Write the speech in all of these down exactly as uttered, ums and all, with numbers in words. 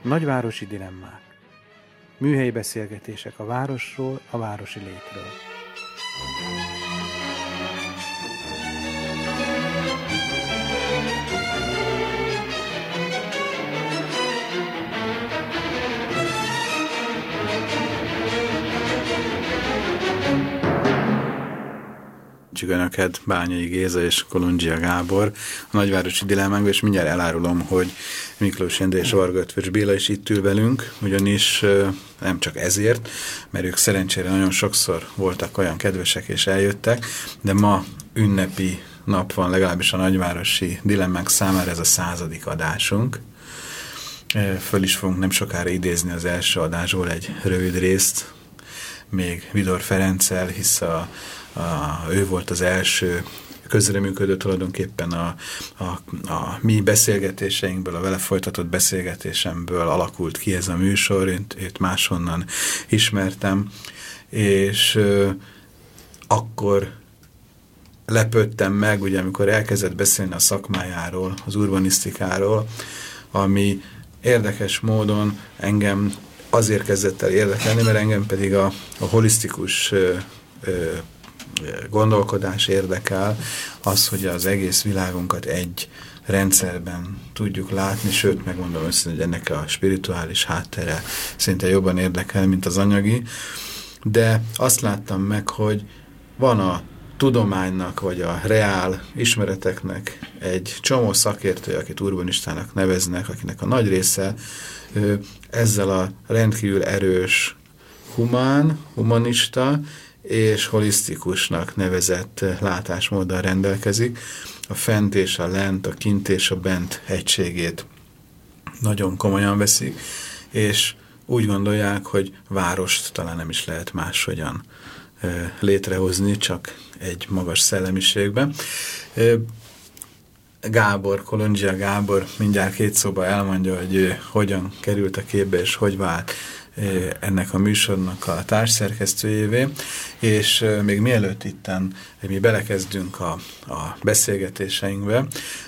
Nagyvárosi dilemmák. Műhelyi beszélgetések a városról, a városi létről. Önöket Bányai Géza és Kolundzsia Gábor a Nagyvárosi Dilemmákban, és mindjárt elárulom, hogy Miklós Endre és Varga Ötvös Béla is itt ül velünk, ugyanis nem csak ezért, mert ők szerencsére nagyon sokszor voltak olyan kedvesek és eljöttek, de ma ünnepi nap van legalábbis a Nagyvárosi Dilemmák számára, ez a századik adásunk. Föl is fogunk nem sokára idézni az első adásból egy rövid részt, még Vidor Ferenccel, hisz a A, ő volt az első közreműködő tulajdonképpen a, a, a mi beszélgetéseinkből, a vele folytatott beszélgetésemből alakult ki ez a műsor, őt, őt máshonnan ismertem, és ö, akkor lepődtem meg, ugye, amikor elkezdett beszélni a szakmájáról, az urbanisztikáról, ami érdekes módon engem azért kezdett el érdekelni, mert engem pedig a, a holisztikus ö, ö, gondolkodás érdekel, az, hogy az egész világunkat egy rendszerben tudjuk látni, sőt, megmondom össze, hogy ennek a spirituális háttere szinte jobban érdekel, mint az anyagi, de azt láttam meg, hogy van a tudománynak, vagy a reál ismereteknek egy csomó szakértője, akit urbanistának neveznek, akinek a nagy része ezzel a rendkívül erős humán, humanista, és holisztikusnak nevezett látásmóddal rendelkezik. A fent és a lent, a kint és a bent egységét nagyon komolyan veszik, és úgy gondolják, hogy várost talán nem is lehet máshogyan e, létrehozni, csak egy magas szellemiségben. E, Gábor, Kolundzsia Gábor mindjárt két szóba elmondja, hogy ő hogyan került a képbe, és hogy vált ennek a műsornak a társszerkesztőjévé, és még mielőtt itten mi belekezdünk a, a beszélgetéseinkbe,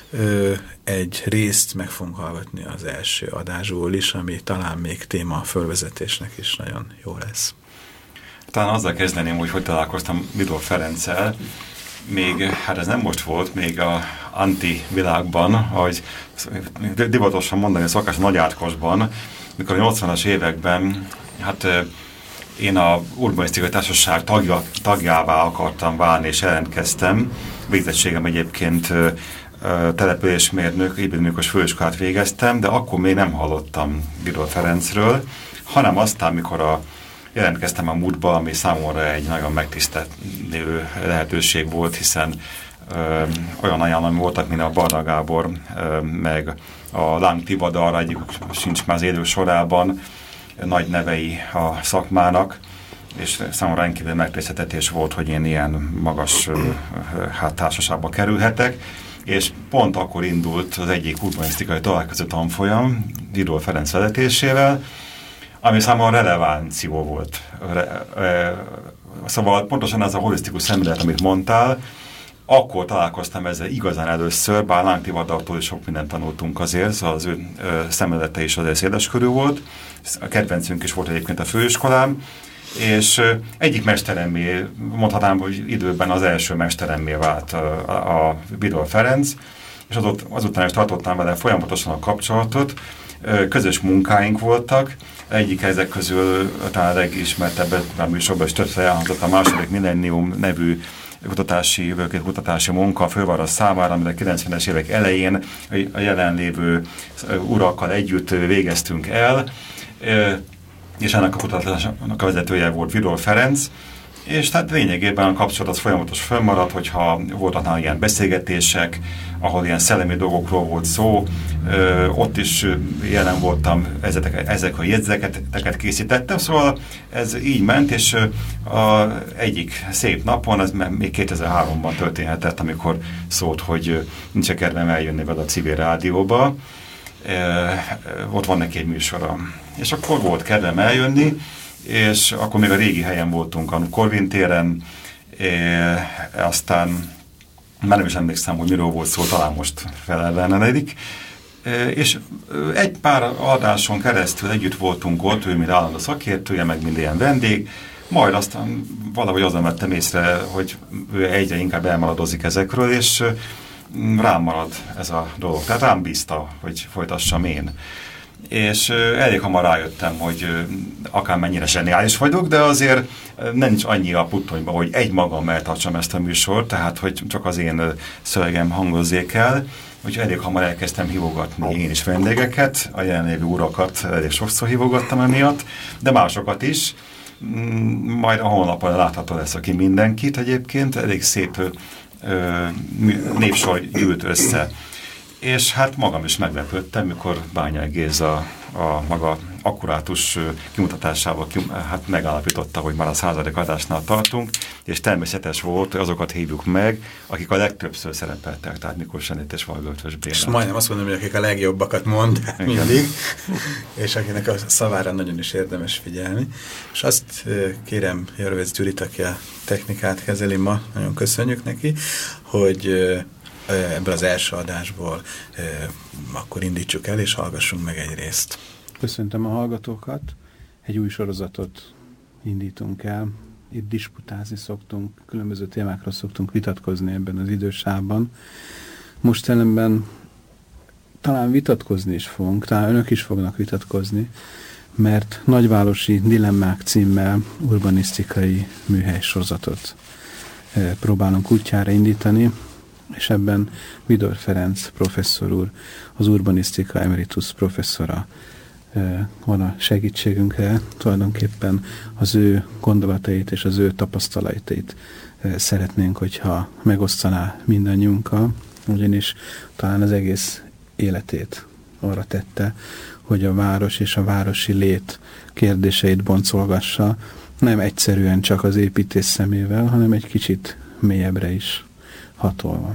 egy részt meg fogunk hallgatni az első adásból is, ami talán még téma a fölvezetésnek is nagyon jó lesz. Talán azzal kezdeném, hogy hogy találkoztam Vidor Ferenccel. Még, hát ez nem most volt, még a anti világban, ahogy divatosan mondani, szokás a Nagyátkosban, mikor a nyolcvanas években, hát én a Urbanisztikai Társaság tagja, tagjává akartam válni, és jelentkeztem. Végzettségem egyébként településmérnök, építőmérnökös főiskolát végeztem, de akkor még nem hallottam Vidor Ferencről, hanem aztán, mikor a, jelentkeztem a múltba, ami számomra egy nagyon megtisztelő lehetőség volt, hiszen ö, olyan ajánlom voltak, mint a Barna Gábor, ö, meg a Láng Tivadar, egyik sincs már az élő sorában, nagy nevei a szakmának, és számomra rendkívül megtiszteltetés volt, hogy én ilyen magas hát, társaságba kerülhetek, és pont akkor indult az egyik urbanisztikai találkozó tanfolyam Vidor Ferenc vezetésével, ami számomra releváció volt. Re, e, szóval pontosan ez a holisztikus szemlélet, amit mondtál, akkor találkoztam ezzel igazán először, bár Láng Tivadartól is sok mindent tanultunk azért, szóval az ő szemlélete is azért széleskörű volt. A kedvencünk is volt egyébként a főiskolám, és egyik mesteremmé, mondhatnám, hogy időben az első mesteremmé vált a, a Vidor Ferenc, és azut, azután is tartottam vele folyamatosan a kapcsolatot, közös munkáink voltak, egyik ezek közül talán a legismertebb a műsorban is többször elhangzott a második Millennium nevű kutatási, jövőkép kutatási munka a főváros számára, amit a kilencvenes évek elején a jelenlévő urakkal együtt végeztünk el, és ennek a kutatásnak a vezetője volt Vidor Ferenc, és tehát lényegében a kapcsolat az folyamatos fönnmaradt, hogyha voltak ilyen beszélgetések, ahol ilyen szellemi dolgokról volt szó, ö, ott is jelen voltam, ezek, ezek a jegyzeteket készítettem, szóval ez így ment, és a egyik szép napon, ez még kétezer-háromban történhetett, amikor szólt, hogy nincs kedvem eljönni vele a civil rádióba, e, ott van neki egy műsora. És akkor volt kedvem eljönni, és akkor még a régi helyen voltunk, a Korvin téren, e, aztán már nem is emlékszem, hogy miről volt szó, talán most felellenedik. És egy pár adáson keresztül együtt voltunk ott, ő mint állandó szakértője, meg mint ilyen vendég, majd aztán valahogy azon vettem észre, hogy ő egyre inkább elmaradozik ezekről, és rám marad ez a dolog. Tehát rám bízta, hogy folytassam én. És elég hamar rájöttem, hogy akármennyire zseniális vagyok, de azért nincs annyi a puttonyban, hogy egy magam eltartsam ezt a műsort, tehát hogy csak az én szövegem hangozzék el. Úgyhogy elég hamar elkezdtem hívogatni én is vendégeket, a jelenlévő urakat elég sokszor hívogattam emiatt, de másokat is. Majd a honlapon látható lesz, aki mindenkit egyébként, elég szép ö, névsor gyűlt össze. És hát magam is meglepődtem, mikor Bányai Géza a maga akkurátus kimutatásával ki, hát megállapította, hogy már a századik adásnál tartunk, és természetes volt, hogy azokat hívjuk meg, akik a legtöbbször szerepeltek, tehát Miklós Endrét és Varga Eötvös Bélát. És majdnem azt mondom, hogy akik a legjobbakat mond mindig, és akinek a szavára nagyon is érdemes figyelni. És azt kérem Jörvész Gyurit, aki a technikát kezeli ma, nagyon köszönjük neki, hogy ebből az első adásból akkor indítsuk el, és hallgassunk meg egy részt. Köszöntöm a hallgatókat. Egy új sorozatot indítunk el. Itt disputázni szoktunk, különböző témákra szoktunk vitatkozni ebben az idősávban. Most ellenben talán vitatkozni is fogunk, talán önök is fognak vitatkozni, mert Nagyvárosi Dilemmák címmel urbanisztikai műhely sorozatot próbálunk útjára indítani, és ebben Vidor Ferenc professzor úr, az urbanisztika emeritus professzora van a segítségünkre. Tulajdonképpen az ő gondolatait és az ő tapasztalatait szeretnénk, hogyha megosztaná mindannyiunkkal, ugyanis talán az egész életét arra tette, hogy a város és a városi lét kérdéseit boncolgassa, nem egyszerűen csak az építész szemével, hanem egy kicsit mélyebbre is hatolva.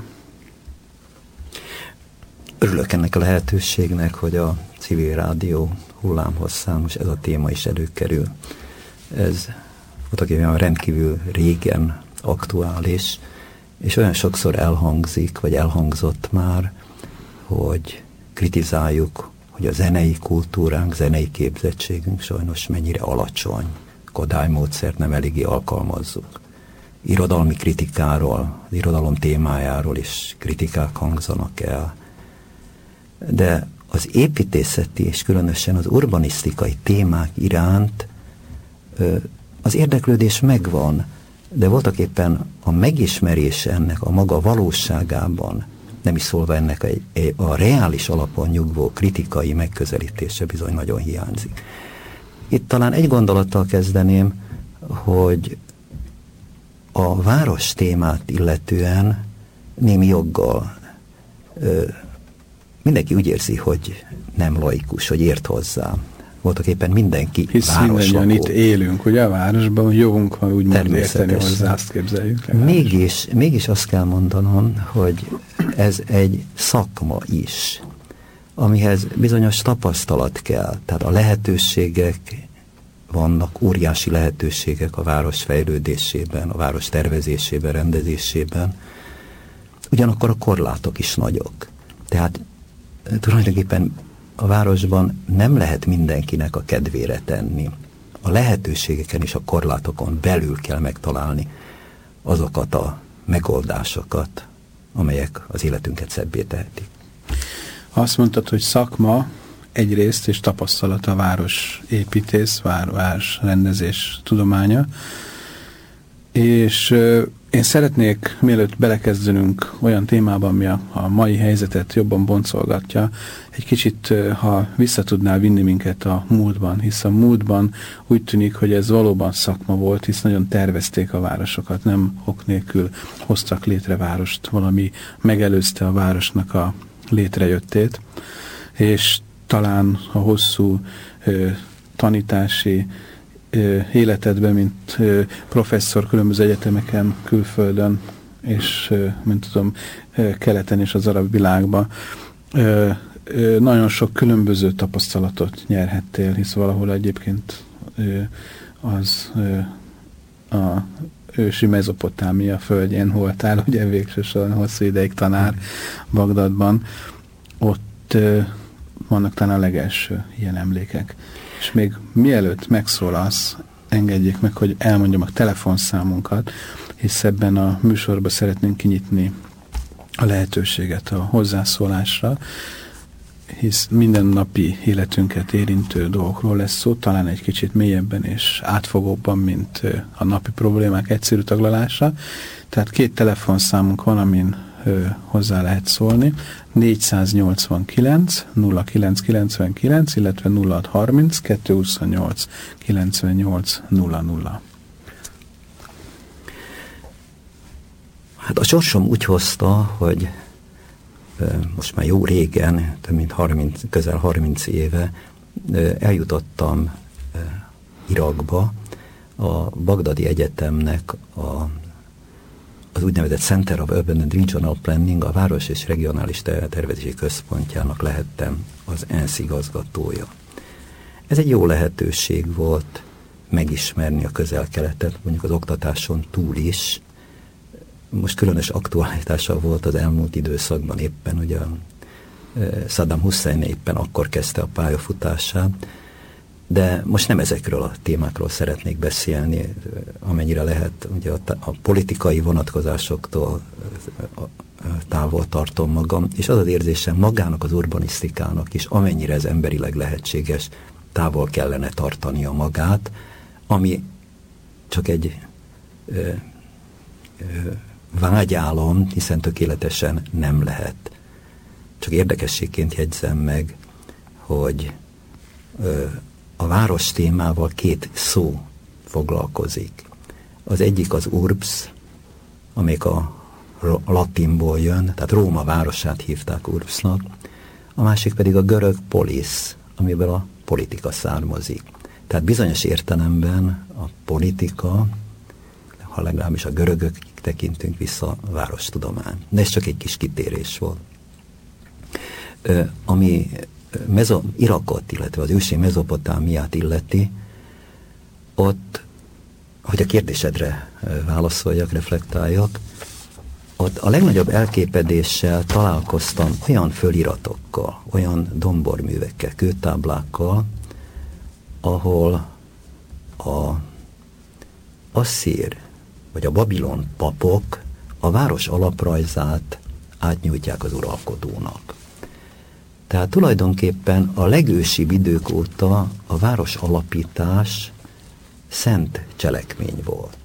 Örülök ennek a lehetőségnek, hogy a civil rádió hullámhosszán most ez a téma is előkerül. Ez voltaképpen rendkívül régen aktuális, és olyan sokszor elhangzik, vagy elhangzott már, hogy kritizáljuk, hogy a zenei kultúránk, zenei képzettségünk sajnos mennyire alacsony. Kodály módszert nem eléggé alkalmazzuk. Irodalmi kritikáról, az irodalom témájáról is kritikák hangzanak el. De az építészeti és különösen az urbanisztikai témák iránt az érdeklődés megvan, de voltaképpen a megismerés ennek a maga valóságában, nem is szólva ennek a, a reális alapon nyugvó kritikai megközelítése bizony nagyon hiányzik. Itt talán egy gondolattal kezdeném, hogy a város témát illetően némi joggal ö, mindenki úgy érzi, hogy nem laikus, hogy ért hozzá. Voltak éppen mindenki hisz mindannyian itt élünk, ugye a városban, jogunk van úgymond érteni hozzá, azt képzeljük. Mégis, mégis azt kell mondanom, hogy ez egy szakma is, amihez bizonyos tapasztalat kell. Tehát a lehetőségek vannak, óriási lehetőségek a város fejlődésében, a város tervezésében, rendezésében. Ugyanakkor a korlátok is nagyok. Tehát tulajdonképpen a városban nem lehet mindenkinek a kedvére tenni. A lehetőségeken és a korlátokon belül kell megtalálni azokat a megoldásokat, amelyek az életünket szebbé tehetik. Azt mondtad, hogy szakma egyrészt és tapasztalat a város építész, vár, város rendezés tudománya, és euh, én szeretnék, mielőtt belekezdenünk olyan témában, ami a, a mai helyzetet jobban boncolgatja, egy kicsit, ha vissza tudnál vinni minket a múltban, hisz a múltban úgy tűnik, hogy ez valóban szakma volt, hisz nagyon tervezték a városokat, nem ok nélkül hoztak létre várost, valami megelőzte a városnak a létrejöttét, és talán a hosszú ö, tanítási ö, életedben, mint ö, professzor különböző egyetemeken, külföldön, és ö, mint tudom, ö, keleten és az arab világban ö, ö, nagyon sok különböző tapasztalatot nyerhettél, hisz valahol egyébként ö, az ö, a ősi Mezopotámia földjén voltál, ugye végső soron hosszú ideig tanár Bagdadban. Ott ö, vannak talán a legelső ilyen emlékek. És még mielőtt megszólalsz, engedjék meg, hogy elmondjam a telefonszámunkat, hisz ebben a műsorban szeretnénk kinyitni a lehetőséget a hozzászólásra, hisz mindennapi életünket érintő dolgokról lesz szó, talán egy kicsit mélyebben és átfogóbban, mint a napi problémák egyszerű taglalása. Tehát két telefonszámunk van, amin ö, hozzá lehet szólni. négyszáznyolcvankilenc nulla kilenc kilencvenkilenc, illetve nulla hat harminc kettőszázhuszonnyolc kilencvennyolc nulla nulla. Hát a sorsom úgy hozta, hogy most már jó régen, több mint harminc, közel harminc éve eljutottam Irakba, a Bagdadi Egyetemnek a, az úgynevezett Center of Urban and Regional Planning, a Város és Regionális Tervezési Központjának lehettem az ENSZ igazgatója. Ez egy jó lehetőség volt megismerni a Közel-Keletet, mondjuk az oktatáson túl is. Most különös aktualitása volt az elmúlt időszakban éppen, ugye Saddam Hussein éppen akkor kezdte a pályafutását, de most nem ezekről a témákról szeretnék beszélni, amennyire lehet, ugye a, a politikai vonatkozásoktól távol tartom magam, és az az érzésem magának az urbanisztikának is, amennyire ez emberileg lehetséges, távol kellene tartania magát, ami csak egy ö, ö, vágyálom, hiszen tökéletesen nem lehet. Csak érdekességként jegyzem meg, hogy ö, a város témával két szó foglalkozik. Az egyik az urbs, amelyik a latinból jön, tehát Róma városát hívták urbsnak, a másik pedig a görög polis, amiből a politika származik. Tehát bizonyos értelemben a politika, ha legalábbis a görögök tekintünk vissza, a várostudomány. De ez csak egy kis kitérés volt. Ö, ami Mezo, Irakot, illetve az ősi Mezopotámiát illeti, ott, hogy a kérdésedre válaszoljak, reflektáljak, ott a legnagyobb elképedéssel találkoztam olyan föliratokkal, olyan domborművekkel, kőtáblákkal, ahol a asszír vagy a babilon papok a város alaprajzát átnyújtják az uralkodónak. Tehát tulajdonképpen a legősibb idők óta a város alapítás szent cselekmény volt.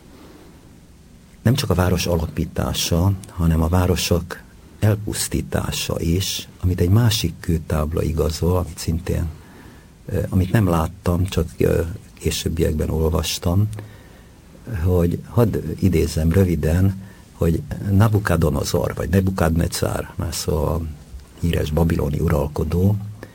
Nem csak a város alapítása, hanem a városok elpusztítása is, amit egy másik kőtábla igazol, amit szintén, amit nem láttam, csak későbbiekben olvastam, hogy hadd idézzem röviden, hogy Nabukadonozor, vagy Nebukadnecár, már szóval híres babiloni uralkodó,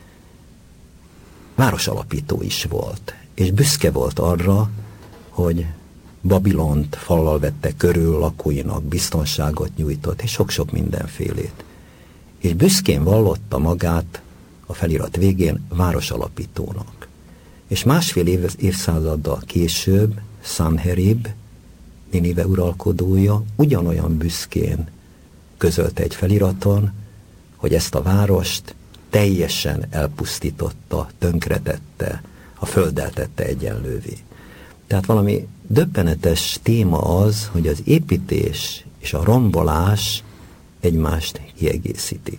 városalapító is volt, és büszke volt arra, hogy Babilont fallal vette körül, lakóinak biztonságot nyújtott, és sok-sok mindenfélét. És büszkén vallotta magát a felirat végén városalapítónak. És másfél év, évszázaddal később Sanherib, Ninive uralkodója, ugyanolyan büszkén közölte egy feliraton, hogy ezt a várost teljesen elpusztította, tönkretette, a földdel tette egyenlővé. Tehát valami döbbenetes téma az, hogy az építés és a rombolás egymást kiegészíti.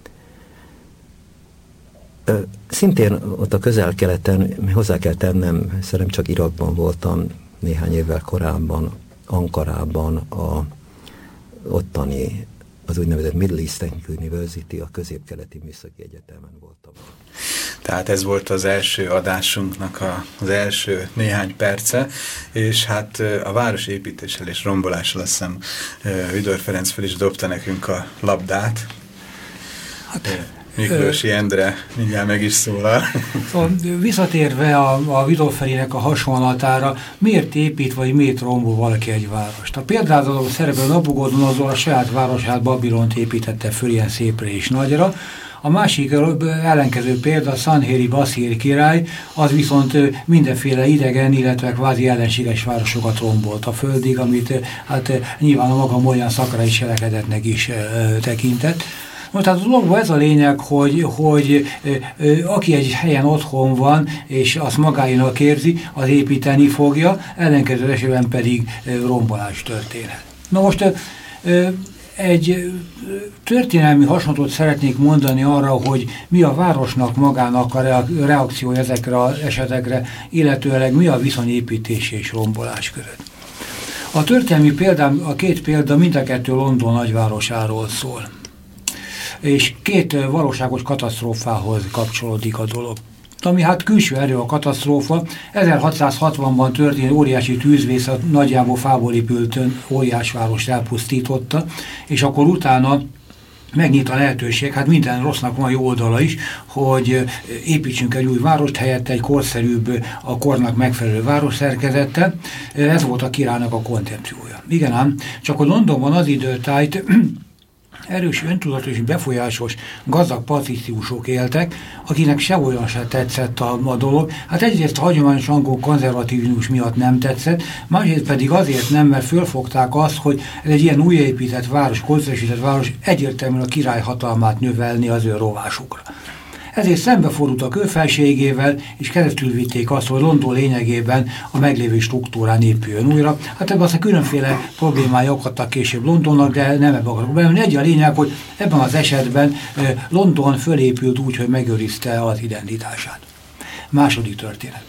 Szintén ott a Közel-Keleten, hozzá kell tennem, szerintem csak Irakban voltam néhány évvel korábban, Ankarában, a ottani, az úgynevezett Middle Eastern University, a Közép-Keleti Műszaki Egyetemen voltam. Tehát ez volt az első adásunknak a, az első néhány perce, és hát a városépítéssel és rombolással azt hiszem Vidor Ferenc fel is dobta nekünk a labdát. Hát, Miklósi Endre mindjárt meg is szólal. Szóval visszatérve a, a Vidor Ferének a hasonlatára, miért épít vagy miért rombol valaki egy várost? A példázatban szerepel Nabukodonozor a saját városát, Babilont építette föl ilyen szépre és nagyra. A másik ellenkező példa, Sanherib asszír király, az viszont mindenféle idegen, illetve kvázi ellenséges városokat rombolt a földig, amit hát nyilván a maga olyan szakrai cselekedetnek is tekintett. No, tehát a dologban ez a lényeg, hogy, hogy ö, ö, aki egy helyen otthon van, és azt magáinak érzi, az építeni fogja, ellenkező esetben pedig ö, rombolás történhet. Na most ö, ö, egy történelmi hasonlatot szeretnék mondani arra, hogy mi a városnak magának a reakció ezekre az esetekre, illetőleg mi a viszony építés és rombolás között. A történelmi példám, a két példa mind a kettő London nagyvárosáról szól. És két valóságos katasztrófához kapcsolódik a dolog. Ami hát külső erő a katasztrófa, ezerhatszázhatvanban történt óriási tűzvész a nagyjából fából épült óriásvárost elpusztította, és akkor utána megnyit a lehetőség, hát minden rossznak van jó oldala is, hogy építsünk egy új várost, helyett egy korszerűbb, a kornak megfelelő városszerkezettel. Ez volt a királynak a koncepciója. Igen ám, csak a Londonban az időtájt erős, öntudatos és befolyásos, gazdag patriciusok éltek, akinek se olyan se tetszett a, a dolog. Hát egyrészt a hagyományos angol konzervatívizmus miatt nem tetszett, másrészt pedig azért nem, mert fölfogták azt, hogy ez egy ilyen újjáépített város, konzervatívített város egyértelműen a király hatalmát növelni az ő rovásukra. Ezért szembefordultak ő felségével, és keresztül vitték azt, hogy London lényegében a meglévő struktúrán épüljön újra. Hát ebben aztán különféle problémái akadtak később Londonnak, de nem ebben akarok bemenni. Egy a lényeg, hogy ebben az esetben London fölépült úgy, hogy megőrizte az identitását. Második történet.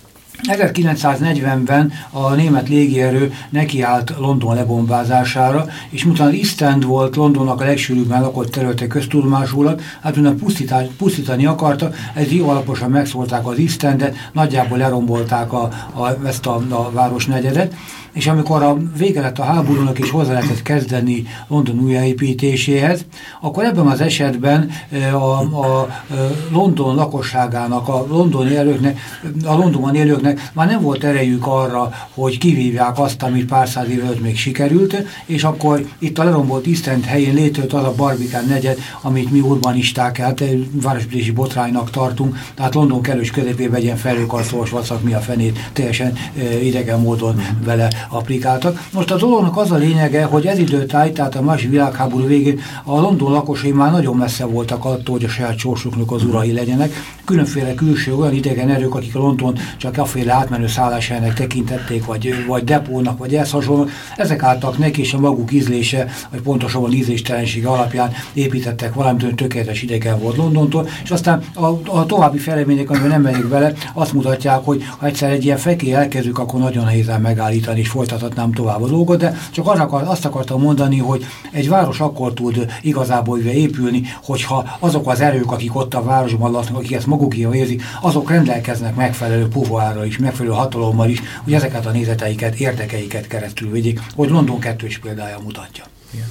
ezerkilencszáznegyvenben a német légierő nekiállt London lebombázására, és miután East End volt Londonnak a legsűrűbben lakott területe köztudomásulag, hát önök pusztítani akarta, ez jó alaposan megszólták az East Endet, nagyjából lerombolták a, a, ezt a, a városnegyedet, és amikor a vége lett a háborúnak és hozzá lehetett kezdeni London újjáépítéséhez, akkor ebben az esetben a, a London lakosságának, a londoni élőknek, a Londonban élőknek már nem volt erejük arra, hogy kivívják azt, amit pár száz év előtt még sikerült, és akkor itt a lerombolt East End helyén létrejött az a Barbican negyed, amit mi urbanisták, hát városépítési botránynak tartunk, tehát London kellős közepében egy ilyen felhőkarcolós vacak, mi a fenét, teljesen idegen módon vele applikáltak. Most a dolognak az a lényege, hogy ez időtájt, tehát a második világháború végén a London lakosai már nagyon messze voltak attól, hogy a saját sorsuknak az urai legyenek. Különféle külső olyan idegen erők, akik a London csak aféle átmenő szálláshelynek tekintették, vagy, vagy depónak, vagy ezt hasonlóan, ezek álltak neki, és a maguk ízlése, vagy pontosabban ízléstelensége alapján építettek valamit, tökéletes idegen volt Londontól, és aztán a, a további fejlemények, amiben nem megyek bele, azt mutatják, hogy ha egyszer egy ilyen fekély elkezdjük, akkor nagyon nehéz megállítani, és folytathatnám tovább a dolgot, de csak akar, azt akartam mondani, hogy egy város akkor tud igazából épülni, hogyha azok az erők, akik ott a városban laknak, akik ezt magukéval érzik, azok rendelkeznek megfelelő puvoárral is, megfelelő hatalommal is, hogy ezeket a nézeteiket, érdekeiket keresztül vigyék, hogy London kettős példája mutatja. Igen.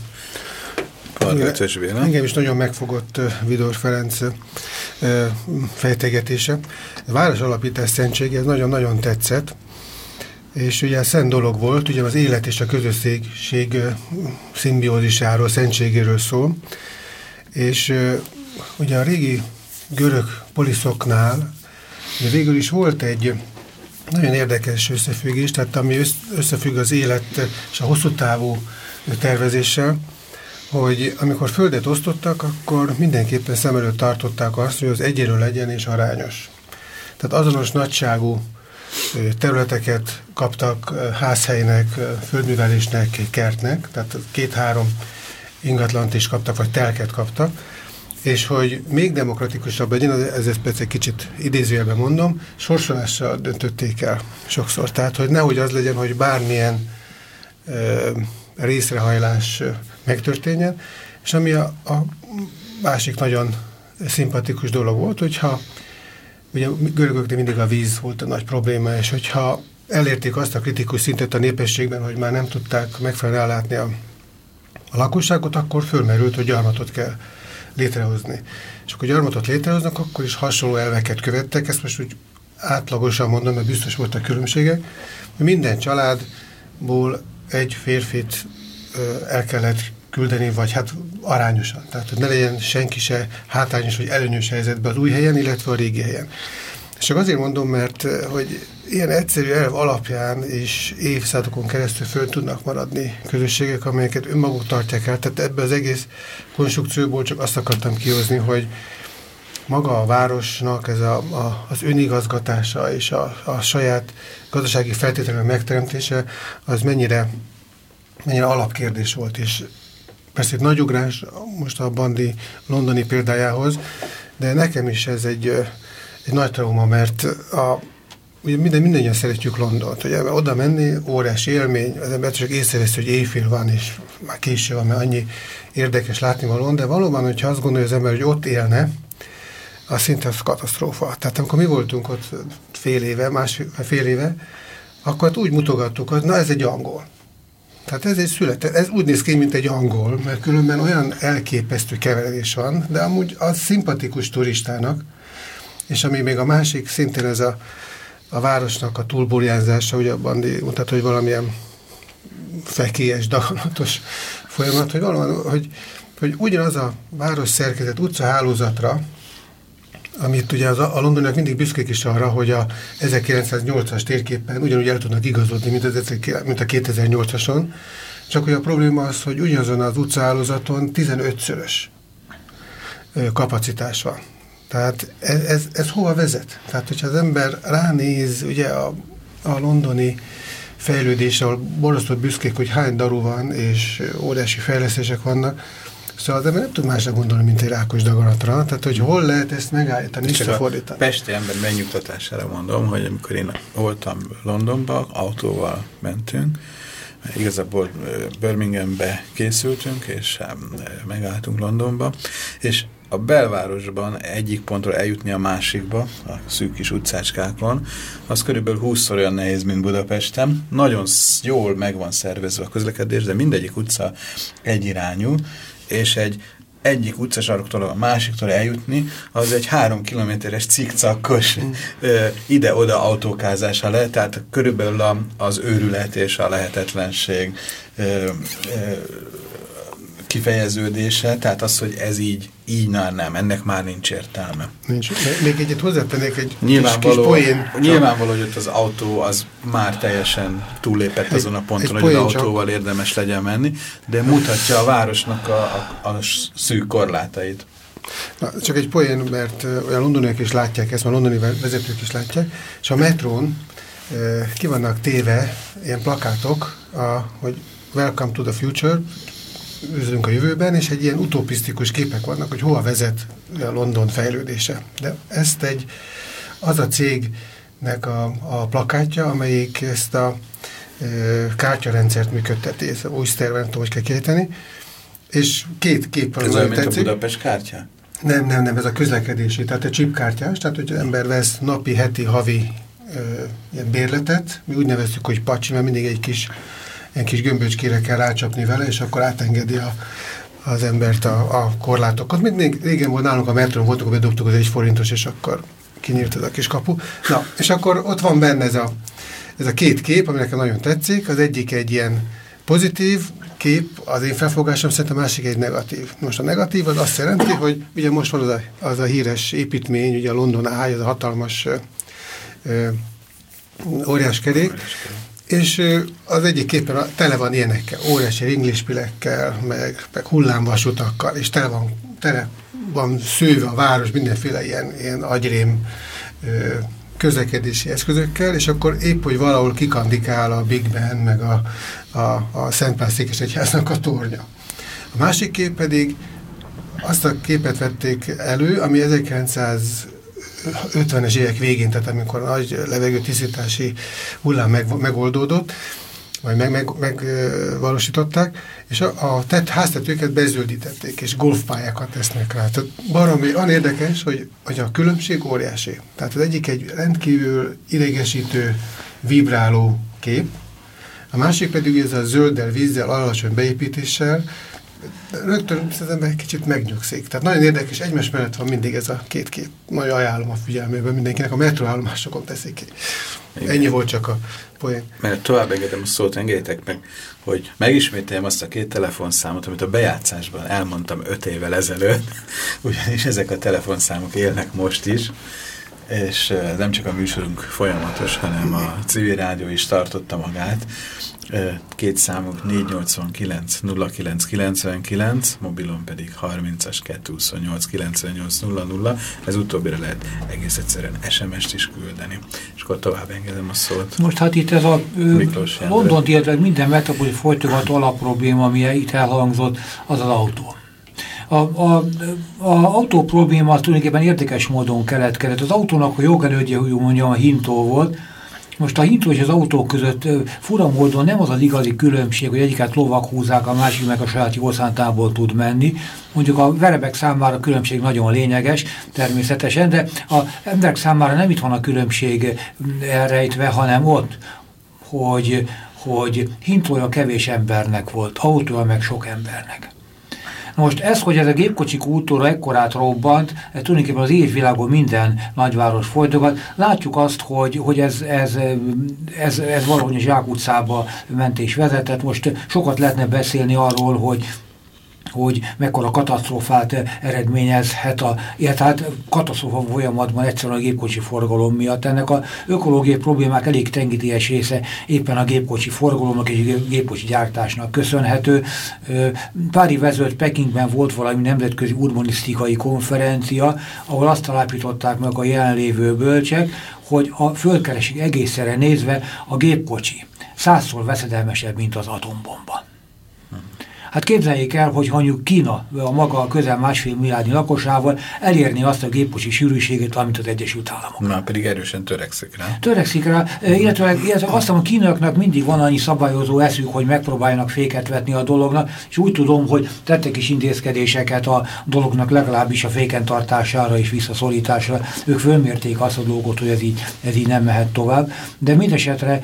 Engem is nagyon megfogott Vidor Ferenc fejtegetése. A város alapítás szentsége, ez nagyon-nagyon tetszett, és ugye szent dolog volt, ugye az élet és a közösség szimbiózisáról, szentségéről szól, és ugye a régi görög poliszoknál ugye végül is volt egy nagyon érdekes összefüggés, tehát ami összefügg az élet és a hosszú távú tervezéssel, hogy amikor földet osztottak, akkor mindenképpen szem előtt tartották azt, hogy az egyéről legyen és arányos. Tehát azonos nagyságú területeket kaptak házhelynek, földművelésnek, kertnek, tehát két-három ingatlant is kaptak, vagy telket kaptak, és hogy még demokratikusabb legyen, ez ezt persze egy kicsit idézőjelben mondom, sorsolással döntötték el sokszor. Tehát, hogy nehogy az legyen, hogy bármilyen ö, részrehajlás megtörténjen, és ami a, a másik nagyon szimpatikus dolog volt, hogyha ugye görögöknél mindig a víz volt a nagy probléma, és hogyha elérték azt a kritikus szintet a népességben, hogy már nem tudták megfelelően ellátni a, a lakosságot, akkor fölmerült, hogy gyarmatot kell létrehozni. És akkor gyarmatot létrehoznak, akkor is hasonló elveket követtek, ezt most úgy átlagosan mondom, mert biztos voltak különbségek, hogy minden családból egy férfit ö, el kellett küldeni, vagy hát arányosan. Tehát, hogy ne legyen senki se hátrányos vagy előnyös helyzetben az új helyen, illetve a régi helyen. És csak azért mondom, mert hogy ilyen egyszerű elv alapján és évszázadokon keresztül föl tudnak maradni közösségek, amelyeket önmaguk tartják el. Tehát ebbe az egész konstrukcióból csak azt akartam kihozni, hogy maga a városnak ez a, a, az önigazgatása és a, a saját gazdasági feltételek megteremtése, az mennyire, mennyire alapkérdés volt. És persze egy nagy ugrás most a Bandi londoni példájához, de nekem is ez egy, egy nagy trauma, mert a, ugye minden, mindannyian szeretjük Londont. Ugye oda menni, óriási élmény, az ember csak észreveszi, hogy éjfél van, és már késő van, mert annyi érdekes látnivalóan, de valóban, hogyha azt gondolja az ember, hogy ott élne, az szinte az katasztrófa. Tehát amikor mi voltunk ott fél éve, másfél fél éve, akkor úgy mutogattuk, hogy na ez egy angol. Tehát ez egy született, ez úgy néz ki, mint egy angol, mert különben olyan elképesztő keveredés van, de amúgy az szimpatikus turistának, és ami még a másik, szintén ez a, a városnak a túlburjánzása, ugye a Bandi mutat, hogy valamilyen fekélyes, daganatos folyamat, hogy valóban, hogy, hogy ugyanaz a város szerkezet utcahálózatra, amit ugye az, a londoniak mindig büszkék is arra, hogy a ezerkilencszáznyolcas térképen ugyanúgy el tudnak igazodni, mint, az, mint a kétezer-nyolcason, csak hogy a probléma az, hogy ugyanazon az utcahálózaton tizenötszörös kapacitás van. Tehát ez, ez, ez hova vezet? Tehát, hogyha az ember ránéz ugye a, a londoni fejlődésre, ahol borzasztó büszkék, hogy hány daru van, és óriási fejlesztések vannak, szóval az ember nem tud másra gondolni, mint egy rákos daganatra. Tehát, hogy hol lehet ezt megállítani, visszafordítani. A pesti ember megnyugtatására mondom, hogy amikor én voltam Londonba, autóval mentünk, igazából Birminghambe készültünk, és megálltunk Londonba, és a belvárosban egyik pontról eljutni a másikba, a szűk kis utcácskákon, az körülbelül húszszor olyan nehéz, mint Budapesten. Nagyon jól meg van szervezve a közlekedés, de mindegyik utca egyirányú, és egy egyik utcasarktól a másiktól eljutni, az egy három kilométeres cikcakkos mm. ide-oda autókázása lehet, tehát körülbelül a, az őrület és a lehetetlenség ö, ö, kifejeződése, tehát az, hogy ez így, így már nem, ennek már nincs értelme. Nincs. Még egyet hozzátennék egy nyilvánvaló, kis, kis poén. Nyilvánvaló, hogy ott az autó az már teljesen túllépett azon a ponton, hogy az autóval csak érdemes legyen menni, de mutatja a városnak a, a, a szűk korlátait. Na, csak egy poén, mert olyan londoniak is látják ezt, a londoni vezetők is látják, és a metrón eh, ki vannak téve ilyen plakátok, a, hogy Welcome to the future, üzünk a jövőben, és egy ilyen utopisztikus képek vannak, hogy hova vezet a London fejlődése. De ezt egy, az a cégnek a, a plakátja, amelyik ezt a e, kártyarendszert működteti, ez a Oyster, nem tudom, hogy kell kiejteni, és két kép van. Ez olyan, mint a Budapest kártya? Nem, nem, nem, ez a közlekedési, tehát egy chipkártyás, tehát hogy az ember vesz napi, heti, havi e, ilyen bérletet, mi úgy nevezzük, hogy pacsi, mert mindig egy kis ilyen kis gömböcskére kell rácsapni vele, és akkor átengedi a, az embert a, a korlátokat. Mint még régen volt nálunk a metrón, voltunk, bedobtuk az egy forintos, és akkor kinyílt ez a kis kapu. Na, és akkor ott van benne ez a, ez a két kép, ami nekem nagyon tetszik. Az egyik egy ilyen pozitív kép, az én felfogásom szerint, a másik egy negatív. Most a negatív az azt jelenti, hogy ugye most van az a, az a híres építmény, ugye a London Eye, az a hatalmas ö, ö, óriás kerék, és az egyik képen tele van ilyenekkel, óriási ringlispilekkel, meg, meg hullámvasutakkal, és tele van, tele van szőve a város mindenféle ilyen, ilyen agyrém ö, közlekedési eszközökkel, és akkor épp, hogy valahol kikandikál a Big Ben, meg a, a, a Szent Pál Székesegyháznak a tornya. A másik kép pedig azt a képet vették elő, ami ezerkilencszázötvenes évek végén, tehát amikor a nagy levegőtisztítási hullám meg, megoldódott, vagy megvalósították, meg, meg és a, a tett, háztetőket bezöldítették, és golfpályákat tesznek rá. Tehát baromi, olyan érdekes, hogy, hogy a különbség óriási. Tehát az egyik egy rendkívül idegesítő, vibráló kép, a másik pedig ez a zölddel, vízzel, alacsony beépítéssel, rögtön az ember kicsit megnyugszik. Tehát nagyon érdekes, egymás mellett van mindig ez a két kép. Nagyon ajánlom a figyelmében mindenkinek, a metróállomásokon teszik ki. Igen. Ennyi volt csak a poén. Mert tovább engedem a szót, engedjétek meg, hogy megismételjem azt a két telefonszámot, amit a bejátszásban elmondtam öt évvel ezelőtt, ugyanis ezek a telefonszámok élnek most is. és nem csak a műsorunk folyamatos, hanem a civil rádió is tartotta magát. Két számunk négy nyolcvankilenc nulla kilenc kilencvenkilenc, mobilon pedig harmincas kettőszázhuszonnyolc kilencvennyolc nulla nulla. Ez utóbbira lehet egész egyszerűen es em est is küldeni. És akkor tovább engedem a szót. Most hát itt ez a Londont, illetve minden metropoli folytogató alapprobléma, ami itt elhangzott, az az autó. A, a, a autó probléma az tulajdonképpen érdekes módon keletkezett. Az autónak a jogelődje, úgy mondjam, a hintó volt. Most a hintó és az autó között fura módon nem az az igazi különbség, hogy egyiket lovak húzzák, a másik meg a saját jószántából tud menni. Mondjuk a verebek számára a különbség nagyon lényeges, természetesen, de az emberek számára nem itt van a különbség elrejtve, hanem ott, hogy, hogy hintója kevés embernek volt, autója meg sok embernek. Most ez, hogy ez a gépkocsi kultúra ekkorát robbant, ez tulajdonképpen az évvilágon minden nagyváros folytogat. Látjuk azt, hogy, hogy ez, ez, ez, ez valahogy a zsákutcába ment és vezetett. Most sokat lehetne beszélni arról, hogy hogy mekkora katasztrófát eredményezhet a, illetve hát katasztrófa folyamatban egyszerűen a gépkocsi forgalom miatt. Ennek a ökológiai problémák elég tengítélyes része éppen a gépkocsi forgalomnak és a gépkocsi gyártásnak köszönhető. Pár évvel ezelőtt Pekingben volt valami nemzetközi urbanisztikai konferencia, ahol azt állapították meg a jelenlévő bölcsek, hogy a földkereség egészre nézve a gépkocsi százszor veszedelmesebb, mint az atombomba. Hát képzeljék el, hogy mondjuk Kína a maga közel másfél milliárdnyi lakosával elérni azt a gépkocsi sűrűséget, amit az Egyesült Államok. Már pedig erősen törekszik rá. Törekszik rá, illetve, illetve azt mondom, a kínaiaknak mindig van annyi szabályozó eszük, hogy megpróbáljanak féket vetni a dolognak, és úgy tudom, hogy tettek is intézkedéseket a dolognak legalábbis a féken tartására és visszaszorításra. Ők fölmérték azt a dolgot, hogy ez így, ez így nem mehet tovább, de mindesetre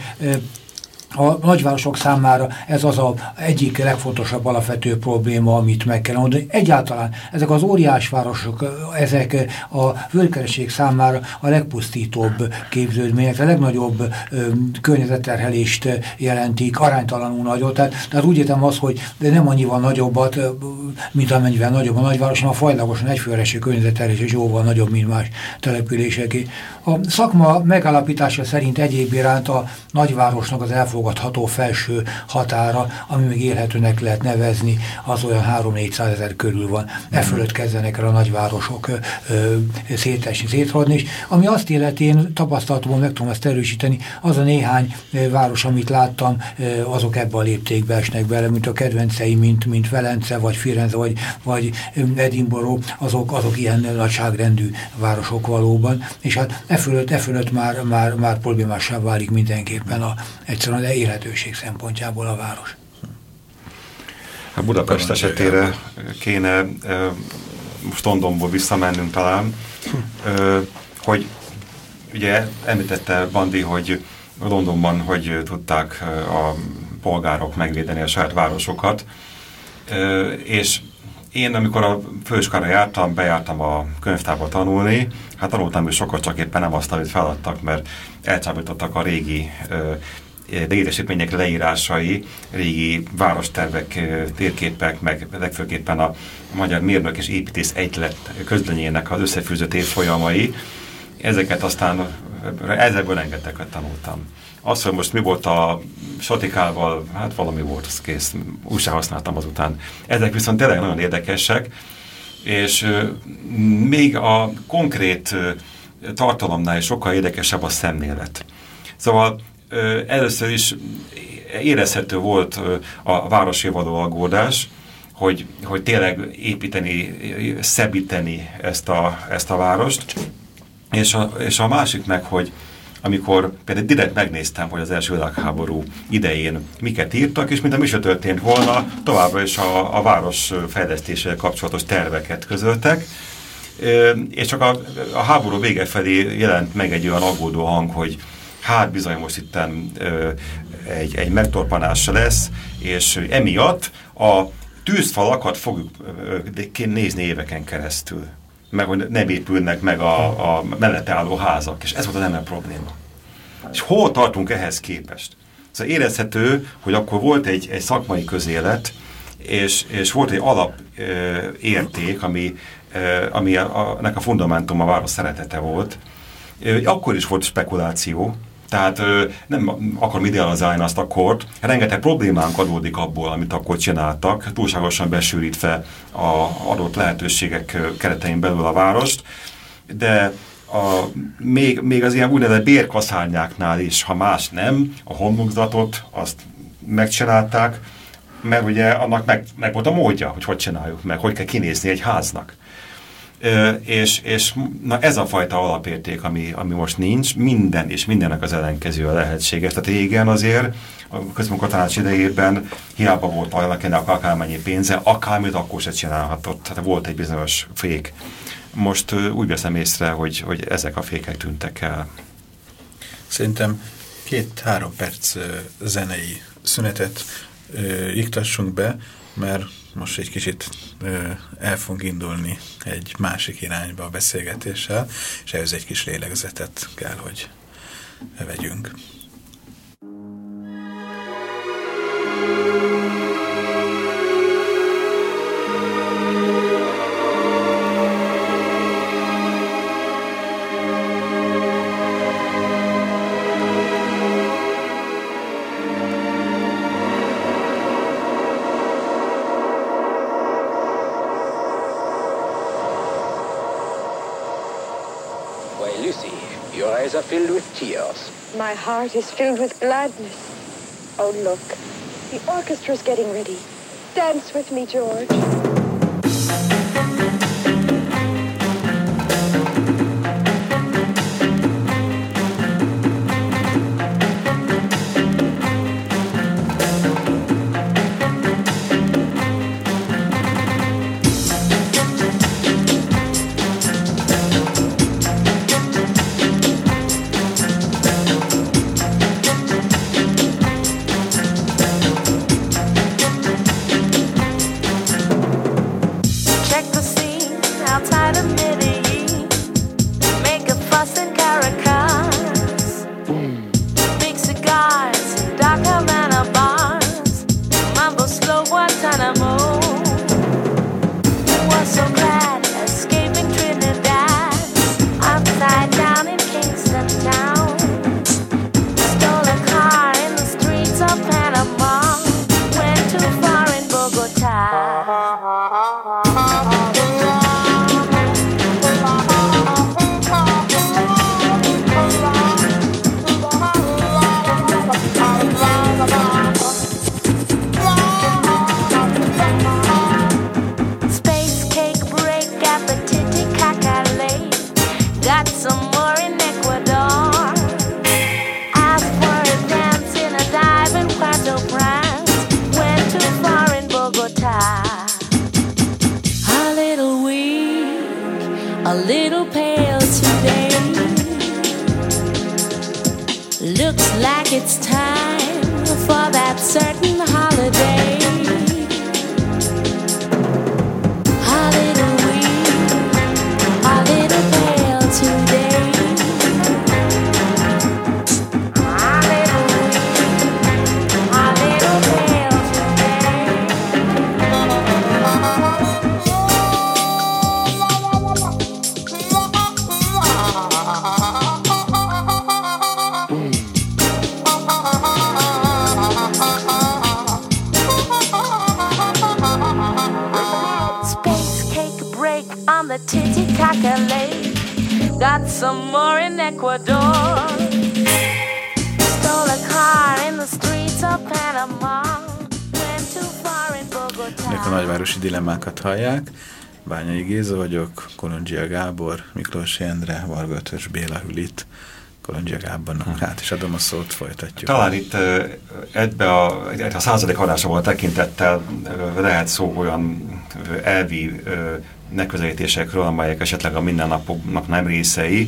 a nagyvárosok számára ez az a egyik legfontosabb alapvető probléma, amit meg kell mondani. Egyáltalán ezek az óriásvárosok, ezek a földkereség számára a legpusztítóbb képződmények, a legnagyobb ö, környezetterhelést jelentik, aránytalanul nagyot. Tehát, tehát úgy értem az, hogy nem annyival nagyobbat, mint amennyivel nagyobb a nagyváros, hanem a fajlagosan egyfőreső környezetterhelés és jóval nagyobb, mint más településeké. A szakma megállapítása szerint egyéb iránt a nagyvárosnak az elfogadható felső határa, ami még élhetőnek lehet nevezni, az olyan három-négyszázezer körül van. E fölött kezdenek el a nagyvárosok szétesni, szétrodni, és ami azt illeti, én tapasztalatomban meg tudom ezt erősíteni, az a néhány ö, város, amit láttam, ö, azok ebbe a léptékbe esnek bele, mint a kedvencei, mint, mint Velence, vagy Firenze, vagy, vagy Edinburgh, azok, azok ilyen nagyságrendű városok valóban, és hát e fölött, e fölött már, már, már problémássá válik mindenképpen a, egyszerűen az élhetőség szempontjából a város. A Budapest esetére kéne most Londonból visszamennünk talán, hogy ugye említette Bandi, hogy Londonban hogy tudták a polgárok megvédeni a saját városokat, és én, amikor a főiskolára jártam, bejártam a könyvtárba tanulni, hát tanultam is sokat, csak éppen nem azt, amit feladtak, mert elcsábítottak a régi létesítmények leírásai, régi várostervek, térképek, meg legfőképpen a Magyar Mérnök és Építész Egylet közlönyének az összefűzött évfolyamai. Ezeket aztán ezekből rengeteget tanultam. Az, hogy most mi volt a satikával, hát valami volt, az kész, úgy sem használtam azután. Ezek viszont tényleg nagyon érdekesek, és euh, még a konkrét euh, tartalomnál is sokkal érdekesebb a szemlélet. Szóval euh, először is érezhető volt euh, a városé való aggódás, hogy, hogy tényleg építeni, szebbíteni ezt a, ezt a várost, és a, és a másik meg, hogy amikor például direkt megnéztem, hogy az első világháború idején miket írtak, és mint ami se történt volna, továbbra is a, a város fejlesztésével kapcsolatos terveket közöltek, és csak a, a háború vége felé jelent meg egy olyan aggódó hang, hogy hát bizony most itten egy, egy megtorpanás lesz, és emiatt a tűzfalakat fogjuk nézni éveken keresztül, meg hogy nem épülnek meg a, a mellette álló házak, és ez volt az ember probléma. És hol tartunk ehhez képest? Szóval érezhető, hogy akkor volt egy, egy szakmai közélet, és, és volt egy alapérték, ami, ami a, a, nek a fundamentum a város szeretete volt, Akkor is volt spekuláció, tehát nem akarom idealizálni azt a kort, rengeteg problémánk adódik abból, amit akkor csináltak, túlságosan besűrítve az adott lehetőségek keretein belül a várost, de a, még, még az ilyen úgynevezett bérkaszárnyáknál is, ha más nem, a homlokzatot azt megcsinálták, mert ugye annak meg, meg volt a módja, hogy hogy csináljuk meg, hogy kell kinézni egy háznak. Ö, és és na ez a fajta alapérték, ami, ami most nincs, minden és mindennek az ellenkező a lehetséges. Tehát régen azért, a közmunkatanács idejében hiába volt valakinek akármennyi pénze, akármit akkor se csinálhatott. Tehát volt egy bizonyos fék. Most ö, úgy veszem észre, hogy, hogy ezek a fékek tűntek el. Szerintem két-három perc ö, zenei szünetet ö, iktassunk be, mert most egy kicsit ö, el fogunk indulni egy másik irányba a beszélgetéssel, és ehhez egy kis lélegzetet kell, hogy vegyünk. Are filled with tears. My heart is filled with gladness. Oh, look. The orchestra's getting ready. Dance with me, George. Önök a nagyvárosi dilemmákat hallják. Bányai Géza vagyok, Kolondzsia Gábor, Miklósi Endre, Varga Eötvös Béla ül itt. Kolondzsia Gábornak hát is adom a szót, folytatjuk. Talán itt ebbe a, a századik adásával tekintettel lehet szó olyan elvi megközelítésekről, amelyek esetleg a mindennapoknak nem részei,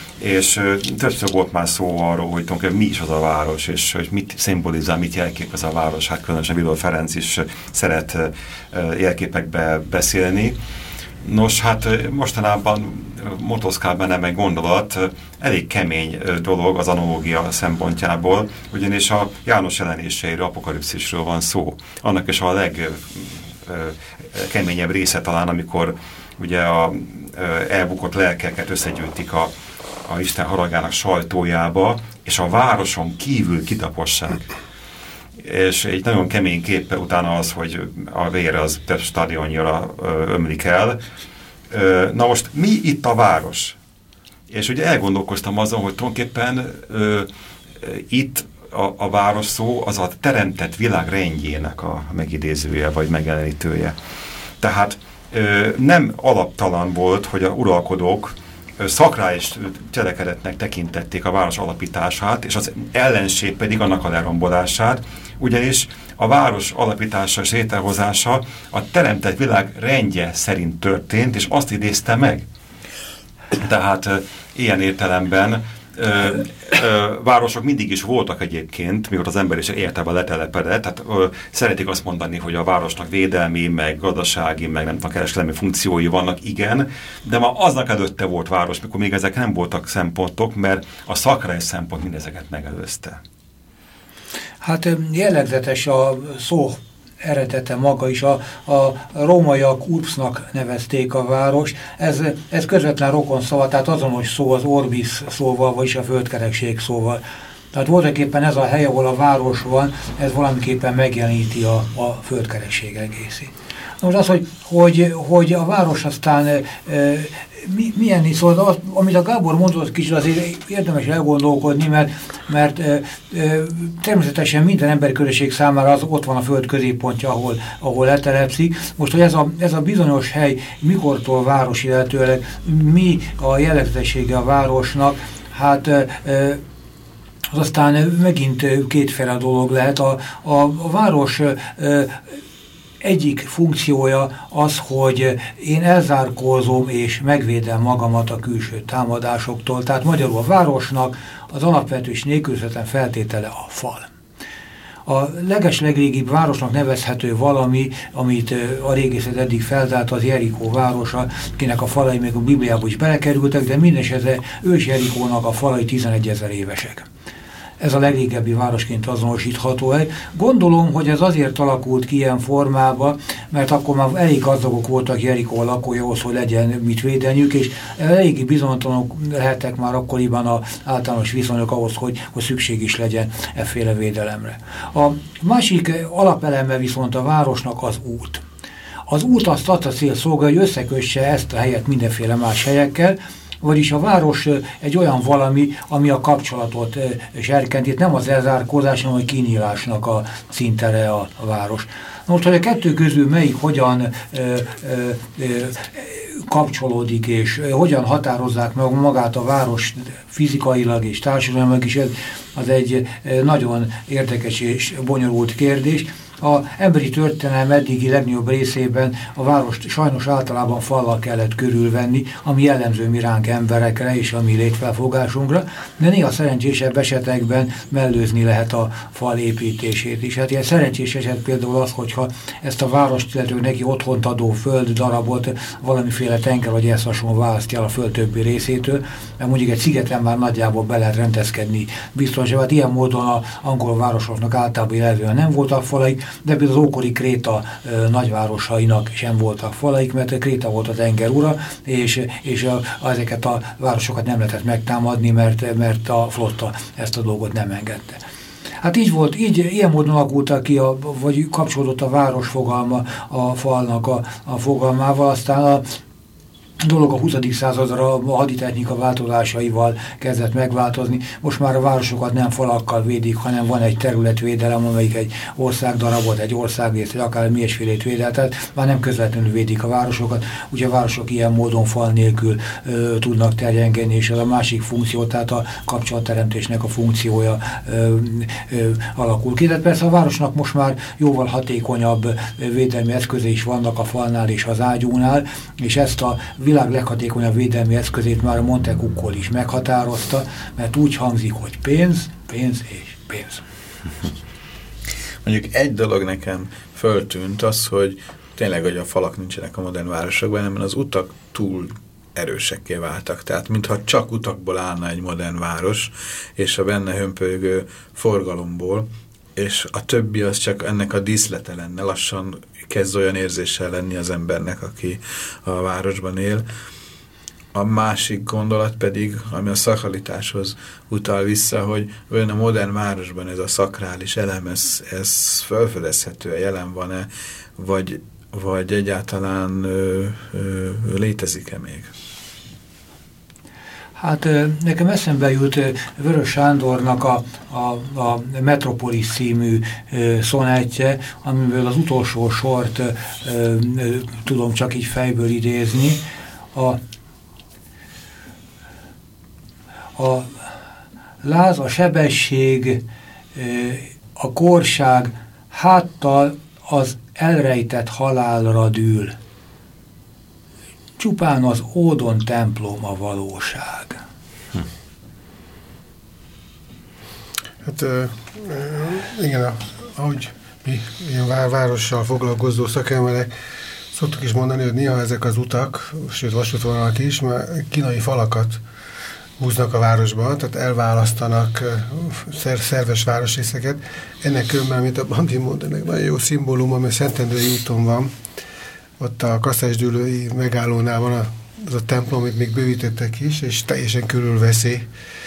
és többször volt már szó arról, hogy tulajdonképpen mi is az a város, és hogy mit szimbolizál, mit jelképez a város. Hát különösen Vidor Ferenc is szeret jelképekbe beszélni. Nos, hát mostanában motoszkál bennem egy gondolat, elég kemény dolog az analógia szempontjából, ugyanis a János jelenéseiről, apokalipszisről van szó. Annak is a legkeményebb része talán, amikor ugye a elbukott lelkeket összegyűjtik a a Isten haragának sajtójába, és a városon kívül kitapossák. És egy nagyon kemény képe utána az, hogy a vér az több stadionnyira ömlik el. Na most mi itt a város? És ugye elgondolkoztam azon, hogy tulajdonképpen ö, itt a, a város szó az a teremtett világ rendjének a megidézője, vagy megjelenítője. Tehát ö, nem alaptalan volt, hogy a uralkodók szakrális cselekedetnek tekintették a város alapítását, és az ellenség pedig annak a lerombolását, ugyanis a város alapítása és létrehozása a teremtett világ rendje szerint történt, és azt idézte meg. Tehát ilyen értelemben ö, ö, városok mindig is voltak egyébként, mióta az ember is értelme letelepedett, tehát ö, szeretik azt mondani, hogy a városnak védelmi, meg gazdasági, meg nem tudom, kereskedelmi funkciói vannak, igen, de ma aznak előtte volt város, mikor még ezek nem voltak szempontok, mert a szakrális szempont mindezeket megelőzte. Hát jellegzetes a szó eredete maga is, a, a rómaiak urbsnak nevezték a város. Ez, ez közvetlen rokon szava, tehát azonos szó az orbis szóval, vagyis a földkerekség szóval. Tehát voltaképpen ez a hely, ahol a város van, ez valamiképpen megjeleníti a, a földkerekség egészét. Most az, hogy, hogy, hogy a város aztán e, mi, milyen is, szóval az, amit a Gábor mondott kicsit, azért érdemes elgondolkodni, mert, mert e, e, természetesen minden emberi közösség számára az ott van a föld középpontja, ahol, ahol letelepszik. Most, hogy ez a, ez a bizonyos hely mikortól város, illetőleg mi a jellegzetessége a városnak, hát e, e, az aztán megint kétféle dolog lehet. A, a, a város e, egyik funkciója az, hogy én elzárkózom és megvédem magamat a külső támadásoktól. Tehát magyarul a városnak az alapvető és nélkülözhetetlen feltétele a fal. A legeslegrégibb városnak nevezhető valami, amit a régészet eddig feltárt, az Jerikó városa, kinek a falai még a Bibliába is belekerültek, de mindesetre ős Jerikónak a falai tizenegyezer évesek. Ez a legrégebbi városként azonosítható el. Gondolom, hogy ez azért alakult ki ilyen formába, mert akkor már elég gazdagok voltak Jerikó lakói ahhoz, hogy legyen mit védeniük, és eléggé bizonytalanok lehettek már akkoriban az általános viszonyok ahhoz, hogy, hogy szükség is legyen efféle védelemre. A másik alapeleme viszont a városnak az út. Az út azt azt a cél szolgálja, hogy összekösse ezt a helyet mindenféle más helyekkel, vagyis a város egy olyan valami, ami a kapcsolatot serkenti, nem az elzárkózás, hanem a kinyílásnak a szintere a, a város. Most, hogy a kettő közül melyik hogyan ö, ö, ö, kapcsolódik, és hogyan határozzák meg magát a város fizikailag és társadalmilag is, ez az egy nagyon érdekes és bonyolult kérdés. Az emberi történelem eddigi legnagyobb részében a várost sajnos általában fallal kellett körülvenni, ami jellemző mi ránk emberekre és a mi létfelfogásunkra, de néha szerencsésebb esetekben mellőzni lehet a fal építését is. Hát ilyen szerencsés eset például az, hogyha ezt a várost, illetve neki otthont adó föld darabot valamiféle tenger vagy ehhez hasonló választja a föld többi részétől, mert mondjuk egy szigeten már nagyjából be lehet rendezkedni biztonságban. Hát ilyen módon az angol városoknak általában jellemzően nem voltak falaik, de például az ókori Kréta ö, nagyvárosainak sem voltak falaik, mert Kréta volt a tenger ura, és, és a, ezeket a városokat nem lehetett megtámadni, mert, mert a flotta ezt a dolgot nem engedte. Hát így volt, így, ilyen módon alakultak ki, a, vagy kapcsolódott a város fogalma a falnak a, a fogalmával, aztán a dolog a huszadik századra a haditechnika változásaival kezdett megváltozni. Most már a városokat nem falakkal védik, hanem van egy területvédelem, amelyik egy országdarabot, egy országrészt, vagy akár milyesfélét védel, tehát már nem közvetlenül védik a városokat, úgyhogy a városok ilyen módon fal nélkül ö, tudnak terjengeni, és az a másik funkció, tehát a kapcsolatteremtésnek a funkciója ö, ö, alakul ki. De persze a városnak most már jóval hatékonyabb védelmi eszközei is vannak a falnál és az ágyúnál, és ezt a világ leghatékonyabb védelmi eszközét már a Montecuccol is meghatározta, mert úgy hangzik, hogy pénz, pénz és pénz. Mondjuk egy dolog nekem föltűnt az, hogy tényleg, hogy a falak nincsenek a modern városokban, hanem az utak túl erősekké váltak. Tehát mintha csak utakból állna egy modern város, és a benne hömpölygő forgalomból, és a többi az csak ennek a díszlete lenne. Lassan kezd olyan érzéssel lenni az embernek, aki a városban él, A másik gondolat pedig, ami a szakralitáshoz utal vissza, hogy olyan a modern városban ez a szakrális elem, ez, ez felfedezhető, jelen van-e, vagy, vagy egyáltalán ö, ö, létezik-e még? Hát nekem eszembe jut Vörös Sándornak a, a, a Metropolis című szonettje, amiből az utolsó sort tudom csak így fejből idézni. A, a láz, a sebesség, a korság háttal az elrejtett halálra dűl. Csupán az ódon templom a valóság. Hm. Hát igen, ahogy mi ilyen várossal foglalkozó szakemberek szoktuk is mondani, hogy néha ezek az utak, sőt vasútvonalak is, már kínai falakat húznak a városban, tehát elválasztanak szer szerves városrészeket. Ennek különben, mint a Bandi mondta, nagyon jó szimbólum, ami a Szentendrei úton van, ott a Kaszásdűlői megállónál van az a templom, amit még bővítettek is, és teljesen körülveszi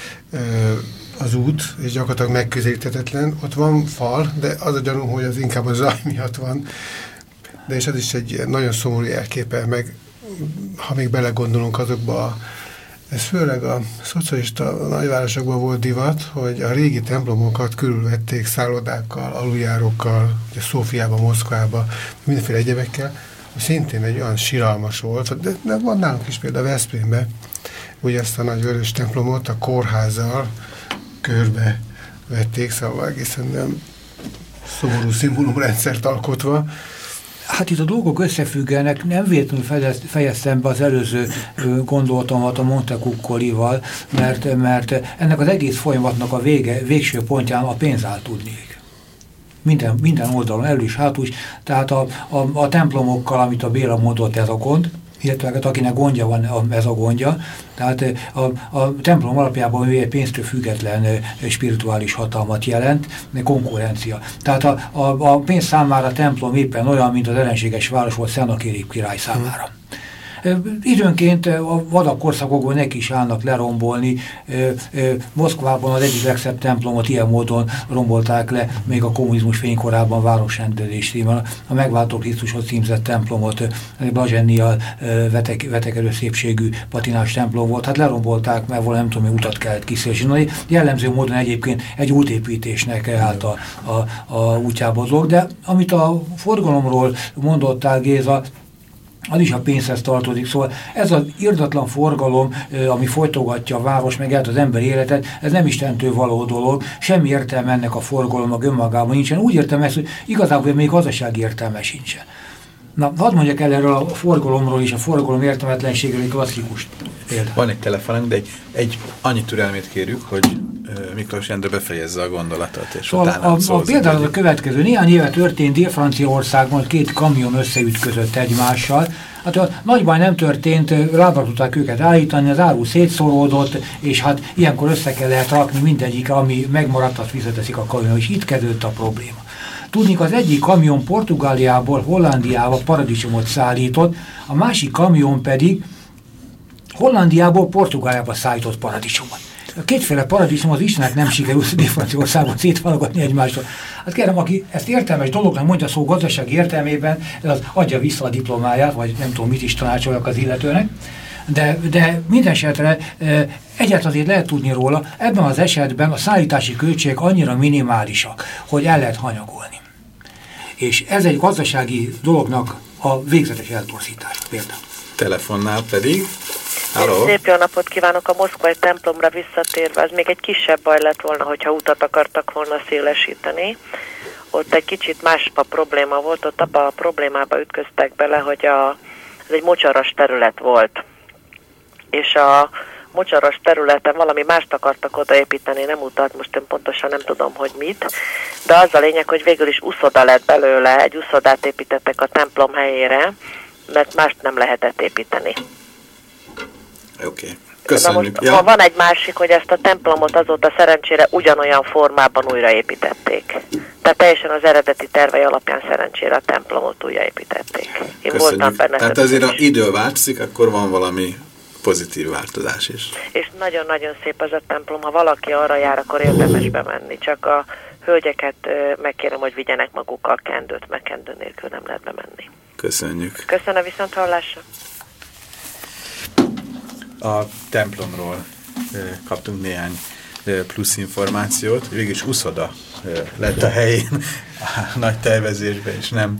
az út, és gyakorlatilag megközelíthetetlen. Ott van fal, de az a gyanú, hogy az inkább a zaj miatt van. De és az is egy nagyon szomorú jelképe, meg ha még belegondolunk azokba a ez főleg a szocialista nagyvárosokban volt divat, hogy a régi templomokat körülvették szállodákkal, aluljárókkal, ugye Szófiába, Moszkvába, mindenféle egyebekkel, szintén egy olyan siralmas volt, de, de van nálunk is például Veszprémben, ugye ezt a nagy vörös templomot a kórházzal körbe vették, szóval egészen nem szomorú szimbólumrendszert alkotva. Hát itt a dolgok összefüggenek, nem véletlenül fejeztem be az előző gondolatomat a Montecuccolival, mert, mert ennek az egész folyamatnak a vége, végső pontján a pénz áll tudnék. Minden, minden oldalon, elő is, hátul is. Tehát a, a, a templomokkal, amit a Béla mondott, ez a gond, illetve akinek gondja van, ez a gondja. Tehát a, a templom alapjában ő egy pénztől független spirituális hatalmat jelent, konkurencia. Tehát a, a, a pénz számára a templom éppen olyan, mint az ellenséges város volt Szenakérib király számára. Időnként a vadak korszakokban neki is állnak lerombolni. Moszkvában az egyik legszebb templomot ilyen módon rombolták le, még a kommunizmus fénykorában városrendezés címmel. A Megváltó Krisztushoz címzett templomot, Blazsennial vetek, vetekedő szépségű patinás templom volt. Hát lerombolták, mert valami nem tudom, hogy utat kellett kiszélni. Jellemző módon egyébként egy útépítésnek állt a, a, a útjába dolog, de amit a forgalomról mondottál, Géza, az is a pénzhez tartozik. Szóval ez az irdatlan forgalom, ami folytogatja a város, meg az ember életet, ez nem istentől való dolog, semmi értelme ennek a forgalomnak önmagában nincsen. Úgy értem ezt, hogy igazából még gazdasági értelme sincsen. Na, hadd mondjak el erről a forgalomról és a forgalom értelmetlenségről egy klasszikus példát. Van egy telefonunk, de egy, egy annyi türelmét kérjük, hogy uh, Miklós Endre befejezze a gondolatot, és szóval utána a, a például a következő. Néhány éve történt Dél-Franciaországban, két kamion összeütközött egymással. Hát a nagy baj nem történt, lábra tudták őket állítani, az áru szétszóródott, és hát ilyenkor össze kell lehet rakni mindegyik, ami megmaradt, azt visszateszik a kamion, és itt kezdődött a probléma. Tudnik, az egyik kamion Portugáliából Hollandiába paradicsomot szállított, a másik kamion pedig Hollandiából Portugáliába szállított paradicsomot. A kétféle paradicsom az Istennek nem sikerült Dél-Franciaországban szétvalogatni egymástól. Hát kérem, aki ezt értelmes dolognak mondja szó gazdasági értelmében, az adja vissza a diplomáját, vagy nem tudom, mit is tanácsoljak az illetőnek. De, de minden esetre e, egyet azért lehet tudni róla, ebben az esetben a szállítási költségek annyira minimálisak, hogy el lehet hanyagolni. És ez egy gazdasági dolognak a végzetes eltorzítás például. Telefonnál pedig. Halló. Szép jó napot kívánok, a moszkvai templomra visszatérve, ez még egy kisebb baj lett volna, hogyha utat akartak volna szélesíteni. Ott egy kicsit más a probléma volt, ott abban a problémába ütköztek bele, hogy a, ez egy mocsaras terület volt. És a mocsaras területen valami mást akartak odaépíteni, nem utat, most én pontosan nem tudom, hogy mit, de az a lényeg, hogy végül is uszoda lett belőle, egy uszodát építettek a templom helyére, mert mást nem lehetett építeni. Oké. Okay. Köszönjük. Na most, ja. Van egy másik, hogy ezt a templomot azóta szerencsére ugyanolyan formában újraépítették. Tehát teljesen az eredeti tervei alapján szerencsére a templomot újraépítették. Én Köszönjük. voltam benne. Tehát ezért, ha idő változik, akkor van valami pozitív változás is. És nagyon-nagyon szép az a templom, ha valaki arra jár, akkor érdemes bemenni, csak a hölgyeket megkérem, hogy vigyenek magukkal kendőt, mert kendő nélkül nem lehet bemenni. Köszönjük. Köszönöm, viszont hallásra. A templomról kaptunk néhány plusz információt, végülis uszoda lett a helyén a nagy tervezésben, és nem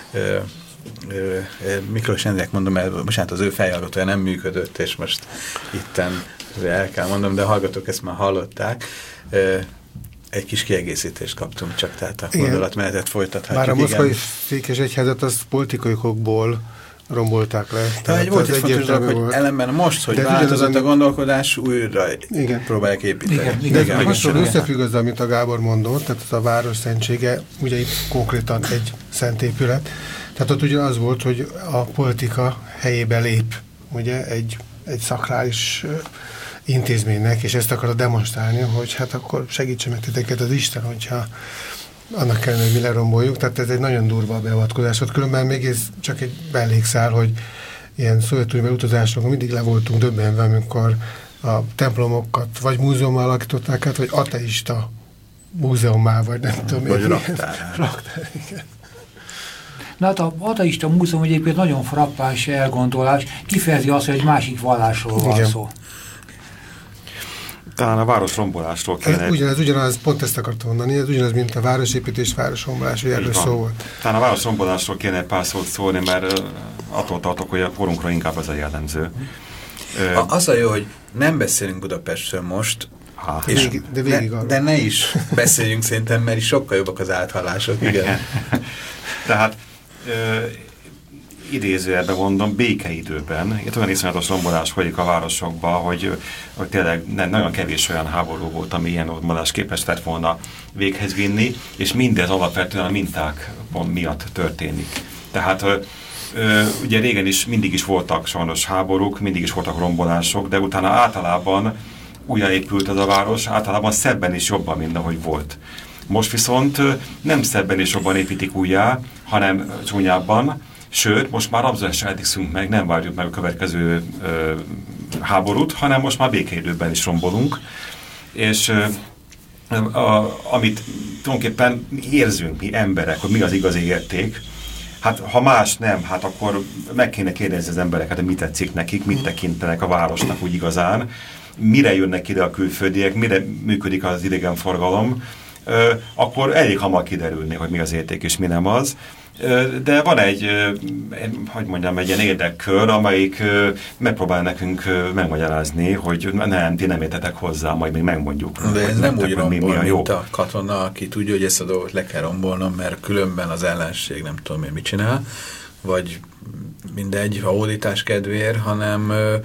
Miklós Endrek, mondom, mert most hát az ő fejhallgatója nem működött, és most itten el kell mondom, de a hallgatók ezt már hallották. Egy kis kiegészítést kaptunk csak, tehát a gondolatmenetet folytathatjuk. Bár a moszkvai székesegyházat az politikai okokból rombolták le. Tehát egy volt egy fontos dolog, hogy ellenben most, hogy változott a gondolkodás, újra igen. próbálják építeni. Igen, igen, igen, igen, hasonló összefügg azzal, mint a Gábor mondott, tehát a város szentsége, ugye itt konkrétan egy szent épület. Tehát ott ugye az volt, hogy a politika helyébe lép ugye egy, egy szakrális intézménynek, és ezt akarod demonstrálni, hogy hát akkor segítsen meg titeket az Isten, hogyha annak kellene, hogy mi leromboljuk. Tehát ez egy nagyon durva beavatkozás volt. Különben még ez csak egy mellékszál, hogy ilyen Szovjetunióban utazásokon mindig le voltunk döbbenve, amikor a templomokat vagy múzeummal alakították át, vagy ateista múzeummá, vagy nem tudom. Vagy raktár. Raktár, igen. Na hát az ateista múzeum egyébként nagyon frappáns elgondolás, kifejezi azt, hogy egy másik vallásról van igen. szó. Talán a városrombolásról kéne... Ez ugyanaz, ugyanaz, pont ezt akartam mondani, ez ugyanaz, mint a városépítés, városrombolás, hogy erről szó volt. Talán a városrombolásról kéne pár szót szólni, mert attól tartok, hogy a korunkra inkább ez a jellemző. A, az a jó, hogy nem beszélünk Budapestről most, ha, és végig, de, végig ne, de ne is beszéljünk szerintem, mert is sokkal jobbak az áthallások. Igen. Tehát ö, idézőjelben mondom, békeidőben, itt olyan iszonyatos rombolás folyik a városokban, hogy, hogy tényleg nem, nagyon kevés olyan háború volt, ami ilyen rombolás képes lett volna véghez vinni, és mindez alapvetően a minták miatt történik. Tehát ö, ö, ugye régen is mindig is voltak sajnos háborúk, mindig is voltak rombolások, de utána általában újjáépült az a város, általában szebben is jobban, mint ahogy volt. Most viszont nem szebben és jobban építik újjá, hanem csúnyábban, sőt, most már abszolút sem edikszünk meg, nem várjuk meg a következő ö, háborút, hanem most már békeidőben is rombolunk, és ö, a, amit tulajdonképpen érzünk mi emberek, hogy mi az igazi érték, hát ha más nem, hát akkor meg kéne kérdezni az embereket, hogy mit tetszik nekik, mit tekintenek a városnak úgy igazán, mire jönnek ide a külföldiek, mire működik az idegenforgalom, ö, akkor elég hamar kiderülni, hogy mi az érték és mi nem az. De van egy, hogy mondjam, egy ilyen érdekkör, amelyik megpróbál nekünk megmagyarázni, hogy nem, ti nem értetek hozzá, majd még megmondjuk. De ez nem úgy rombol, mint a katona, aki tudja, hogy ezt a dolgot le kell rombolnom, mert különben az ellenség nem tudom én mit csinál, vagy mindegy, a hódítás kedvéért, hanem uh,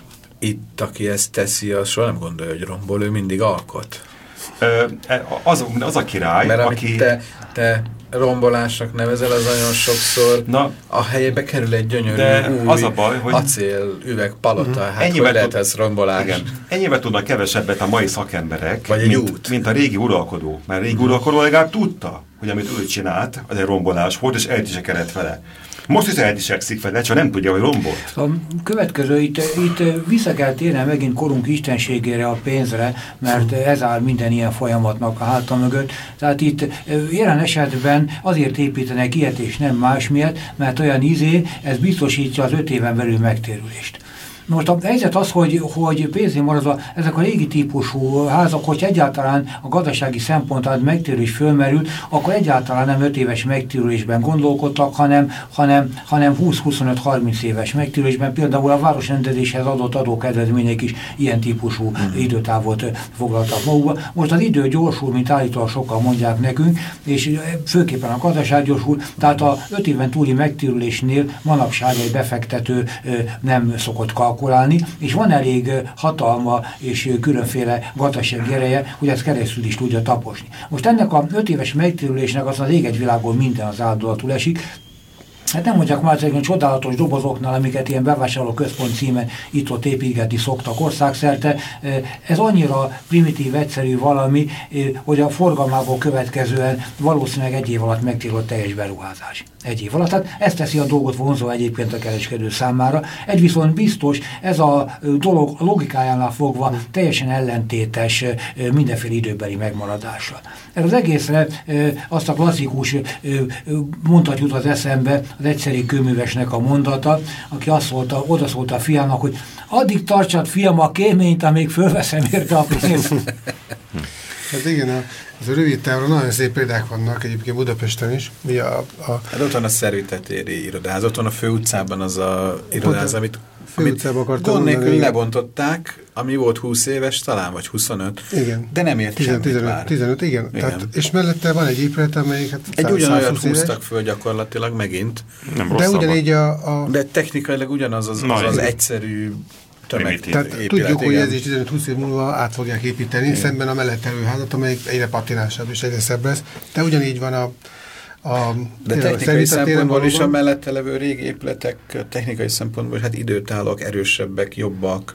itt, aki ezt teszi, az soha nem gondolja, hogy rombol, ő mindig alkot. Ö, az, az a király, mert aki... Te, te rombolásnak nevezel, az nagyon sokszor na, a helyébe kerül egy gyönyörű új az a baj, hogy acél, üveg, palota, hát ennyivel hogy lehet ez rombolás? Igen. Ennyivel tudnak kevesebbet a mai szakemberek, vagy mint, út. mint a régi uralkodó. Mert a régi hmm. uralkodó legalább tudta, hogy amit ő csinált, az egy rombolás volt, és eltisekedett vele. Most is eltisekszik vele, csak nem tudja, hogy rombolt. A következő, itt, itt vissza kell térni megint korunk istenségére, a pénzre, mert ez áll minden ilyen folyamatnak a háta mögött. Tehát itt jelen esetben azért építenek ilyet, és nem más miatt, mert olyan izé, ez biztosítja az öt éven belül megtérülést. Most a helyzet az, hogy, hogy pénzén maradva ezek a régi típusú házak, hogy egyáltalán a gazdasági szempontból megtérülés fölmerült, akkor egyáltalán nem öt éves megtérülésben gondolkodtak, hanem, hanem, hanem húsz-huszonöt-harminc éves megtérülésben. Például a városrendezéshez adott adókedvezmények is ilyen típusú mm. időtávot foglaltak magukba. Most az idő gyorsul, mint állítólag sokan mondják nekünk, és főképpen a gazdaság gyorsul, tehát a öt éven túli megtérülésnél manapság egy befektető nem szokott kalkulálni, és van elég hatalma és különféle gazdasági ereje, hogy ezt keresztül is tudja taposni. Most ennek a öt éves megtérülésnek az az ég egy világon minden az áldozatul esik, Hát nem mondjak már ezeken csodálatos dobozoknál, amiket ilyen bevásárló központ címen itt-ott építgetni szoktak országszerte. Ez annyira primitív, egyszerű valami, hogy a forgalmából következően valószínűleg egy év alatt megtérült teljes beruházás. Egy év alatt. Tehát ez teszi a dolgot vonzó egyébként a kereskedő számára. Egy viszont biztos, ez a dolog logikájánál fogva teljesen ellentétes mindenféle időbeli megmaradással. Ez az egészre azt a klasszikus mondat jut az eszembe, az egyszerű kőművesnek a mondata, aki azt szólta, oda szólta a fiának, hogy addig tartsad, fiam, a kéményt, amíg fölveszem érte a pénzt. Hát igen, a, az a rövid távra nagyon szép példák vannak egyébként Budapesten is. Ugye a, a... Hát ott van a Szervitetéri irodáz, ott van a főutcában az a irodáz, amit, amit gond nélkül lebontották, ami volt húsz éves, talán vagy huszonöt, igen. De nem ért tizenöt, semmit tizenöt, már. tizenöt, igen. igen. Tehát, és mellette van egy épület, amelyik hát egy ugyanolyat húztak föl gyakorlatilag megint. Nem de ugyanígy a, a... De technikailag ugyanaz az, az, az egyszerű tömeg. Tehát épület, tudjuk, igen. Hogy ez is tizenöt-húsz év múlva át fogják építeni, igen. Szemben a mellett előházat, amelyik egyre patinásabb és egyre szebb lesz. De ugyanígy van a A, de technikai szempontból is a mellette levő régi épületek technikai szempontból hát időtállók, erősebbek, jobbak.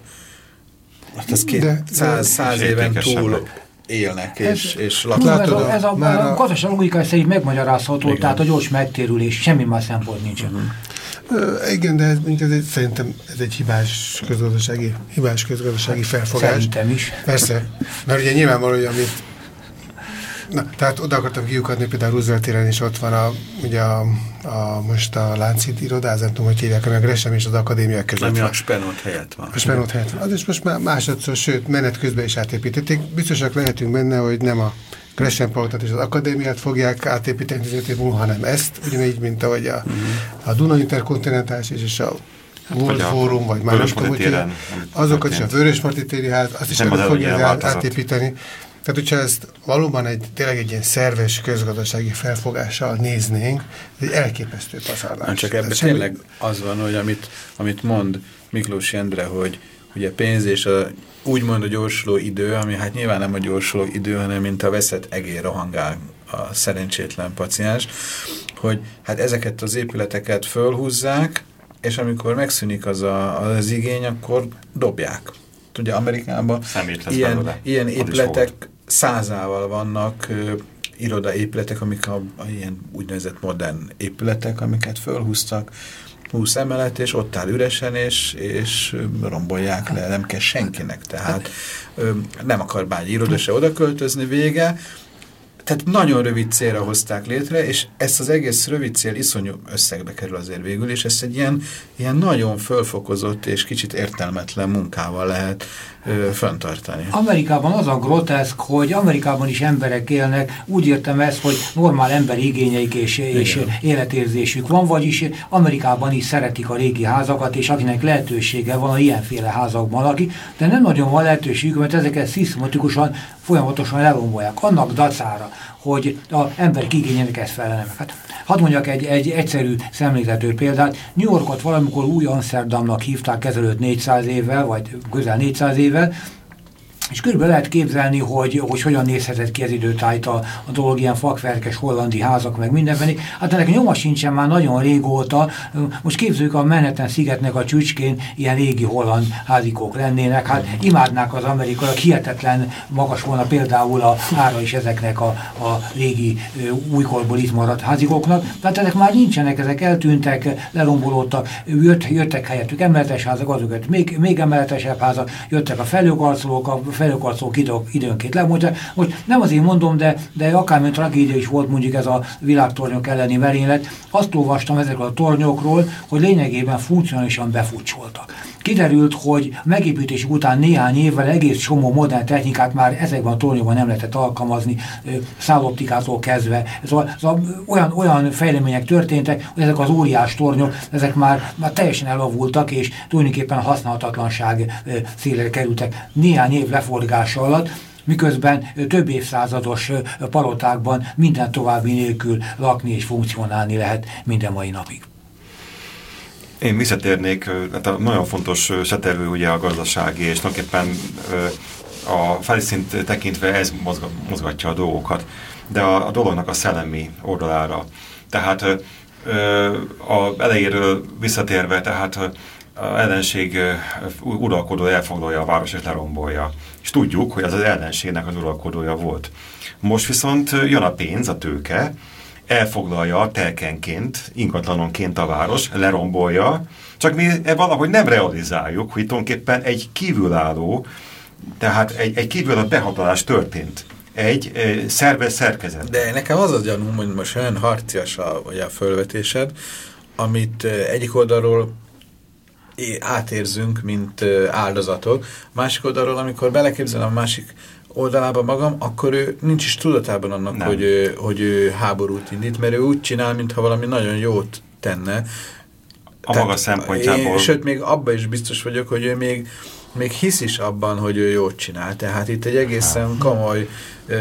Hát ez két, de, száz, száz éven túl élnek és, ez, és laknak. Ez a, ez a, a, a gazdaság logikai szerint megmagyarázható, igen. Tehát a gyors megtérülés, semmi más szempont nincsen. Uh-huh. Uh, igen, de ez, ez, szerintem ez egy hibás közgazdasági, hibás közgazdasági felfogás. Szerintem is. Persze, mert ugye nyilvánvaló, hogy amit na, tehát oda akartam kiukadni, például Roosevelt téren is ott van a, ugye a, a most a Láncid irodázat, nem tudom, hogy hívják, a Gresham és az akadémiák között. Ami a Spenot helyett van. A Spenot helyett van. Az is most már másodszor, sőt, menet közben is átépítették. Biztosak lehetünk benne, hogy nem a Gresham Palotat és az akadémiát fogják átépíteni tizenöt év múlva, hanem ezt, ugyanígy, mint ahogy a, uh-huh. a Duna Interkontinentális és a World Forum, vagy már nem tudom, hogy azokat is a Vörösmarty téri ház, azt is fogják átépíteni. Tehát, hogyha ezt valóban egy, tényleg egy ilyen szerves közgazdasági felfogással néznénk, ez egy elképesztő pazarlás. Csak ebben tényleg az van, hogy amit, amit mond Miklós Endre, hogy ugye pénz és a úgymond a gyorsuló idő, ami hát nyilván nem a gyorsuló idő, hanem mint a veszett egér rohangál a szerencsétlen paciens, hogy hát ezeket az épületeket fölhúzzák, és amikor megszűnik az a, az igény, akkor dobják. Ugye Amerikában ilyen, ilyen épületek százával vannak, ö, irodaépületek, amik a, a ilyen úgynevezett modern épületek, amiket fölhúztak, húsz emelet, és ott áll üresen, és, és rombolják le, nem kell senkinek. Tehát ö, nem akar bármi iroda se oda költözni, vége. Tehát nagyon rövid célra hozták létre, és ezt az egész rövid cél iszonyú összegbe kerül azért végül, és ezt egy ilyen, ilyen nagyon fölfokozott és kicsit értelmetlen munkával lehet ö, fenntartani. Amerikában az a groteszk, hogy Amerikában is emberek élnek, úgy értem ezt, hogy normál emberi igényeik és, és életérzésük van, vagyis Amerikában is szeretik a régi házakat, és akinek lehetősége van, a ilyenféle házakban lakik, de nem nagyon van lehetőségük, mert ezeket szisztematikusan, folyamatosan elombolják. Annak dacára, hogy az emberek igényének ezt felelnek. Hát, hadd mondjak egy, egy egyszerű szemléltető példát. New Yorkot valamikor új Amsterdamnak hívták ezelőtt négyszáz évvel, vagy közel négyszáz évvel, és körülbelül lehet képzelni, hogy, hogy hogyan nézhetett ki ez időtájt a, a dolog, ilyen fakverkes hollandi házak, meg mindenben. Hát ennek nyoma sincsen már nagyon régóta. Most képzeljük, a Manhattan szigetnek a csücskén ilyen régi holland házikók lennének. Hát imádnák az amerikaiak, hihetetlen magas volna például a ára is ezeknek a, a régi újkorból itt maradt házikóknak. Tehát ezek már nincsenek, ezek eltűntek, lerombolódtak, jött, jöttek helyettük emeletes házak, azokat még, még emeletesebb házak, jöttek a felhőkarcolók, a felhőkarcolók idő, időnként lemondja. Most nem azért mondom, de, de akármilyen tragédia is volt mondjuk ez a világtornyok elleni merénylet, azt olvastam ezekről a tornyokról, hogy lényegében funkcionálisan befutcsoltak. Kiderült, hogy megépítésük után néhány évvel egész csomó modern technikát már ezekben a tornyokban nem lehetett alkalmazni, szálloptikától kezdve. Ez a, ez a, olyan, olyan fejlemények történtek, hogy ezek az óriás tornyok, ezek már, már teljesen elavultak, és tulajdonképpen használhatatlanság szélére kerültek néhány év leforgása alatt, miközben több évszázados palotákban minden további nélkül lakni és funkcionálni lehet minden mai napig. Én visszatérnék, hát a nagyon fontos seterő ugye a gazdasági, és tulajdonképpen a felszínt tekintve ez mozgatja a dolgokat, de a, a dolognak a szellemi oldalára. Tehát A elejéről visszatérve, tehát az ellenség uralkodója elfoglalja a város és lerombolja. És tudjuk, hogy ez az ellenségnek az uralkodója volt. Most viszont jön a pénz, a tőke, elfoglalja telkenként, ingatlanonként a város, lerombolja, csak mi valahogy nem realizáljuk, hogy tulajdonképpen egy kívülálló, tehát egy, egy kívülálló behatolás történt. Egy e, szerves szerkezet. De nekem az a gyanúm, hogy most olyan harcias a, a fölvetésed, amit egyik oldalról átérzünk, mint áldozatok, másik oldalról, amikor beleképzelem a másik oldalába magam, akkor ő nincs is tudatában annak, hogy ő, hogy ő háborút indít, mert ő úgy csinál, mintha valami nagyon jót tenne. A maga szempontjából. Én, sőt, még abban is biztos vagyok, hogy ő még, még hisz is abban, hogy ő jót csinál. Tehát itt egy egészen komoly ö,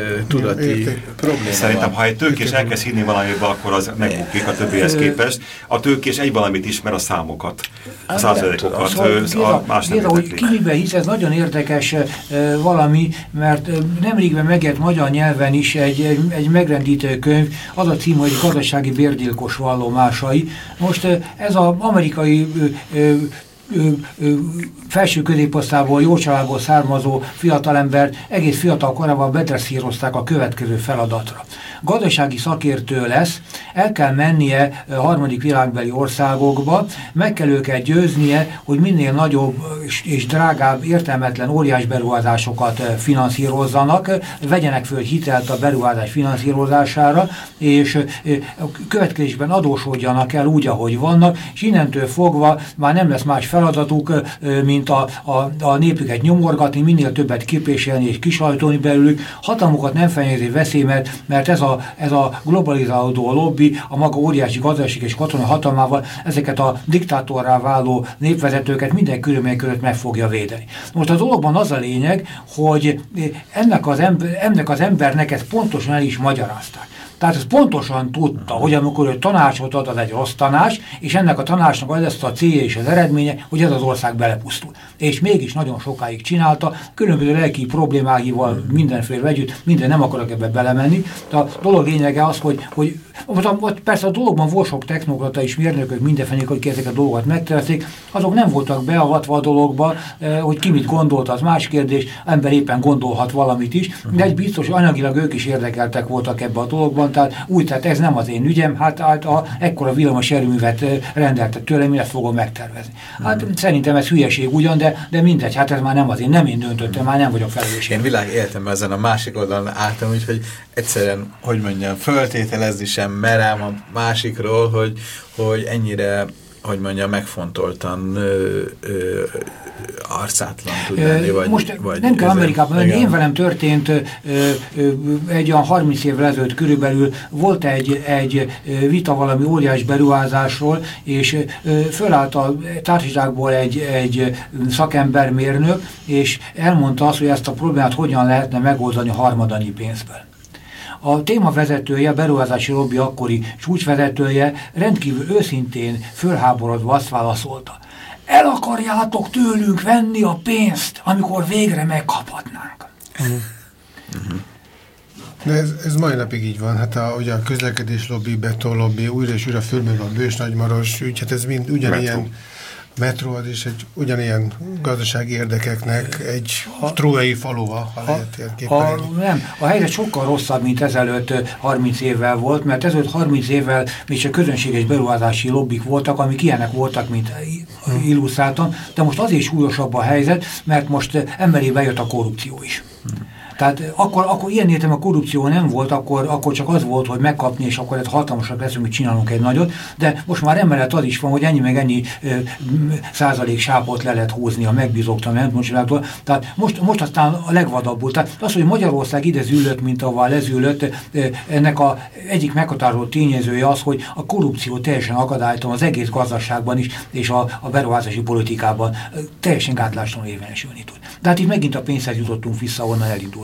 tudati probléma. Szerintem, ha egy tőkés elkezd hinni valamiben, akkor az megbukik a többihez képest. A tőkés egy valamit ismer, a számokat, a százalékokat, a más nem hogy ki miben hisz, ez nagyon érdekes uh, valami, mert uh, nemrégben megjelent magyar nyelven is egy, egy, egy megrendítő könyv, az a cím, hogy gazdasági bérgyilkos vallomásai. Most uh, ez az amerikai uh, uh, Ö, ö, felső középosztályból, jó családból származó fiatalember egész fiatal korában bedresszírozták a következő feladatra. Gazdasági szakértő lesz, el kell mennie a harmadik világbeli országokba, meg kell őket győznie, hogy minél nagyobb és, és drágább, értelmetlen óriás beruházásokat finanszírozzanak, vegyenek föl hitelt a beruházás finanszírozására, és következésben adósodjanak el úgy, ahogy vannak, és innentől fogva már nem lesz más feladatuk, mint a, a, a népüket nyomorgatni, minél többet képviselni és kisajtolni belőlük. Hatalmukat nem fenyegeti veszély, mert, mert ez, a, ez a globalizálódó lobby a maga óriási gazdaság és katonai hatalmával ezeket a diktátorrá váló népvezetőket minden körülmények között meg fogja védeni. Most a dologban az a lényeg, hogy ennek az, ember, ennek az embernek ezt pontosan el is magyarázták. Tehát ez pontosan tudta, hogy amikor ő tanácsot ad, az egy rossz tanács, és ennek a tanácsnak az lesz a célja és az eredménye, hogy ez az ország belepusztul. És mégis nagyon sokáig csinálta, különböző lelki problémáival mindenféle együtt, minden nem akarok ebbe belemenni. De a dolog lényege az, hogy, hogy ott persze a dologban volt sok technokrata és mérnökök mindenfélék, akik ezeket a dolgokat megteszik, azok nem voltak beavatva a dologba, hogy ki mit gondolt, az más kérdés, ember éppen gondolhat valamit is, de egy biztos, hogy anyagilag ők is érdekeltek voltak ebbe a dologban, tehát úgy, tehát ez nem az én ügyem, hát, hát a, ekkora villamos erőművet rendeltek tőlem, én ezt fogom megtervezni. Hát hmm. szerintem ez hülyeség ugyan, de, de mindegy, hát ez már nem az én, nem én döntöttem, már nem vagyok felelős. Én világ életemben ezen a másik oldalon álltam, úgyhogy egyszerűen, hogy mondjam, föltételezni sem merem a másikról, hogy, hogy ennyire, hogy mondjam, megfontoltan ö, ö, arcátlan tud lenni, vagy... Most vagy nem kell Amerikában lenni, én velem történt ö, ö, egy olyan harminc évvel ezelőtt körülbelül volt egy, egy vita valami óriás beruházásról, és ö, fölállt a társaságból egy, egy szakembermérnök, és elmondta azt, hogy ezt a problémát hogyan lehetne megoldani harmadannyi pénzből. A témavezetője, a beruházási lobby akkori csúcsvezetője rendkívül őszintén, fölháborodva azt válaszolta: el akarjátok tőlünk venni a pénzt, amikor végre megkaphatnánk. Uh-huh. De ez, ez mai napig így van. Hát a, ugye a közlekedés lobby, beton lobby, újra és újra fölmerül a Bős-Nagymaros ügy, hát ez mind ugyanilyen... Metro. Metró az is egy ugyanilyen gazdasági érdekeknek egy trójai faluva, ha, ha lehet képelni. Nem, a helyzet sokkal rosszabb, mint ezelőtt harminc évvel volt, mert ezelőtt harminc évvel még csak közönséges beruházási lobbik voltak, amik ilyenek voltak, mint illusztráltam, de most azért súlyosabb a helyzet, mert most emberébe jött a korrupció is. Hmm. Tehát akkor, akkor ilyen értem a korrupció nem volt, akkor, akkor csak az volt, hogy megkapni, és akkor ez hatalmasak leszünk, hogy csinálunk egy nagyot, de most már emellett az is van, hogy ennyi meg ennyi ö, százalék sápot le lehet húzni a megbízóktól, nem mocsolaktól. Tehát most, most aztán a legvadabbul. Tehát az, hogy Magyarország ide zűlött, mint ahová lezűlött, ennek a egyik meghatározó tényezője az, hogy a korrupció teljesen akadálytalan az egész gazdaságban is, és a, a beruházási politikában teljesen gátlástalanul érvényesülni tud. De hát itt megint a pénzhez jutottunk vissza, onnan elindult.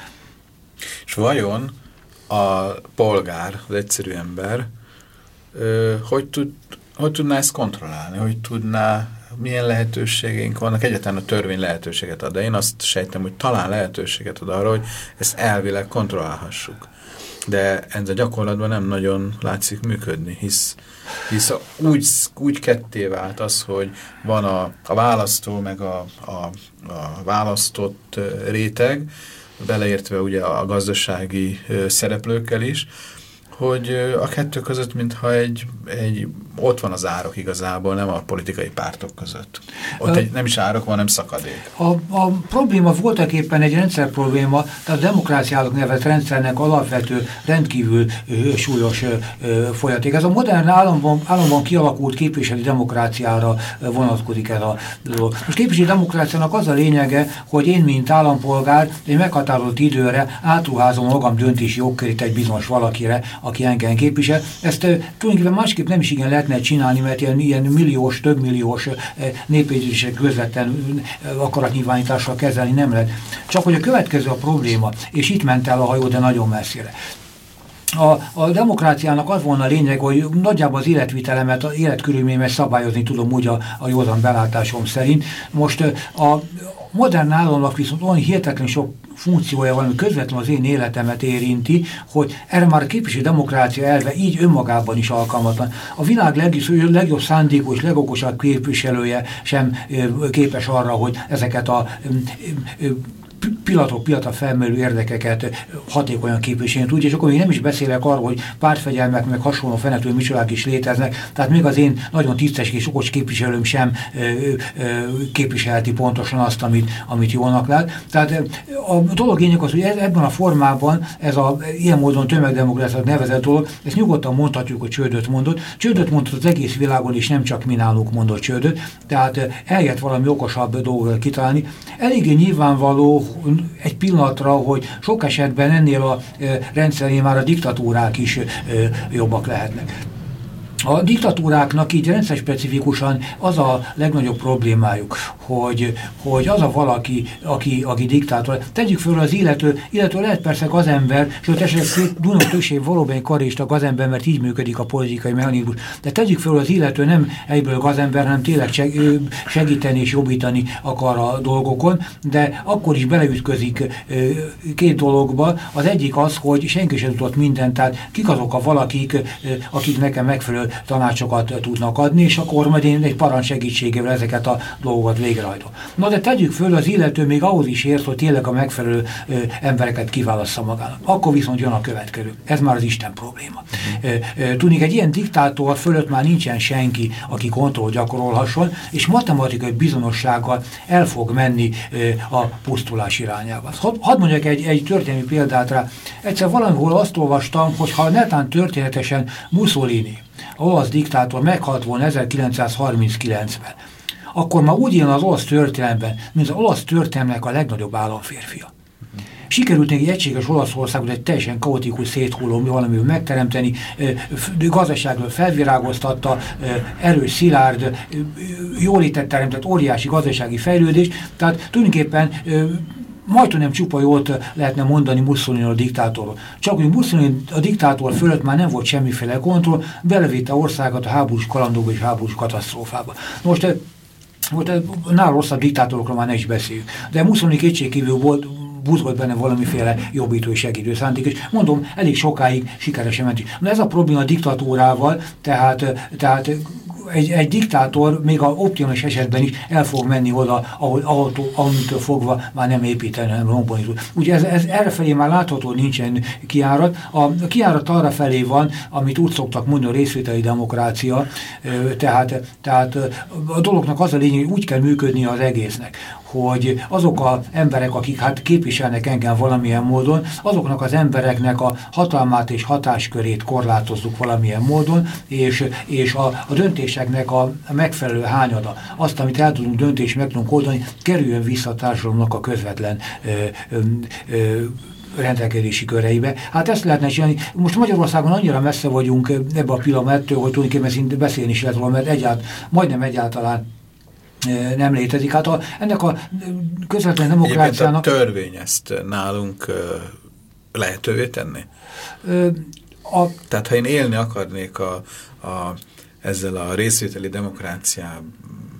És vajon a polgár, az egyszerű ember, ö, hogy, tud, hogy tudná ezt kontrollálni? Hogy tudná, milyen lehetőségeink vannak? Egyáltalán a törvény lehetőséget ad, de én azt sejtem, hogy talán lehetőséget ad arra, hogy ezt elvileg kontrollálhassuk. de ez a gyakorlatban nem nagyon látszik működni, hisz, hisz úgy, úgy ketté vált az, hogy van a, a választó, meg a, a, a választott réteg, beleértve ugye a gazdasági szereplőkkel is, hogy a kettő között, mintha egy, egy, ott van az árok igazából, nem a politikai pártok között. Ott egy, nem is árok van, hanem szakadék. A, a probléma voltak éppen egy rendszer probléma, tehát a demokráciának nevet rendszernek alapvető, rendkívül ö, súlyos ö, ö, folyaték. Ez a modern államban, államban kialakult képviselő demokráciára vonatkozik ez a dolog. Most képviselő demokráciának az a lényege, hogy én, mint állampolgár, egy meghatározott időre átruházom magam döntési jogkörét egy bizonyos valakire, aki engem képvisel. Ezt uh, tulajdonképpen másképp nem is igen lehetne csinálni, mert ilyen, ilyen milliós, több milliós uh, népérzések közvetlen uh, akaratnyilvánítással kezelni nem lehet. Csak hogy a következő a probléma, és itt ment el a hajó, de nagyon messzire. A, a demokráciának az volna a lényeg, hogy nagyjából az életvitelemet, az életkörülményemet szabályozni tudom úgy a, a józan belátásom szerint. Most uh, a modern államnak viszont olyan hihetetlen sok funkciója van, ami közvetlenül az én életemet érinti, hogy erre már a képviselő demokrácia elve így önmagában is alkalmatlan. A világ legjobb, legjobb szándékú és legokosabb képviselője sem képes arra, hogy ezeket a pillanatok pillanatra felmerülő érdekeket hatékonyan képviselni tudja, és akkor még nem is beszélek arról, hogy pártfegyelmek, meg hasonló fenető micsodák is léteznek, tehát még az én nagyon tisztes és okos képviselőm sem ö, ö, képviselheti pontosan azt, amit, amit jónak lát. Tehát a dolog lényeg az, hogy ebben a formában ez a ilyen módon tömegdemokráciát nevezett dolog, ezt nyugodtan mondhatjuk, hogy csődöt mondott. Csődöt mondott az egész világon, és nem csak mi nálunk mondott csődöt, tehát eljött valami okosabb dolgot kitalálni. Eléggé nyilvánvaló egy pillanatra, hogy sok esetben ennél a e, rendszerén már a diktatúrák is e, jobbak lehetnek. A diktatúráknak így rendszerspecifikusan az a legnagyobb problémájuk, hogy, hogy az a valaki, aki, aki diktátor. Tegyük föl az illető, illető lehet persze az ember, sőt esetleg Dunok többség valóban karista gazember, mert így működik a politikai mechanizmus, de tegyük föl az illető nem egyből gazember, hanem tényleg segíteni és jobbítani akar a dolgokon, de akkor is beleütközik két dologba. Az egyik az, hogy senki sem tudott mindent, tehát kik azok a valakik, akik nekem megfelelő tanácsokat tudnak adni, és akkor majd én egy parancs segítségével ezeket a dolgokat végrehajtom. Na de tegyük föl, az illető még ahhoz is ért, hogy tényleg a megfelelő ö, embereket kiválassza magának. Akkor viszont jön a következő. Ez már az Isten probléma. Uh-huh. Tudni, egy ilyen diktátor fölött már nincsen senki, aki kontroll gyakorolhasson, és matematikai bizonyossággal el fog menni ö, a pusztulás irányába. Hadd had mondjak egy, egy történelmi példát rá. Egyszer valahol azt olvastam, hogy ha netán történetesen Mussolini, a olasz diktátor meghalt volna ezerkilencszázharminckilencben, akkor már úgy jön az olasz történelemben, mint az olasz történelemnek a legnagyobb államférfia. Sikerült neki egy egységes Olaszországot egy teljesen kaotikus széthulló valamivel megteremteni, gazdaságról felvirágoztatta, erős, szilárd, jólétet teremtett, óriási gazdasági fejlődés, tehát tulajdonképpen majdnem nem csupa jót lehetne mondani Mussolini a diktátorról. Csak hogy Mussolini a diktátor fölött már nem volt semmiféle kontroll, belevitte országot a háborús kalandokba és háborús katasztrófába. Most, most nála rosszabb diktátorokról már ne is beszéljük. De Mussolini kétségkívül volt, buzgott benne valamiféle jobbító és segítő szándék, és mondom, elég sokáig sikeresen ment. Na ez a probléma a diktatúrával, tehát, tehát Egy, egy diktátor még a optimális esetben is el fog menni oda, ahol, ahol amitől fogva már nem építeni, hanem rombani tud. Ugye ez, ez errefelé már látható, nincsen kiárat. A kiárat arra felé van, amit úgy szoktak mondani, a részvételi demokrácia, tehát, tehát a dolognak az a lényeg, hogy úgy kell működni az egésznek, hogy azok az emberek, akik hát képviselnek engem valamilyen módon, azoknak az embereknek a hatalmát és hatáskörét korlátozzuk valamilyen módon, és, és a, a döntéseknek a megfelelő hányada, azt, amit el tudunk döntés meg tudunk oldani, kerüljön vissza a társadalomnak a közvetlen ö, ö, ö, rendelkezési köreibe. Hát ezt lehetne csinálni. Most Magyarországon annyira messze vagyunk ebbe a pillanattal, hogy tulajdonképpen beszélni is lehet róla, mert egyált, majdnem egyáltalán nem létezik. Hát a, ennek a közvetlen demokráciának... Egyébként a törvény ezt nálunk lehetővé tenni? A, Tehát ha én élni akarnék a, a, ezzel a részvételi demokráciával,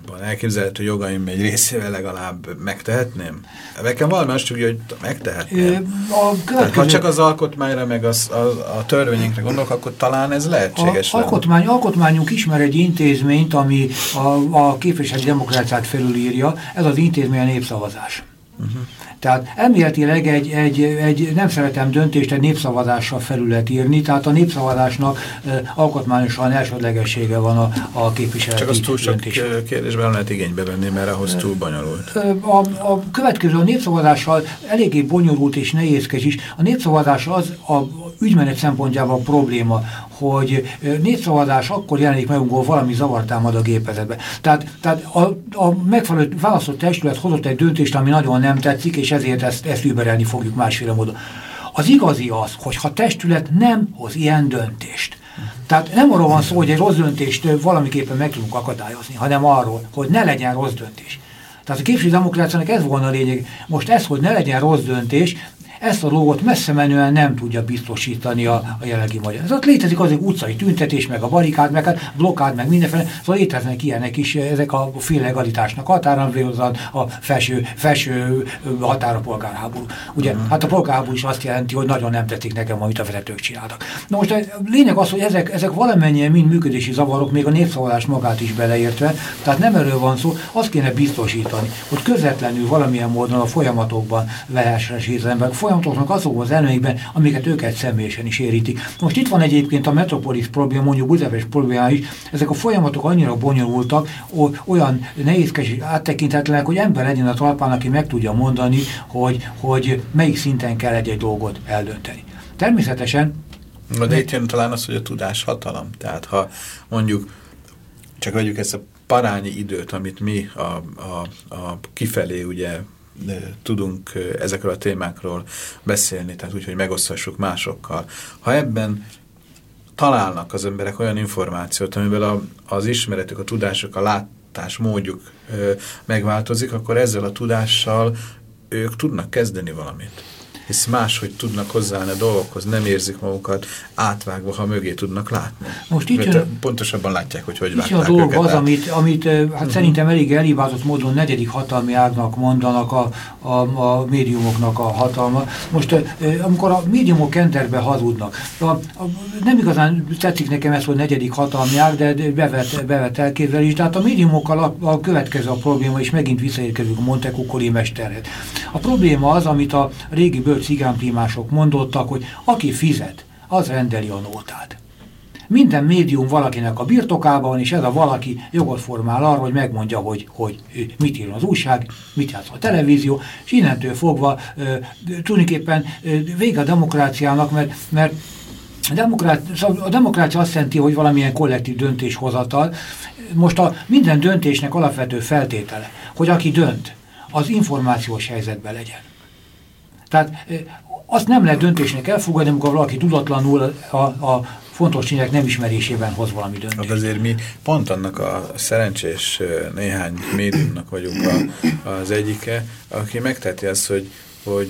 elképzelhető jogaim egy részével legalább megtehetném? Nekem valami azt tudja, hogy megtehetném. A következő... Ha csak az alkotmányra, meg az, a, a törvényünkre gondolok, akkor talán ez lehetséges. A alkotmány, alkotmányunk ismer egy intézményt, ami a, a képviseleti demokráciát felülírja, ez az intézmény a népszavazás. Uh-huh. Tehát elméletileg egy, egy, egy nem szeretem döntést egy népszavazással felül lehet írni, tehát a népszavazásnak e, alkotmányosan elsődlegessége van a, a képviseleti döntés. Csak az túl döntés. sok kérdésben nem lehet igénybe venni, mert ahhoz túl bonyolult. A, a következő a népszavazással eléggé bonyolult és nehézkes is. A népszavazás az a ügymenet szempontjában a probléma, hogy népszavazás akkor jelenik meg, amikor valami zavart támad a gépezetbe. Tehát, tehát a, a megfelelő választott testület hozott egy döntést, ami nagyon nem tetszik, és ezért ezt, ezt überelni fogjuk másféle módon. Az igazi az, hogy ha testület nem hoz ilyen döntést, tehát nem arról van szó, hogy egy rossz döntést valamiképpen meg tudunk akadályozni, hanem arról, hogy ne legyen rossz döntés. Tehát a képviselő demokráciának ez volna a lényeg. Most ez, hogy ne legyen rossz döntés, ezt a dolgot messze menően nem tudja biztosítani a, a jelenlegi magyar. Ez ott létezik az egy utcai tüntetés, meg a barikád, meg a blokkád, meg mindenféle, szóval léteznek ilyenek is, ezek a fél legalitásnak határon, a felső, felső határa polgárháború. Ugye, uh-huh. hát a polgárháború is azt jelenti, hogy nagyon nem tetszik nekem, amit a vezetők csináltak. Na most a lényeg az, hogy ezek, ezek valamennyien mind működési zavarok, még a népszavazás magát is beleértve, tehát nem erről van szó, azt kéne biztosítani, hogy közvetlenül valamilyen módon a folyamatokban vehessen az ember, folyamatoknak azokban az előnyekben, amiket őket személyesen is érítik. Most itt van egyébként a Metropolis probléma, mondjuk Budapest problémája is, ezek a folyamatok annyira bonyolultak, olyan nehézkes és áttekintetlenek, hogy ember legyen a talpán, aki meg tudja mondani, hogy, hogy melyik szinten kell egy-egy dolgot eldönteni. Természetesen... De itt jön talán az, hogy a tudás hatalom. Tehát ha mondjuk, csak vegyük ezt a parányi időt, amit mi a, a, a kifelé ugye tudunk ezekről a témákról beszélni, tehát úgy, hogy megoszthassuk másokkal. Ha ebben találnak az emberek olyan információt, amivel a, az ismeretük, a tudásuk, a látásmódjuk ö, megváltozik, akkor ezzel a tudással ők tudnak kezdeni valamit. Hisz máshogy tudnak hozzáállni a dolgokhoz, nem érzik magukat átvágva, ha mögé tudnak látni. Most itt jön, pontosabban látják, hogy hogy vágták őket. A dolog az, amit, amit hát uh-huh. szerintem elég elhibázott módon negyedik hatalmi ágnak mondanak a, a, a médiumoknak a hatalma. Most amikor a médiumok kenterbe hazudnak, a, a, nem igazán tetszik nekem ez, hogy negyedik hatalmi ág, de bevet, bevet elképzelés. Tehát a médiumokkal a, a következő a probléma, és megint visszaérkezünk a Montecuccoli mesterhez. A probléma az, amit a régi bölcs cigánprímások mondottak, hogy aki fizet, az rendeli a nótát. Minden médium valakinek a birtokában van, és ez a valaki jogot formál arra, hogy megmondja, hogy, hogy mit ír az újság, mit játsz a televízió, és innentől fogva e, tulajdonképpen e, vége a demokráciának, mert, mert a, demokrácia, a demokrácia azt jelenti, hogy valamilyen kollektív döntéshozatal. Most a minden döntésnek alapvető feltétele, hogy aki dönt, az információs helyzetben legyen. Tehát azt nem lehet döntésnek elfogadni, amikor valaki tudatlanul a, a fontos tények nem ismerésében hoz valami döntést. Azért mi pont annak a szerencsés néhány médiumnak vagyunk a, az egyike, aki megteheti azt, hogy, hogy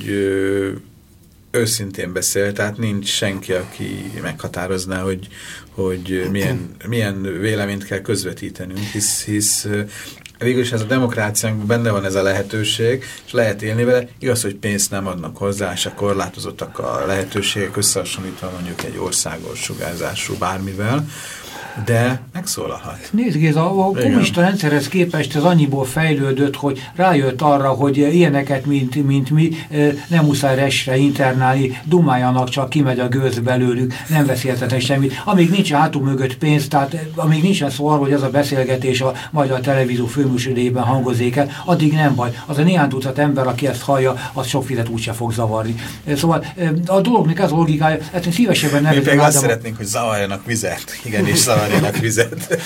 őszintén beszél, tehát nincs senki, aki meghatározná, hogy, hogy milyen, milyen véleményt kell közvetítenünk, hisz, hisz végülis ez a demokráciánkban benne van ez a lehetőség, és lehet élni vele. Igaz, hogy pénzt nem adnak hozzá, és a korlátozottak a lehetőségek összehasonlítva mondjuk egy országos sugárzású bármivel, de megszólalhat. Nézd, Géza, a kommunista rendszerhez képest ez annyiból fejlődött, hogy rájött arra, hogy ilyeneket, mint, mint mi, nem muszáj resre internálni, dumáljanak, csak kimegy a gőz belőlük, nem veszélyeztetnek semmit. Amíg nincs hátul mögött pénz, tehát amíg nincsen szó arról, hogy ez a beszélgetés a magyar televízió főműsorében hangozzék el, addig nem baj. Az a néhány tucat ember, aki ezt hallja, az sok fizet úgyse fog zavarni. Szóval a dolognak ez a logikája, ezt szívesebben nem. Mi pedig azt szeretnénk, hogy zavarjanak vizet. Igen, és zavarjanak vizet.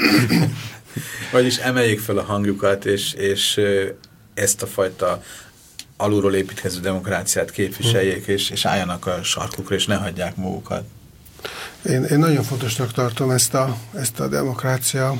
Vagyis emeljék fel a hangjukat, és, és ezt a fajta alulról építkező demokráciát képviseljék, és, és álljanak a sarkukra, és ne hagyják magukat. Én, én nagyon fontosnak tartom ezt a, ezt a demokrácia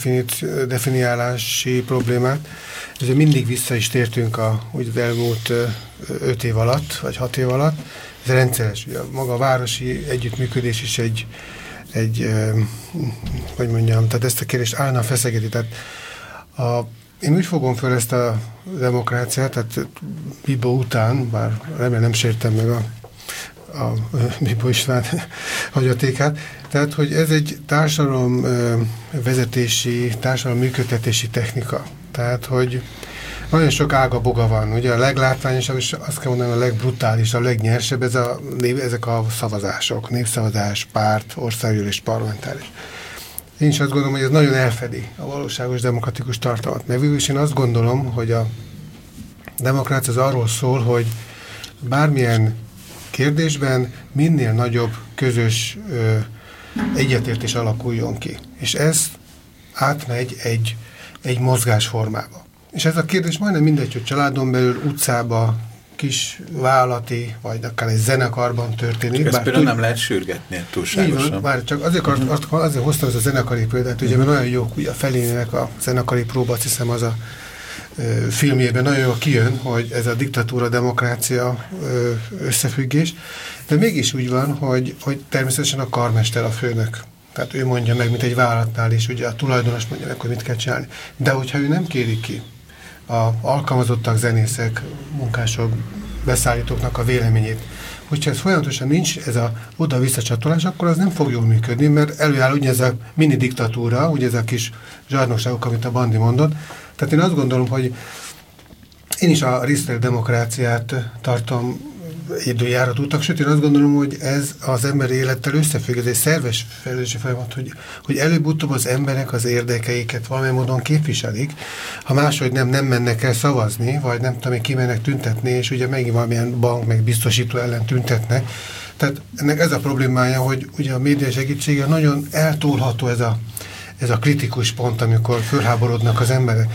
definiálási problémát. Ezért mindig vissza is tértünk a, úgy az elmúlt öt év alatt, vagy hat év alatt. Ez rendszeres. Ugye maga a városi együttműködés is egy egy, hogy mondjam, tehát ezt a kérdést állna feszegeti. Tehát A, én úgy fogom fel ezt a demokráciát, tehát Bibó után, bár remélem nem sértem meg a, a Bibó István hagyatékát, tehát, hogy ez egy társadalom vezetési, társadalom működtetési technika. Tehát, hogy nagyon sok ága-boga van. Ugye a leglátványosabb, és azt kell mondani, a legbrutálisabb, a legnyersebb, ez a, ezek a szavazások, népszavazás, párt, országgyűlés, parlamentáris. Én is azt gondolom, hogy ez nagyon elfedi a valóságos demokratikus tartalmat. Mert végül is én azt gondolom, hogy a demokrácia az arról szól, hogy bármilyen kérdésben minél nagyobb közös ö, egyetértés alakuljon ki. És ez átmegy egy, egy mozgásformába. És ez a kérdés majdnem mindegy, hogy családon belül, utcába, kis vállalati, vagy akár egy zenekarban történik. Csak ezt például tud... nem lehet sürgetni túlságosan. Így van, bár csak azért, mm. azt, azért hoztam ezt a zenekari példát, ugye, mert nagyon jó, ugye a Fellinének a zenekari próba, azt hiszem az a ö, filmjében nagyon jól kijön, hogy ez a diktatúra, demokrácia ö, összefüggés, de mégis úgy van, hogy, hogy természetesen a karmester a főnök. Tehát ő mondja meg, mint egy vállalatnál is, ugye a tulajdonos mondja meg, hogy mit kell csinálni. De hogyha ő nem kéri ki a alkalmazottak, zenészek, munkások, beszállítóknak a véleményét, hogyha ez folyamatosan nincs, ez a oda-visszacsatolás, akkor az nem fog jól működni, mert előáll ugye ez a mini diktatúra, ugye ez a kis zsarnokságok, amit a Bandi mondott. Tehát én azt gondolom, hogy én is a részlet demokráciát tartom időjárat útnak, sőt, én azt gondolom, hogy ez az emberi élettel összefügg, ez egy szerves fejlődési folyamat, hogy, hogy előbb-utóbb az emberek az érdekeiket valamilyen módon képviselik, ha máshogy nem, nem mennek el szavazni, vagy nem tudom, kimennek tüntetni, és ugye megint valamilyen bank, meg biztosító ellen tüntetnek. Tehát ennek ez a problémája, hogy ugye a média segítsége nagyon eltolható ez a, ez a kritikus pont, amikor fölháborodnak az emberek.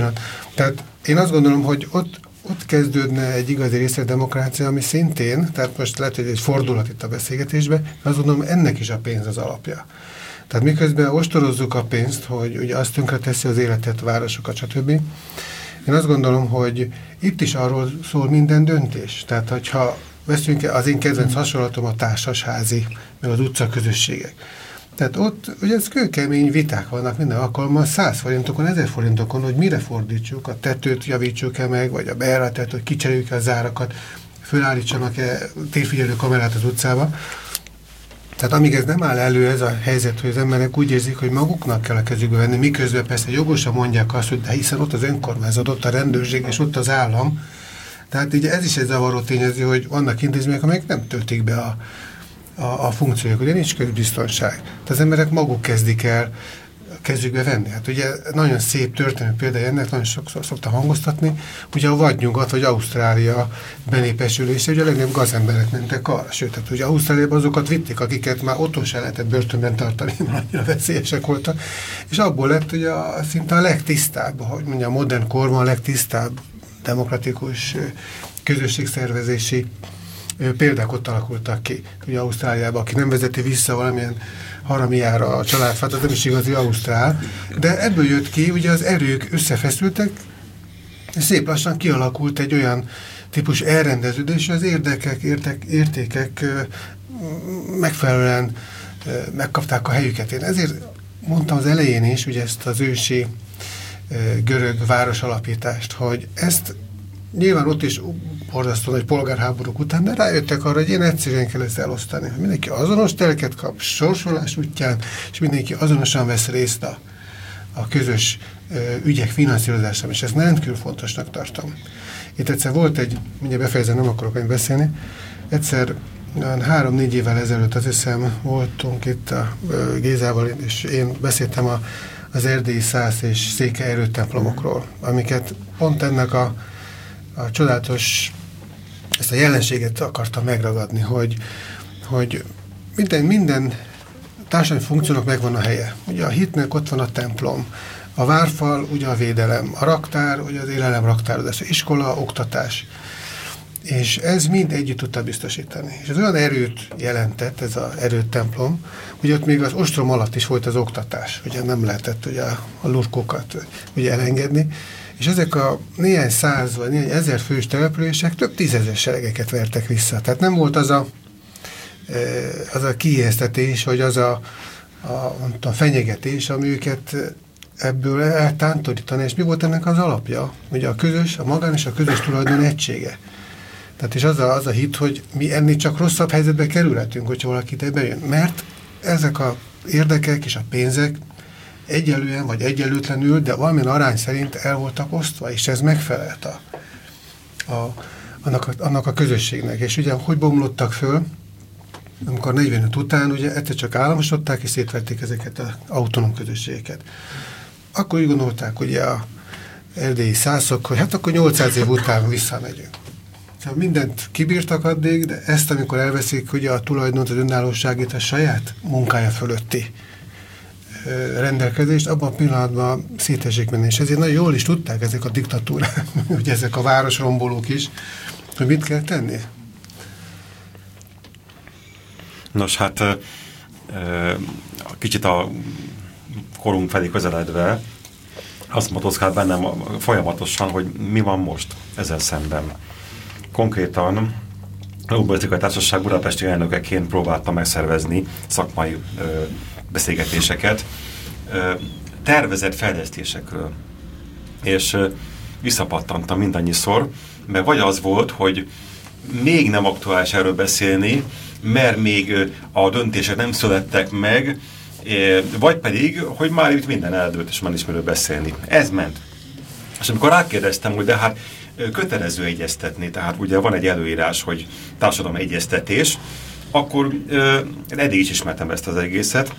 Tehát én azt gondolom, hogy ott ott kezdődne egy igazi részletdemokrácia, ami szintén, tehát most lehet, hogy egy fordulat itt a beszélgetésben, azt gondolom, ennek is a pénz az alapja. Tehát miközben ostorozzuk a pénzt, hogy ugye azt tönkreteszi az életet, városokat, stb. Én azt gondolom, hogy itt is arról szól minden döntés. Tehát, hogyha veszünk, az én kedvenc hasonlatom a társasházi, meg az utcaközösségek. Tehát ott, ugye ez kőkemény viták vannak minden alkalommal, száz forintokon, ezer forintokon, hogy mire fordítsuk, a tetőt javítsuk-e meg, vagy a bejáratát, hogy kicseréljük-e a zárakat, fölállítsanak-e térfigyelő kamerát az utcába. Tehát amíg ez nem áll elő, ez a helyzet, hogy az emberek úgy érzik, hogy maguknak kell a kezükbe venni, miközben persze jogosan mondják azt, hogy de hiszen ott az önkormányzat, ott a rendőrség, és ott az állam. Tehát ugye ez is egy zavaró tényező, hogy vannak intézmények, amelyek nem töltik be a a, a funkciók, ugye nincs közbiztonság. Tehát az emberek maguk kezdik el kezükbe venni. Hát ugye nagyon szép történelmi példája ennek, nagyon sokszor szokta hangoztatni, ugye a vadnyugat, vagy Ausztrália benépesülése, ugye a legnagyobb gazemberek mentek arra. Sőt, tehát ugye Ausztráliában azokat vitték, akiket már otthon se lehetett börtönben tartani, mert annyira veszélyesek voltak. És abból lett ugye a, szinte a legtisztább, hogy mondja, a modern korban a legtisztább demokratikus közösségszervezési példák ott alakultak ki. Ugye Ausztráliában, aki nem vezeti vissza valamilyen haramiára a családfát, az nem is igazi ausztrál, de ebből jött ki, ugye az erők összefeszültek, és szép lassan kialakult egy olyan típus elrendeződés, hogy az érdekek, értek, értékek megfelelően megkapták a helyüket. Én ezért mondtam az elején is, ugye ezt az ősi görög városalapítást, hogy ezt nyilván ott is borzasztó nagy polgárháborúk után, de rájöttek arra, hogy én egyszerűen kell ezt elosztani. Hogy mindenki azonos telket kap, sorsolás útján, és mindenki azonosan vesz részt a, a közös ö, ügyek finanszírozásában, és ezt rendkívül fontosnak tartom. Itt egyszer volt egy, mindjárt befejezem, nem akarok én beszélni, egyszer három-négy évvel ezelőtt azt hiszem voltunk itt a ö, Gézával, és én beszéltem a, az erdélyi szász és székely erőtemplomokról, amiket pont ennek a a csodálatos, ezt a jelenséget akartam megragadni, hogy, hogy minden, minden társadalmi funkciónak megvan a helye. Ugye a hitnek ott van a templom, a várfal, ugye a védelem, a raktár, ugye az élelem raktározás, iskola, oktatás. És ez mind együtt tudta biztosítani. És ez olyan erőt jelentett, ez az erőtemplom, hogy ott még az ostrom alatt is volt az oktatás. Ugye nem lehetett ugye a lurkokat ugye elengedni. És ezek a néhány száz vagy néhány ezer fős települések több tízezer seregeket vertek vissza. Tehát nem volt az a, az a kiijesztetés, vagy az a, a, a fenyegetés, ami őket ebből eltántorítani, és mi volt ennek az alapja? Ugye a közös, a magán és a közös tulajdon egysége. Tehát és az a, az a hit, hogy mi ennél csak rosszabb helyzetbe kerülhetünk, hogyha valaki ide bejön. Mert ezek a érdekek és a pénzek egyelően vagy egyenlőtlenül, de valamilyen arány szerint el voltak osztva, és ez megfelelt a, a, annak, a, annak a közösségnek. És ugye hogy bomlottak föl, amikor negyvenöt után ugye egyszer csak államosodták, és szétvették ezeket az autonóm közösségeket. Akkor úgy gondolták ugye a erdélyi szászok, hogy hát akkor nyolcszáz év után visszamegyünk. Szóval mindent kibírtak addig, de ezt, amikor elveszik ugye a tulajdont, az önállóságét, a saját munkája fölötti rendelkezést, abban a pillanatban szétesik menni. És ezért nagyon jól is tudták ezek a diktatúrák, ugye ezek a városrombolók is, hogy mit kell tenni. Nos, hát kicsit a korunk felé közeledve azt motoszkál bennem folyamatosan, hogy mi van most ezzel szemben. Konkrétan a Urbanisztikai Társaság budapesti elnökeként próbáltam megszervezni szakmai ö, beszélgetéseket ö, tervezett fejlesztésekről. És ö, visszapattantam mindannyiszor, mert vagy az volt, hogy még nem aktuális erről beszélni, mert még ö, a döntések nem születtek meg, ö, vagy pedig, hogy már itt minden eldőlt, és már is miről beszélni. Ez ment. És amikor rákérdeztem, hogy de hát kötelező egyeztetni, tehát ugye van egy előírás, hogy társadalom egyeztetés, akkor ö, eddig is ismertem ezt az egészet,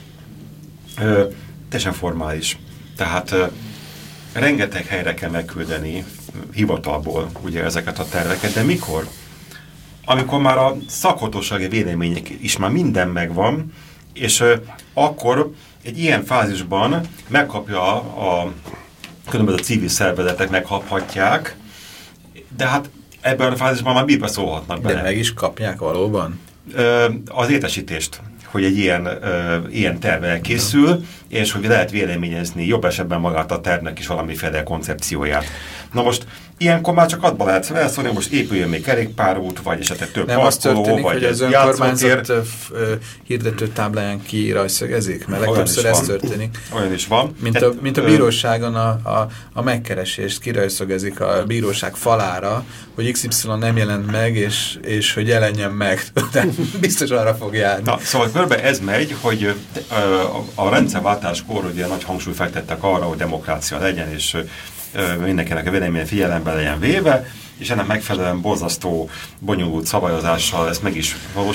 ö, teljesen formális. Tehát ö, rengeteg helyre kell megküldeni hivatalból ugye ezeket a terveket, de mikor? Amikor már a szakhatósági vélemények is már minden megvan, és ö, akkor egy ilyen fázisban megkapja a, a különböző civil szervezetek megkaphatják, de hát ebben a fázisban már bírva szólhatnak bele. De meg is kapják valóban? Ö, az értesítést, hogy egy ilyen, ö, ilyen terv elkészül, és hogy lehet véleményezni jobb esetben magát a tervnek is valamiféle koncepcióját. Na most ilyenkor már csak abban lehet felszólni, most épüljön még kerékpárút, vagy esetleg több nem parkoló, történik, vagy hogy az önkormányzat hirdető tábláján kirajszögezik? Mert legtöbbször ez történik. Olyan is van. Mint a, mint a bíróságon a, a, a megkeresést kirajszögezik a bíróság falára, hogy iksz ipszilon nem jelent meg, és, és hogy jelenjen meg. De biztos arra fog járni. Na, szóval körbe ez megy, hogy a, a rendszerváltáskor ugye nagy hangsúly fektettek arra, hogy demokrácia legyen, és mindenkinek a véleménye figyelembe legyen véve, és ennek megfelelően borzasztó, bonyolult szabályozással ezt meg is,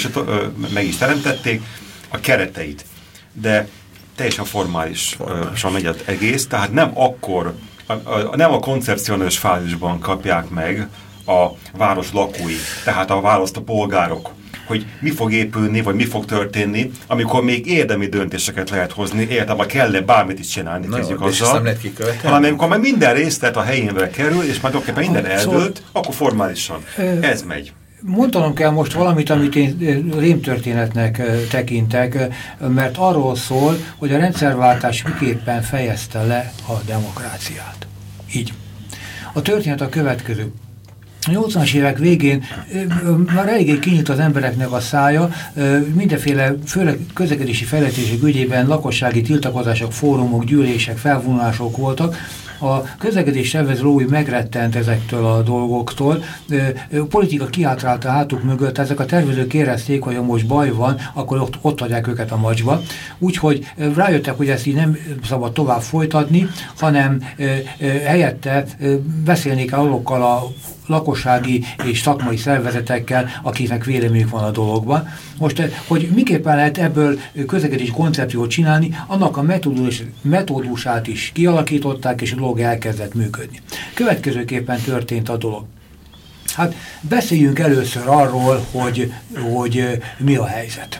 meg is teremtették a kereteit. De teljesen formálisan megy az egész, tehát nem akkor, a, a, nem a koncepcionális fázisban kapják meg a város lakói, tehát a választ a polgárok, hogy mi fog épülni, vagy mi fog történni, amikor még érdemi döntéseket lehet hozni, értem, kell-e bármit is csinálni, no, kezdjük azzal. Hanem amikor már minden részlet a helyénre kerül, és majd oké, minden eldőlt, szóval, akkor formálisan. Ez megy. Mondanom kell most valamit, amit én rémtörténetnek tekintek, mert arról szól, hogy a rendszerváltás miképpen fejezte le a demokráciát. Így. A történet a következő. A nyolcvanas évek végén már eléggé kinyílt az embereknek a szája, mindenféle, főleg közlekedési fejlesztések ügyében lakossági tiltakozások, fórumok, gyűlések, felvonulások voltak. A közlekedés szervezői megrettent ezektől a dolgoktól. A politika kiátrálta hátuk mögött, ezek a tervezők érezték, hogy ha most baj van, akkor ott, ott adják őket a macsba. Úgyhogy rájöttek, hogy ezt így nem szabad tovább folytatni, hanem helyette beszélni kell azokkal a lakossági és szakmai szervezetekkel, akiknek véleményük van a dologban. Most, hogy miképpen lehet ebből közlekedési koncepciót csinálni, annak a metódus, metódusát is kialakították, és a dolog elkezdett működni. Következőképpen történt a dolog. Hát beszéljünk először arról, hogy, hogy mi a helyzet.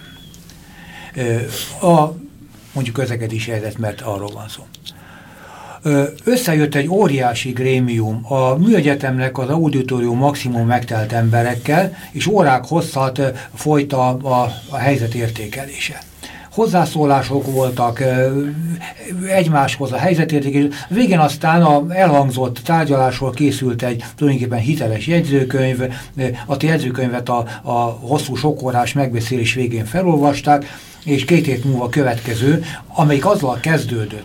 A, mondjuk közlekedési helyzet, mert arról van szó. Összejött egy óriási grémium a műegyetemnek az auditorium maximum megtelt emberekkel, és órák hosszat folyt a, a, a helyzet értékelése. Hozzászólások voltak egymáshoz a helyzetértékelés. Végén aztán a elhangzott tárgyalásról készült egy tulajdonképpen hiteles jegyzőkönyv. A jegyzőkönyvet a, a hosszú sokórás megbeszélés végén felolvasták, és két hét múlva következő, amelyik azzal kezdődött,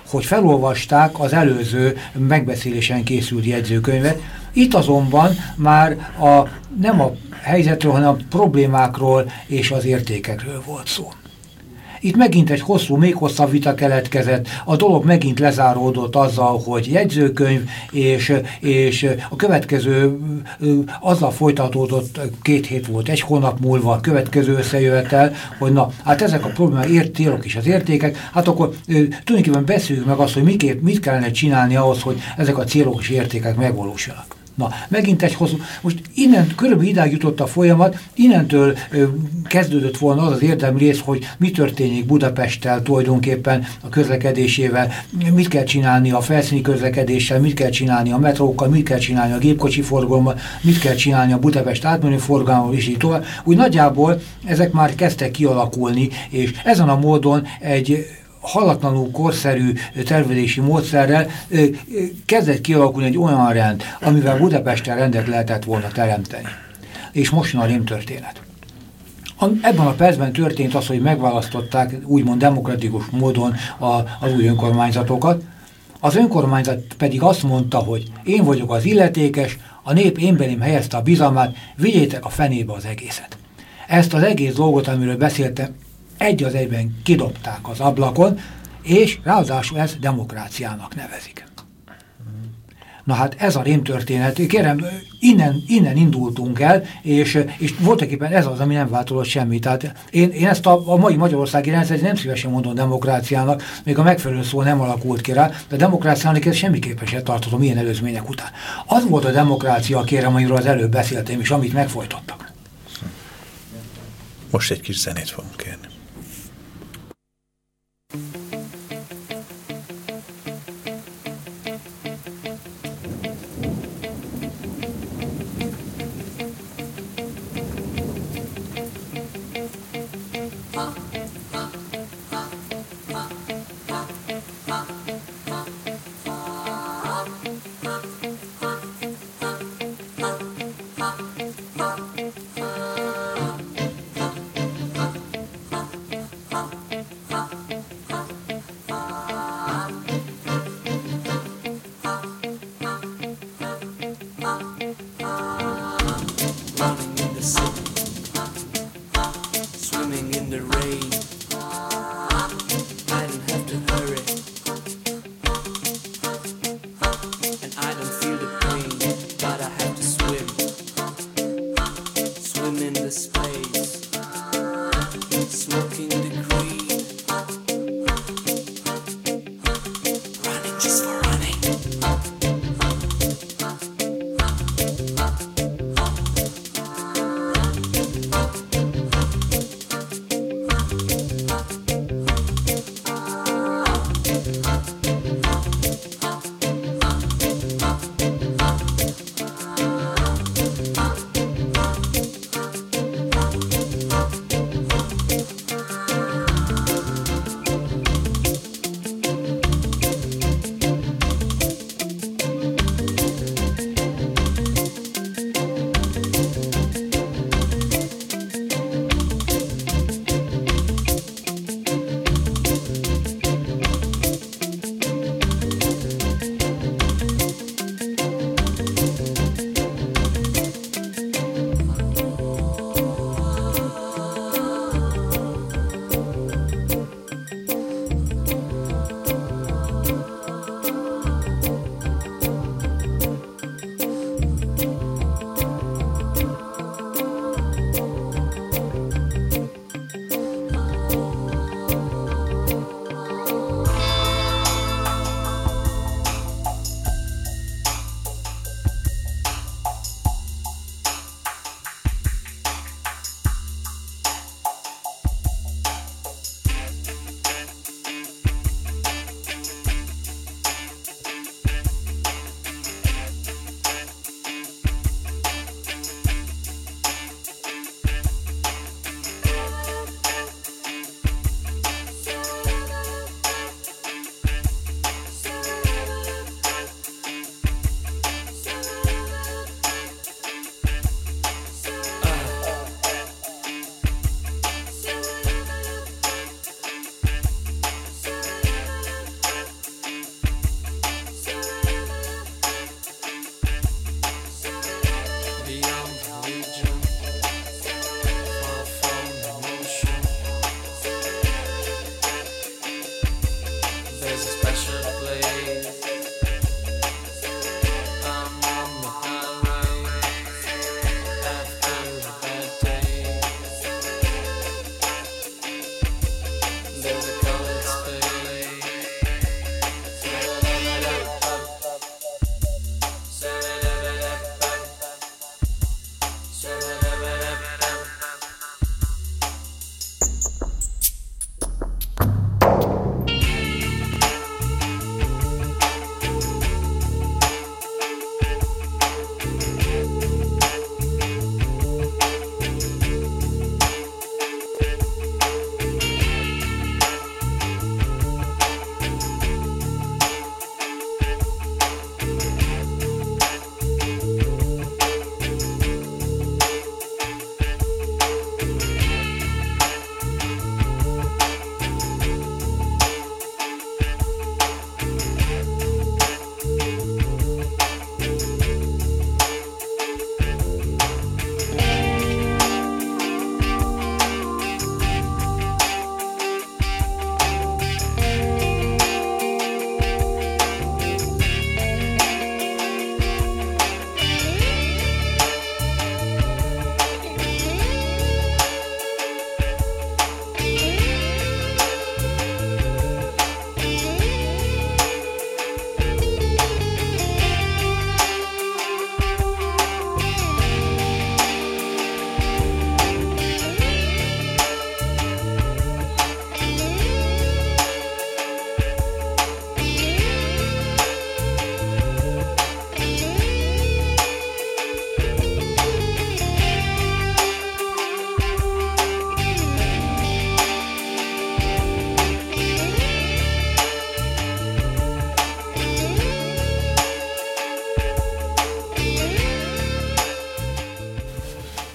hogy felolvasták az előző megbeszélésen készült jegyzőkönyvet. Itt azonban már a, nem a helyzetről, hanem a problémákról és az értékekről volt szó. Itt megint egy hosszú, még hosszabb vita keletkezett, a dolog megint lezáródott azzal, hogy jegyzőkönyv, és, és a következő azzal folytatódott, két hét volt, egy hónap múlva a következő összejövetel, hogy na, hát ezek a problémák, célok és az értékek, hát akkor tulajdonképpen beszéljük meg azt, hogy miképp, mit kellene csinálni ahhoz, hogy ezek a célok és értékek megvalósulnak. Na, megint egy hosszú... Most innen körülbelül idáig jutott a folyamat, innentől ö, kezdődött volna az az érdemi rész, hogy mi történik Budapesttel tulajdonképpen a közlekedésével, mit kell csinálni a felszíni közlekedéssel, mit kell csinálni a metrókkal, mit kell csinálni a gépkocsi forgalommal, mit kell csinálni a Budapest átmenő forgalommal, és így tovább. Úgy nagyjából ezek már kezdtek kialakulni, és ezen a módon egy hallatlanul korszerű tervezési módszerrel kezdett kialakulni egy olyan rend, amivel Budapesten rendet lehetett volna teremteni. És most jön a rémtörténet. Ebben a percben történt az, hogy megválasztották úgymond demokratikus módon a, az új önkormányzatokat. Az önkormányzat pedig azt mondta, hogy én vagyok az illetékes, a nép én belém helyezte a bizalmát, vigyétek a fenébe az egészet. Ezt az egész dolgot, amiről beszéltem, egy az egyben kidobták az ablakon, és ráadásul ez demokráciának nevezik. Na hát ez a rémtörténet, kérem, innen, innen indultunk el, és, és voltaképpen ez az, ami nem változott semmi. Tehát én, én ezt a, a mai magyarországi rendszert nem szívesen mondom demokráciának, még a megfelelő szó nem alakult ki rá, de a demokráciának ez semmiképpen sem tartozom ilyen előzmények után. Az volt a demokrácia, kérem, amiről az előbb beszéltem, és amit megfojtottak. Most egy kis zenét fogunk kérni.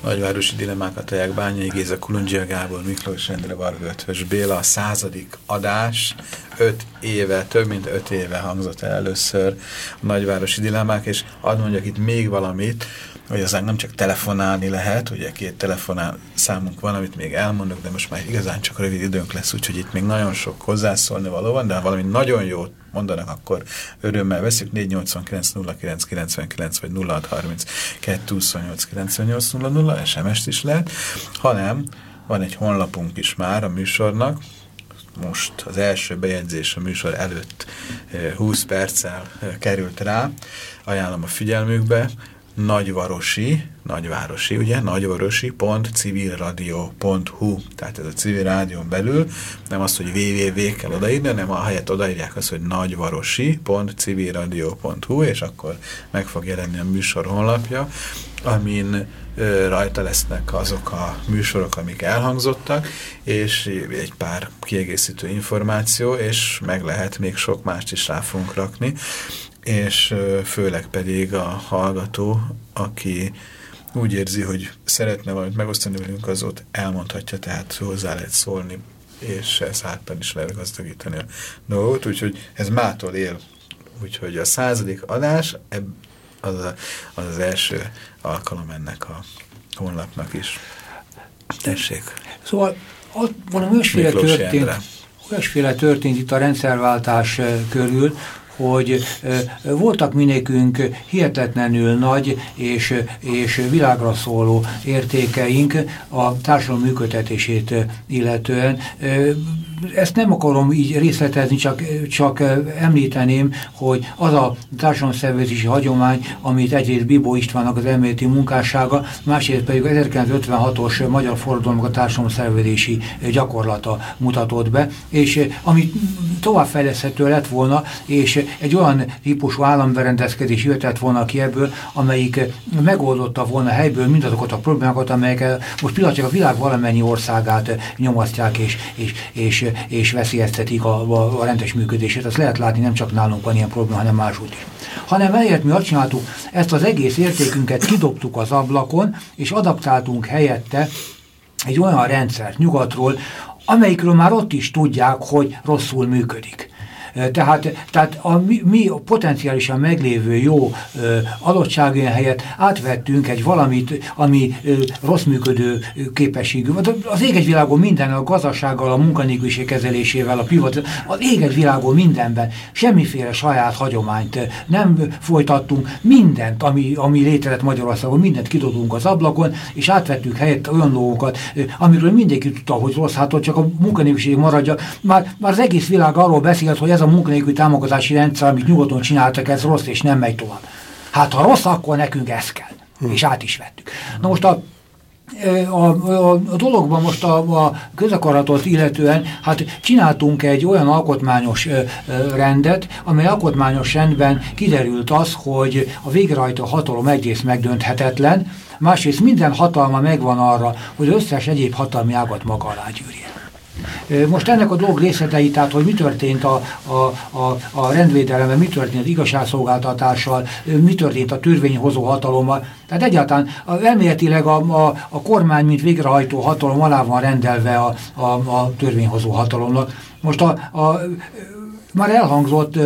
Nagyvárosi dilemmákat adják Bányai Géza, Kulundzsia Gábor, Miklós Endre, Varga Ötvös Béla. A századik adás, öt éve, több mint öt éve hangzott el először a nagyvárosi dilemmák, és hadd mondjak itt még valamit, hogy aztán nem csak telefonálni lehet, ugye két telefonál számunk van, amit még elmondok, de most már igazán csak rövid időnk lesz, úgyhogy itt még nagyon sok hozzászólni való van, de ha valami nagyon jót mondanak, akkor örömmel veszük. Négy nyolcvankilenc nulla kilenc kilencvenkilenc vagy nulla hat harminckettő huszonnyolc kilencvennyolc nulla nulla, es em es-t is lehet, hanem van egy honlapunk is már a műsornak. Most az első bejegyzés a műsor előtt húsz perccel került rá, ajánlom a figyelmükbe. Nagyvarosi, nagyvárosi, ugye, nagyvarosi pont civilradio pont hu, tehát ez a civil rádión belül, nem az, hogy www kell odaírni, hanem a helyet odaírják azt, hogy nagyvarosi pont civilradio pont hu, és akkor meg fog jelenni a műsor honlapja, amin ö, rajta lesznek azok a műsorok, amik elhangzottak, és egy pár kiegészítő információ, és meg lehet még sok mást is rá fogunk rakni, és főleg pedig a hallgató, aki úgy érzi, hogy szeretne valamit megosztani velünk, az ott elmondhatja, tehát hozzá lehet szólni, és ez által is lehet gazdagítani a dolgot, úgyhogy ez mától él. Úgyhogy a századik adás az, a, az az első alkalom ennek a honlapnak is. Tessék. Szóval ott valami olyasféle történt, olyasféle történt itt a rendszerváltás körül, hogy voltak minékünk hihetetlenül nagy és, és világra szóló értékeink a társadalom működtetését illetően. Ezt nem akarom így részletezni, csak, csak említeném, hogy az a társadalomszervezési hagyomány, amit egyrészt Bibó Istvánnak az elméleti munkássága, másrészt pedig ezerkilencszázötvenhatos magyar forradalomnak a társadalomszervezési gyakorlata mutatott be, és amit továbbfejleszthető lett volna, és egy olyan típusú államberendezkedés jöhetett volna ki ebből, amelyik megoldotta volna helyből mindazokat a problémákat, amelyek most pillanatnyilag a világ valamennyi országát nyomasztják és, és, és, és veszélyeztetik a, a, a rendes működését. Azt lehet látni, nem csak nálunk van ilyen probléma, hanem máshogy is. Hanem ehelyett mi azt csináltuk, ezt az egész értékünket kidobtuk az ablakon, és adaptáltunk helyette egy olyan rendszert nyugatról, amelyikről már ott is tudják, hogy rosszul működik. Tehát, tehát a mi, mi potenciálisan meglévő jó ö, adottságén helyett átvettünk egy valamit, ami ö, rossz működő képességű. Az ég egy világon minden, a gazdasággal, a munkanélküliség kezelésével, a privat, az ég egy világon mindenben semmiféle saját hagyományt nem folytattunk, mindent, ami, ami létezett Magyarországon, mindent kidobtunk az ablakon, és átvettük helyett olyan dolgokat, amiről mindenki tudta, hogy rossz, hát hogy csak a munkanélküliség maradja. Már, már az egész világ arról beszélt, hogy ez a a munkanélküli támogatási rendszer, amit nyugodtan csináltak, ez rossz, és nem megy tovább. Hát ha rossz, akkor nekünk ez kell. Hmm. És át is vettük. Na most a, a, a, a dologban most a, a közakaratot illetően, hát csináltunk egy olyan alkotmányos ö, ö, rendet, amely alkotmányos rendben kiderült az, hogy a végrehajtó hatalom egyrészt megdönthetetlen, másrészt minden hatalma megvan arra, hogy összes egyéb hatalmi ágat maga alá gyűrje. Most ennek a dolg részletei, tehát hogy mi történt a, a, a, a rendvédelemben, mi történt az igazságszolgáltatással, mi történt a törvényhozó hatalommal. Tehát egyáltalán elméletileg a, a, a kormány, mint végrehajtó hatalom alá van rendelve a, a, a törvényhozó hatalomnak. Most a, a, már elhangzott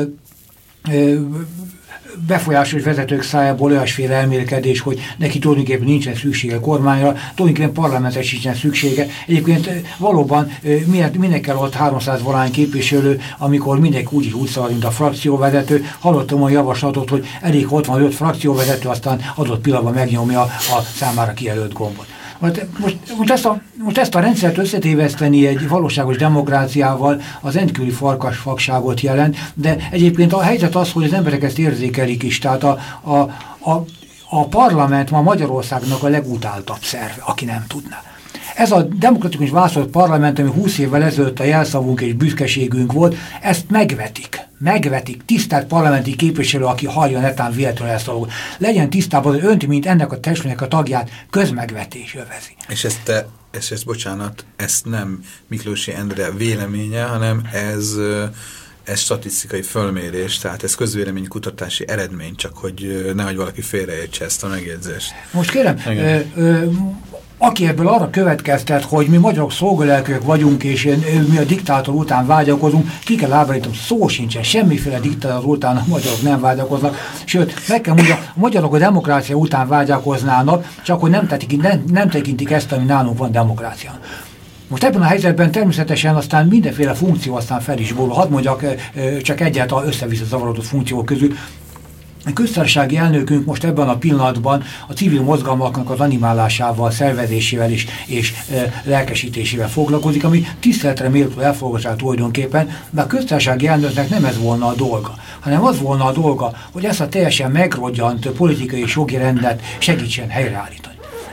befolyásos vezetők szájából olyasféle elmélkedés, hogy neki tulajdonképpen nincsen szüksége kormányra, tulajdonképpen parlamentre sincsen szüksége. Egyébként valóban minek kell ott háromszáz valány képviselő, amikor mindenki úgy úgy szalad, mint a frakcióvezető. Hallottam olyan javaslatot, hogy elég ott van öt frakcióvezető, aztán adott pillanatban megnyomja a számára kijelölt gombot. Most, most, ezt a, most ezt a rendszert összetéveszteni egy valóságos demokráciával az rendkívüli farkasfagságot jelent, de egyébként a helyzet az, hogy az emberek ezt érzékelik is, tehát a, a, a, a parlament ma Magyarországnak a legutáltabb szerve, aki nem tudná. Ez a demokratikus választott parlament, ami húsz évvel ezelőtt a jelszavunk és büszkeségünk volt, ezt megvetik. Megvetik. Tisztelt parlamenti képviselő, aki hallja netán véletlenül ezt a dolgot. Legyen tisztában, hogy önt, mint ennek a testületnek a tagját közmegvetés övezi. És ezt, te, ezt, ezt, bocsánat, ezt nem Miklósi Endre véleménye, hanem ez... ez statisztikai fölmérés, tehát ez közvéleménykutatási eredmény, csak hogy nehogy valaki félreértse ezt a megjegyzést. Most kérem, ö, ö, aki ebből arra következtet, hogy mi magyarok szolgalelkűek vagyunk, és mi a diktátor után vágyakozunk, ki kell ábránítom, szó sincsen, semmiféle diktátor után a magyarok nem vágyakoznak, sőt, meg kell mondani, a magyarok a demokrácia után vágyakoznának, csak hogy nem, tekintik, nem, nem tekintik ezt, ami nálunk van demokrácia. Most ebben a helyzetben természetesen aztán mindenféle funkció aztán fel is borul. Hadd mondjak csak egyet az össze-vissza zavarodott funkciók közül. A köztársasági elnökünk most ebben a pillanatban a civil mozgalmaknak az animálásával, szervezésével is, és e, lelkesítésével foglalkozik, ami tiszteletre méltó elfogadását tulajdonképpen, de a köztársasági elnöknek nem ez volna a dolga, hanem az volna a dolga, hogy ezt a teljesen megrodjant politikai és jogi rendet segítsen helyreállítani.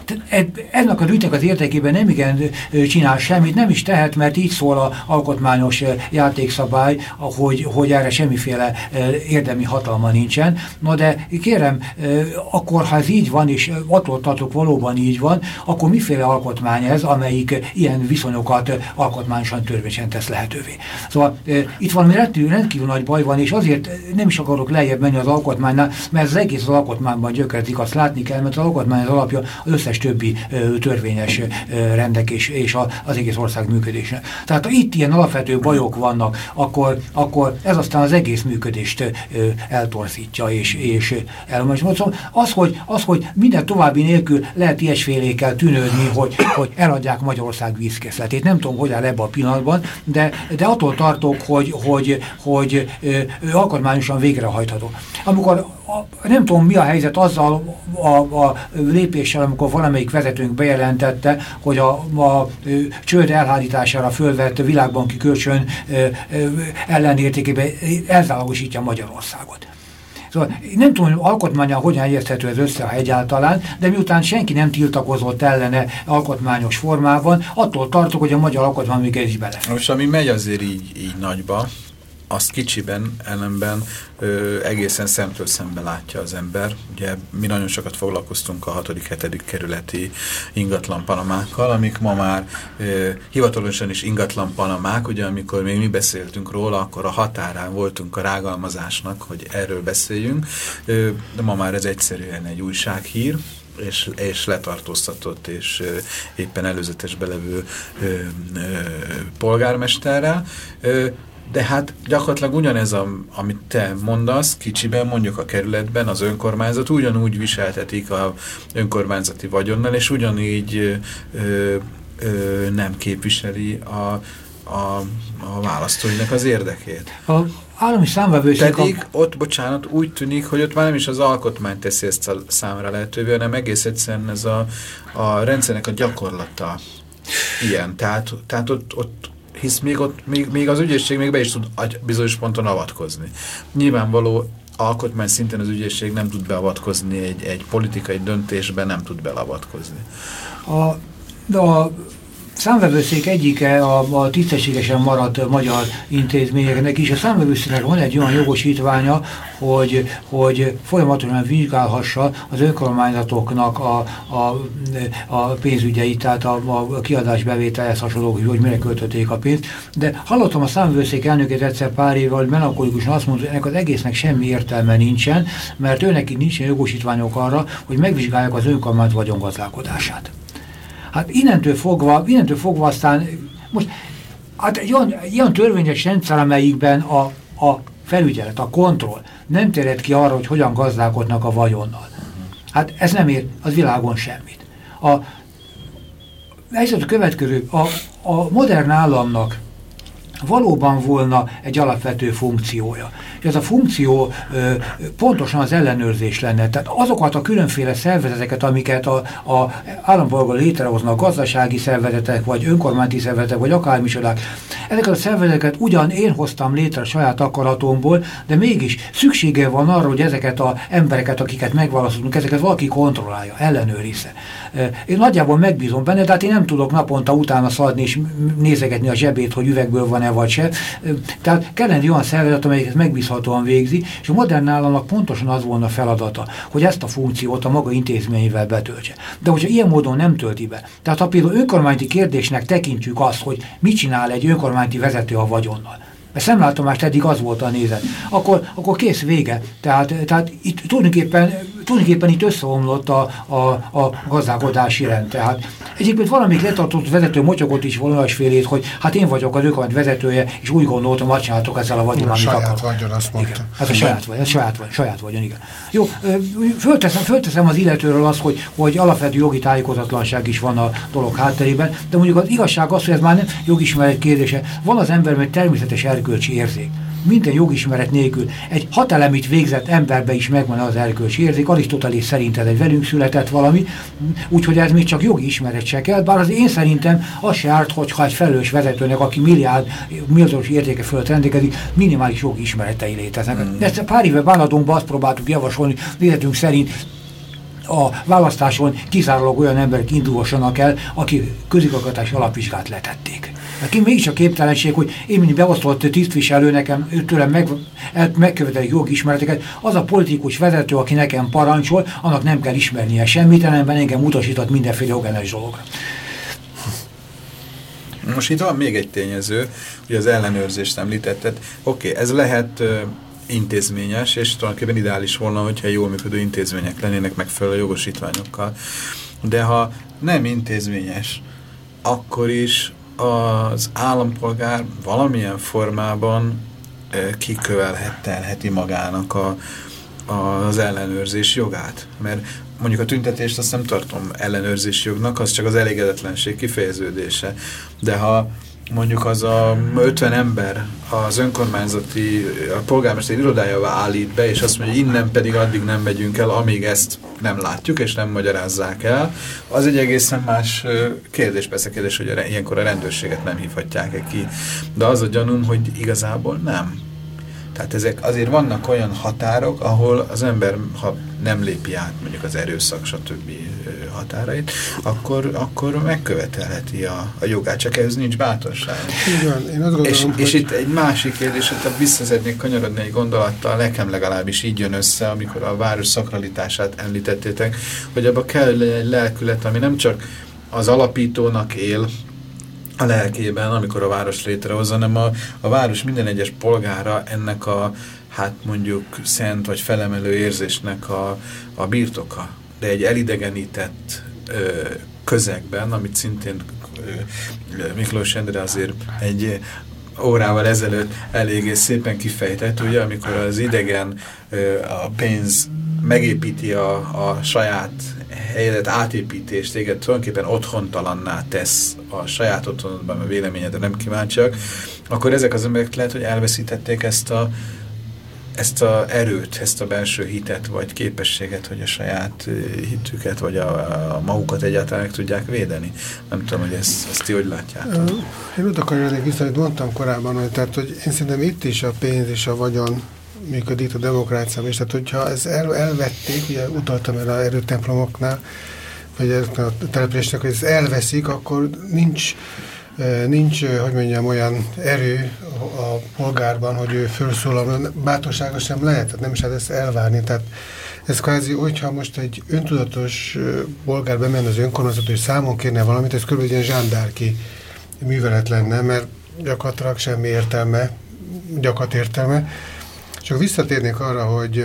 Ennek az ügynek az érdekében nem igen csinál semmit, nem is tehet, mert így szól az alkotmányos játékszabály, hogy, hogy erre semmiféle érdemi hatalma nincsen. Na de kérem, akkor ha ez így van, és attól tartok valóban így van, akkor miféle alkotmány ez, amelyik ilyen viszonyokat alkotmányosan, törvényesen tesz lehetővé. Szóval itt valami rendkívül, rendkívül nagy baj van, és azért nem is akarok lejjebb menni az alkotmánynál, mert az egész az alkotmányban gyökerezik, azt látni kell, mert az alkotmány az alapja az összes többi ö, törvényes ö, rendek és, és a, az egész ország működésre. Tehát ha itt ilyen alapvető bajok vannak, akkor, akkor ez aztán az egész működést ö, eltorzítja és, és elmondja. Az, hogy, az, hogy minden további nélkül lehet ilyesfélékkel tűnődni, hogy, hogy eladják Magyarország vízkészletét. Nem tudom, hogy áll ebben a pillanatban, de, de attól tartok, hogy, hogy, hogy ö, alkotmányosan végrehajtható. Amikor a, nem tudom, mi a helyzet azzal a, a lépéssel, amikor valamelyik vezetőnk bejelentette, hogy a, a csőd elhárítására fölvett világbanki kölcsön ellenértékében elzálogosítja Magyarországot. Szóval nem tudom, hogy alkotmánnyal hogyan érthető ez össze, ha egyáltalán, de miután senki nem tiltakozott ellene alkotmányos formában, attól tartok, hogy a magyar alkotmány még ez is bele. Most ami megy azért így, így nagyba, azt kicsiben, ellenben ö, egészen szemtől szembe látja az ember. Ugye mi nagyon sokat foglalkoztunk a hatodik-hetedik kerületi ingatlan panamákkal, amik ma már ö, hivatalosan is ingatlan panamák, ugye amikor még mi beszéltünk róla, akkor a határán voltunk a rágalmazásnak, hogy erről beszéljünk, ö, de ma már ez egyszerűen egy újsághír, és, és letartóztatott, és ö, éppen előzetesbe levő ö, ö, polgármesterrel. Ö, De hát gyakorlatilag ugyanez, a, amit te mondasz, kicsiben mondjuk a kerületben az önkormányzat ugyanúgy viseltetik az önkormányzati vagyonnal, és ugyanígy ö, ö, nem képviseli a, a, a választóinak az érdekét. A állami számvevőszék... Pedig a... ott, bocsánat, úgy tűnik, hogy ott már nem is az alkotmány teszi ezt a számra lehetővé, hanem egész egyszerűen ez a, a rendszernek a gyakorlata ilyen. Tehát, tehát ott, ott hisz még, ott, még, még az ügyészség még be is tud bizonyos ponton avatkozni. Nyilvánvaló alkotmány szinten az ügyészség nem tud beavatkozni, egy, egy politikai döntésben nem tud belavatkozni. A, de a számvevőszék egyike a, a tisztességesen maradt magyar intézményeknek is. A számvevőszéknek van egy olyan jogosítványa, hogy, hogy folyamatosan vizsgálhassa az önkormányzatoknak a, a, a pénzügyeit, tehát a, a kiadásbevételhez hasonló, hogy mire költötték a pénzt. De hallottam a számvevőszék elnökét egyszer pár évvel, hogy melankolikus azt mondta, hogy ennek az egésznek semmi értelme nincsen, mert őnek nincsen jogosítványok arra, hogy megvizsgálják az önkormányzat vagyongazdálkodását. Hát innentől fogva, innentől fogva aztán most hát egy olyan, egy olyan törvényes rendszer, amelyikben a, a felügyelet, a kontroll nem terjed ki arra, hogy hogyan gazdálkodnak a vagyonnal. Hát ez nem ér az világon semmit. A, ez a következő, a, a modern államnak valóban volna egy alapvető funkciója. És ez a funkció ö, pontosan az ellenőrzés lenne. Tehát azokat a különféle szervezeteket, amiket a, a állampolgárok létrehoznak, gazdasági szervezetek, vagy önkormányzati szervezetek, vagy akármicsodák, ezeket a szervezeteket ugyan én hoztam létre a saját akaratomból, de mégis szüksége van arra, hogy ezeket az embereket, akiket megválasztottunk, ezeket valaki kontrollálja, ellenőrizze. Én nagyjából megbízom benne, de hát én nem tudok naponta utána szaladni és nézegetni a zsebét, hogy üvegből van-e vagy se. Tehát kellene olyan szervezet, amelyeket megbízhatóan végzi, és a modern államnak pontosan az volna feladata, hogy ezt a funkciót a maga intézményével betöltse. De hogyha ilyen módon nem tölti be, tehát ha például önkormányzati kérdésnek tekintjük azt, hogy mit csinál egy önkormányzati vezető a vagyonnal, Mert szemlátomást eddig az volt a nézet. Akkor, akkor kész, vége. Tehát, tehát itt tulajdonképpen, tulajdonképpen itt összeomlott a, a, a gazdálkodási rend. Tehát egyébként valamelyik letartott vezető motyogott is volna olyasfélét, hogy hát én vagyok az önkormány vezetője, és úgy gondoltam, hogy csináltok ezzel a vagyon, amit akar. Saját vagyon, azt mondta. Igen. Hát a saját vagy, ez saját vagy, saját vagyon, igen. Jó, fölteszem, fölteszem az illetőről azt, hogy, hogy alapvető jogi tájékozatlanság is van a dolog hátterében, de mondjuk az igazság az, hogy ez már nem jogismeret kérdése. Van az ember, mert természetes erkölcsi érzék. Minden jogismeret nélkül egy hatelemit végzett emberbe is megvan az erkölcsi érzék. Arisztotelész szerint ez egy velünk született valami, úgyhogy ez még csak jogi ismeret se kell, bár az én szerintem az se árt, hogyha egy felelős vezetőnek, aki milliárd, milliárdos értéke fölött rendelkezik, minimális jogi ismeretei léteznek. Mm. De ezt pár éve Bánadomban azt próbáltuk javasolni, véletünk szerint a választáson kizárólag olyan emberek indulhassanak el, akik közigazgatási alapvizsgát letették. Neki mégis a képtelenség, hogy én, mint beosztott tisztviselő, nekem tőlem meg, megkövetelik jogi ismereteket, az a politikus vezető, aki nekem parancsol, annak nem kell ismernie semmit, ellenben engem utasított mindenféle jogellenes dologra. Most itt van még egy tényező, hogy az ellenőrzést említetted. Oké, okay, ez lehet uh, intézményes, és tulajdonképpen ideális volna, hogyha jól működő intézmények lennének megfelelő jogosítványokkal. De ha nem intézményes, akkor is az állampolgár valamilyen formában uh, kikövelheti magának a, az ellenőrzés jogát. Mert mondjuk a tüntetést azt nem tartom ellenőrzési jognak, az csak az elégedetlenség kifejeződése. De ha mondjuk az a ötven ember az önkormányzati, a polgármester irodájába állít be, és azt mondja, hogy innen pedig addig nem megyünk el, amíg ezt nem látjuk, és nem magyarázzák el, az egy egészen más kérdés, persze kérdés, hogy ilyenkor a rendőrséget nem hívhatják-e ki. De az a gyanúm, hogy igazából nem. Tehát ezek azért vannak olyan határok, ahol az ember, ha nem lépi át mondjuk az erőszak, stb. Határait, akkor, akkor megkövetelheti a, a jogát, csak ehhez nincs bátorság. Igen, én azt gondolom, és, hogy... és itt egy másik kérdés, hogy vissza szeretnék kanyarodni egy gondolattal, nekem legalábbis így jön össze, amikor a város szakralitását említettétek, hogy abba kell egy lelkület, ami nem csak az alapítónak él a lelkében, amikor a város létrehozza, hanem a, a város minden egyes polgára ennek a, hát mondjuk szent vagy felemelő érzésnek a, a birtoka. De egy elidegenített ö, közegben, amit szintén ö, Miklós Endre azért egy órával ezelőtt eléggé szépen kifejtett, ugye, amikor az idegen ö, a pénz megépíti a, a saját helyedet, átépítést, téged tulajdonképpen otthontalanná tesz a saját otthonodban, a véleményedre nem kíváncsiak, akkor ezek az emberek lehet, hogy elveszítették ezt a ezt az erőt, ezt a belső hitet, vagy képességet, hogy a saját hitüket, vagy a, a magukat egyáltalán meg tudják védeni. Nem tudom, hogy ezt, ezt ti hogy látjátok. Én oda akarnék vissza, amit mondtam korábban, hogy, tehát, hogy én szerintem itt is a pénz és a vagyon működik a demokráciában, és tehát hogyha ezt el, elvették, ugye utaltam el az erőtemplomoknál, vagy a településnek, hogy ezt elveszik, akkor nincs nincs, hogy mondjam, olyan erő a polgárban, hogy ő felszólal, bátorsága sem lehet, tehát nem is lehet ezt elvárni. Tehát ez kvázi, hogyha most egy öntudatos polgár bemenne az önkormányzat, hogy számon kérne valamit, ez kb. Egy ilyen zsándárki művelet lenne, mert gyakorlatilag semmi értelme, gyakorlat értelme. Csak visszatérnék arra, hogy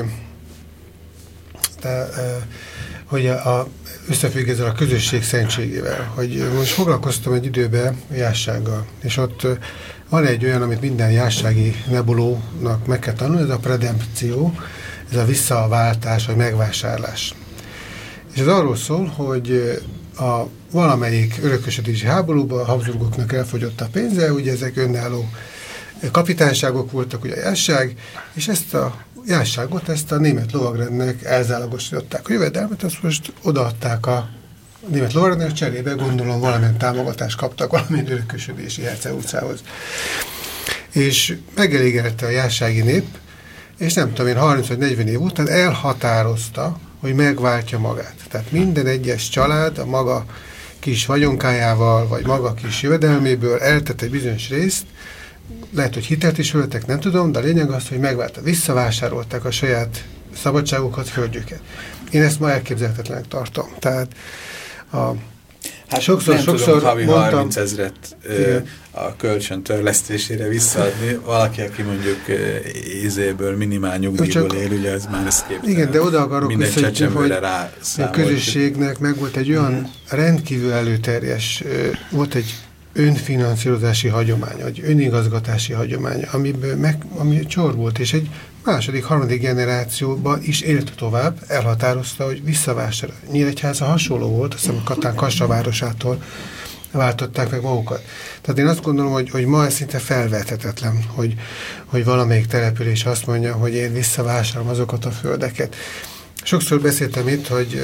de, hogy a, a összefügg ezzel a közösség szentségével, hogy most foglalkoztam egy időben jássággal, és ott van egy olyan, amit minden jássági nebulónak meg kell tanulni, ez a predempció, ez a visszaváltás, vagy megvásárlás. És ez arról szól, hogy a valamelyik örökösödési háborúban a Habsburgoknak elfogyott a pénze, ugye ezek önálló kapitányságok voltak, ugye a jásság, és ezt a jásságot, ezt a német lovagrendnek elzálogosították. A jövedelmet azt most odaadták a német lovagrendnek, cserébe gondolom valamilyen támogatást kaptak valamilyen örökösödési Herceg utcához. És megelégelte a jássági nép, és nem tudom én, harminc vagy negyven év után elhatározta, hogy megváltja magát. Tehát minden egyes család a maga kis vagyonkájával, vagy maga kis jövedelméből eltett egy bizonyos részt, lehet, hogy hitelt is öltek, nem tudom, de a lényeg az, hogy megváltak, visszavásárolták a saját szabadságukat, földjüket. Én ezt ma elképzelhetetlenek tartom. Tehát a Hát sokszor, nem sokszor tudom havi mondtam, harminc ezret a kölcsön törlesztésére visszaadni. Valaki, aki mondjuk ízéből, minimál nyugdíjból él, ugye ez már ez képtelen. Igen, de oda akarok visszatni, hogy a közösségnek meg volt egy olyan mm. rendkívül előterjes, volt egy önfinanszírozási hagyomány, egy önigazgatási hagyomány, amiből meg, ami csor volt, és egy második, harmadik generációban is élt tovább, elhatározta, hogy visszavásárol. Nyíregyháza hasonló volt, azt hiszem a Katán Kassa városától váltották meg magukat. Tehát én azt gondolom, hogy, hogy ma ez szinte felvethetetlen, hogy, hogy valamelyik település azt mondja, hogy én visszavásárolom azokat a földeket. Sokszor beszéltem itt, hogy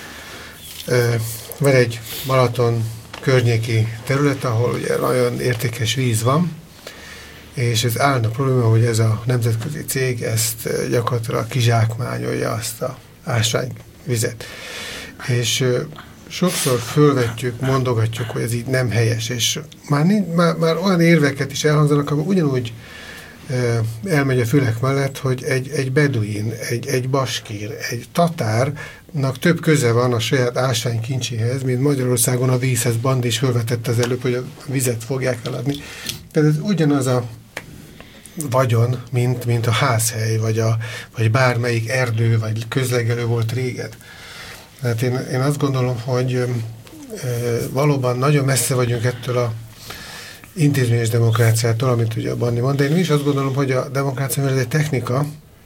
ö, van egy Balaton környéki terület, ahol ugye nagyon értékes víz van, és ez állandó probléma, hogy ez a nemzetközi cég ezt gyakorlatilag kizsákmányolja azt a ásványvizet. És ö, sokszor fölvetjük, mondogatjuk, hogy ez így nem helyes, és már, már, már olyan érveket is elhangzanak, ami ugyanúgy ö, elmegy a fülek mellett, hogy egy, egy beduin, egy, egy baskír, egy tatárnak több köze van a saját ásványkincséhez, mint Magyarországon a vízhez. Bandi is fölvetett az előbb, hogy a vizet fogják eladni. Tehát ez ugyanaz a vagyon, mint, mint a házhely, vagy, a, vagy bármelyik erdő, vagy közlegelő volt régen. Tehát én, én azt gondolom, hogy ö, valóban nagyon messze vagyunk ettől a intézményes demokráciától, amit ugye a Bandi mond, de én is azt gondolom, hogy a demokrácia ez egy technika,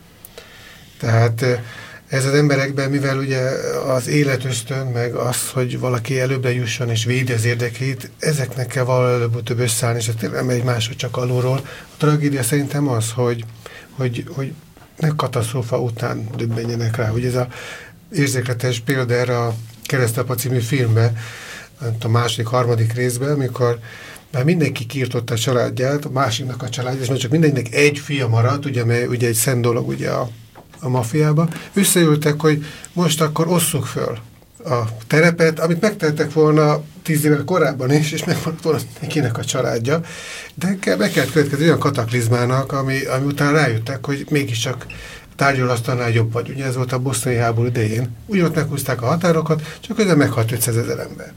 tehát ez az emberekben, mivel ugye az életösztön, meg az, hogy valaki előbbre jusson és védi az érdekét, ezeknek kell valahol előbb-utóbb összeállni, és ez nem egy másod csak alulról. A tragédia szerintem az, hogy, hogy, hogy ne katasztrófa után döbbenjenek rá, hogy ez a érzékletes példa erre a Keresztapa című filmben, a második, harmadik részben, amikor már mindenki kiirtotta a családját, a másiknak a családját, és már csak mindenkinek egy fia maradt, ugye, mert ugye egy szent dolog ugye a, a mafiában. Összeültek, hogy most akkor osszuk föl a terepet, amit megtettek volna tíz évvel korábban is, és megmaradt volna nekinek a családja, de kell, be kellett következni olyan kataklizmának, ami, ami után rájöttek, hogy mégiscsak tárgyalasztalnál jobb vagy. Ugye ez volt a bosztoni háború idején. Úgy ott meghúzták a határokat, csak közben meghalt ötszázezer ember.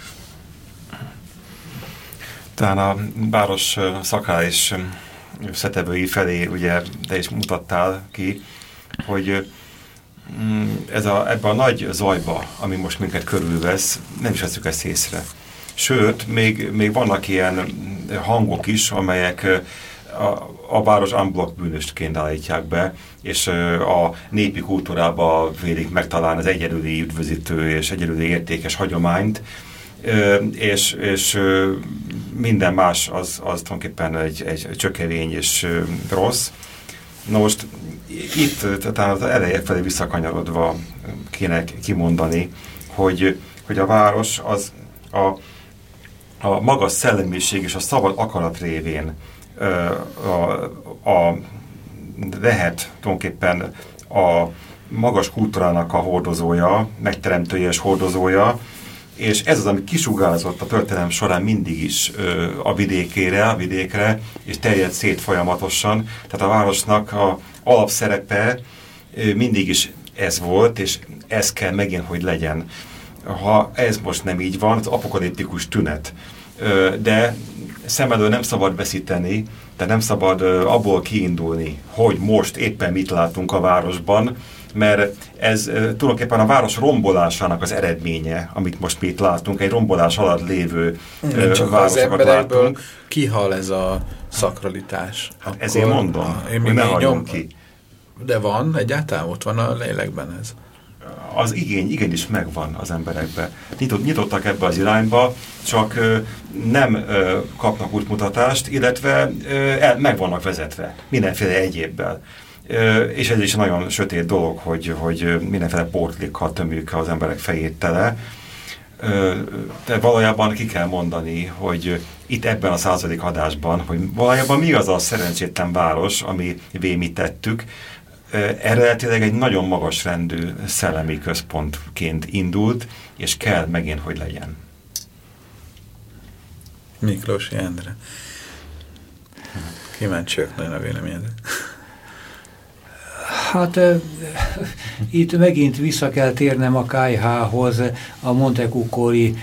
Talán a város szakrális összetevői felé ugye te is mutattál ki, hogy ez a, ebben a nagy zajba, ami most minket körülvesz, nem is veszük ezt észre. Sőt, még, még vannak ilyen hangok is, amelyek a, a város unblock bűnösként állítják be, és a népi kultúrába vélik megtalálni az egyedüli üdvözítő és egyedüli értékes hagyományt, és, és minden más az, az tulajdonképpen egy, egy csökevény és rossz. Na most itt talán az eleje felé visszakanyarodva kéne kimondani, hogy, hogy a város az a, a magas szellemiség és a szabad akarat révén a, a, lehet tulajdonképpen a magas kultúrának a hordozója, megteremtője és hordozója, és ez az, ami kisugárzott a történelem során mindig is ö, a vidékére, a vidékre, és terjed szét folyamatosan. Tehát a városnak a alapszerepe ö, mindig is ez volt, és ez kell megint, hogy legyen. Ha ez most nem így van, az apokaliptikus tünet. Ö, de szem elől nem szabad veszíteni, tehát nem szabad ö, abból kiindulni, hogy most éppen mit látunk a városban, mert ez uh, tulajdonképpen a város rombolásának az eredménye, amit most mi itt látunk, egy rombolás alatt lévő uh, csak az emberekből kihal ez a szakralitás. Hát ezért mondom, én hogy ne hagyom ki. De van, egyáltalán ott van a lélekben ez. Az igény igenis megvan az emberekben. Nyitott, nyitottak ebbe az irányba, csak uh, nem uh, kapnak útmutatást, illetve uh, el, meg vannak vezetve mindenféle egyébbel. És ez is nagyon sötét dolog, hogy, hogy mindenféle portlikkal tömjük az emberek fejét tele. De valójában ki kell mondani, hogy itt ebben a századik adásban, hogy valójában mi az a szerencsétlen város, ami vémi tettük, eredetileg egy nagyon magas rendű szellemi központként indult, és kell megint, hogy legyen. Miklósi Endre. Kíváncsiak nagyon a véleményedre. Hát itt megint vissza kell térnem a ká há-hoz, a Montecuccoli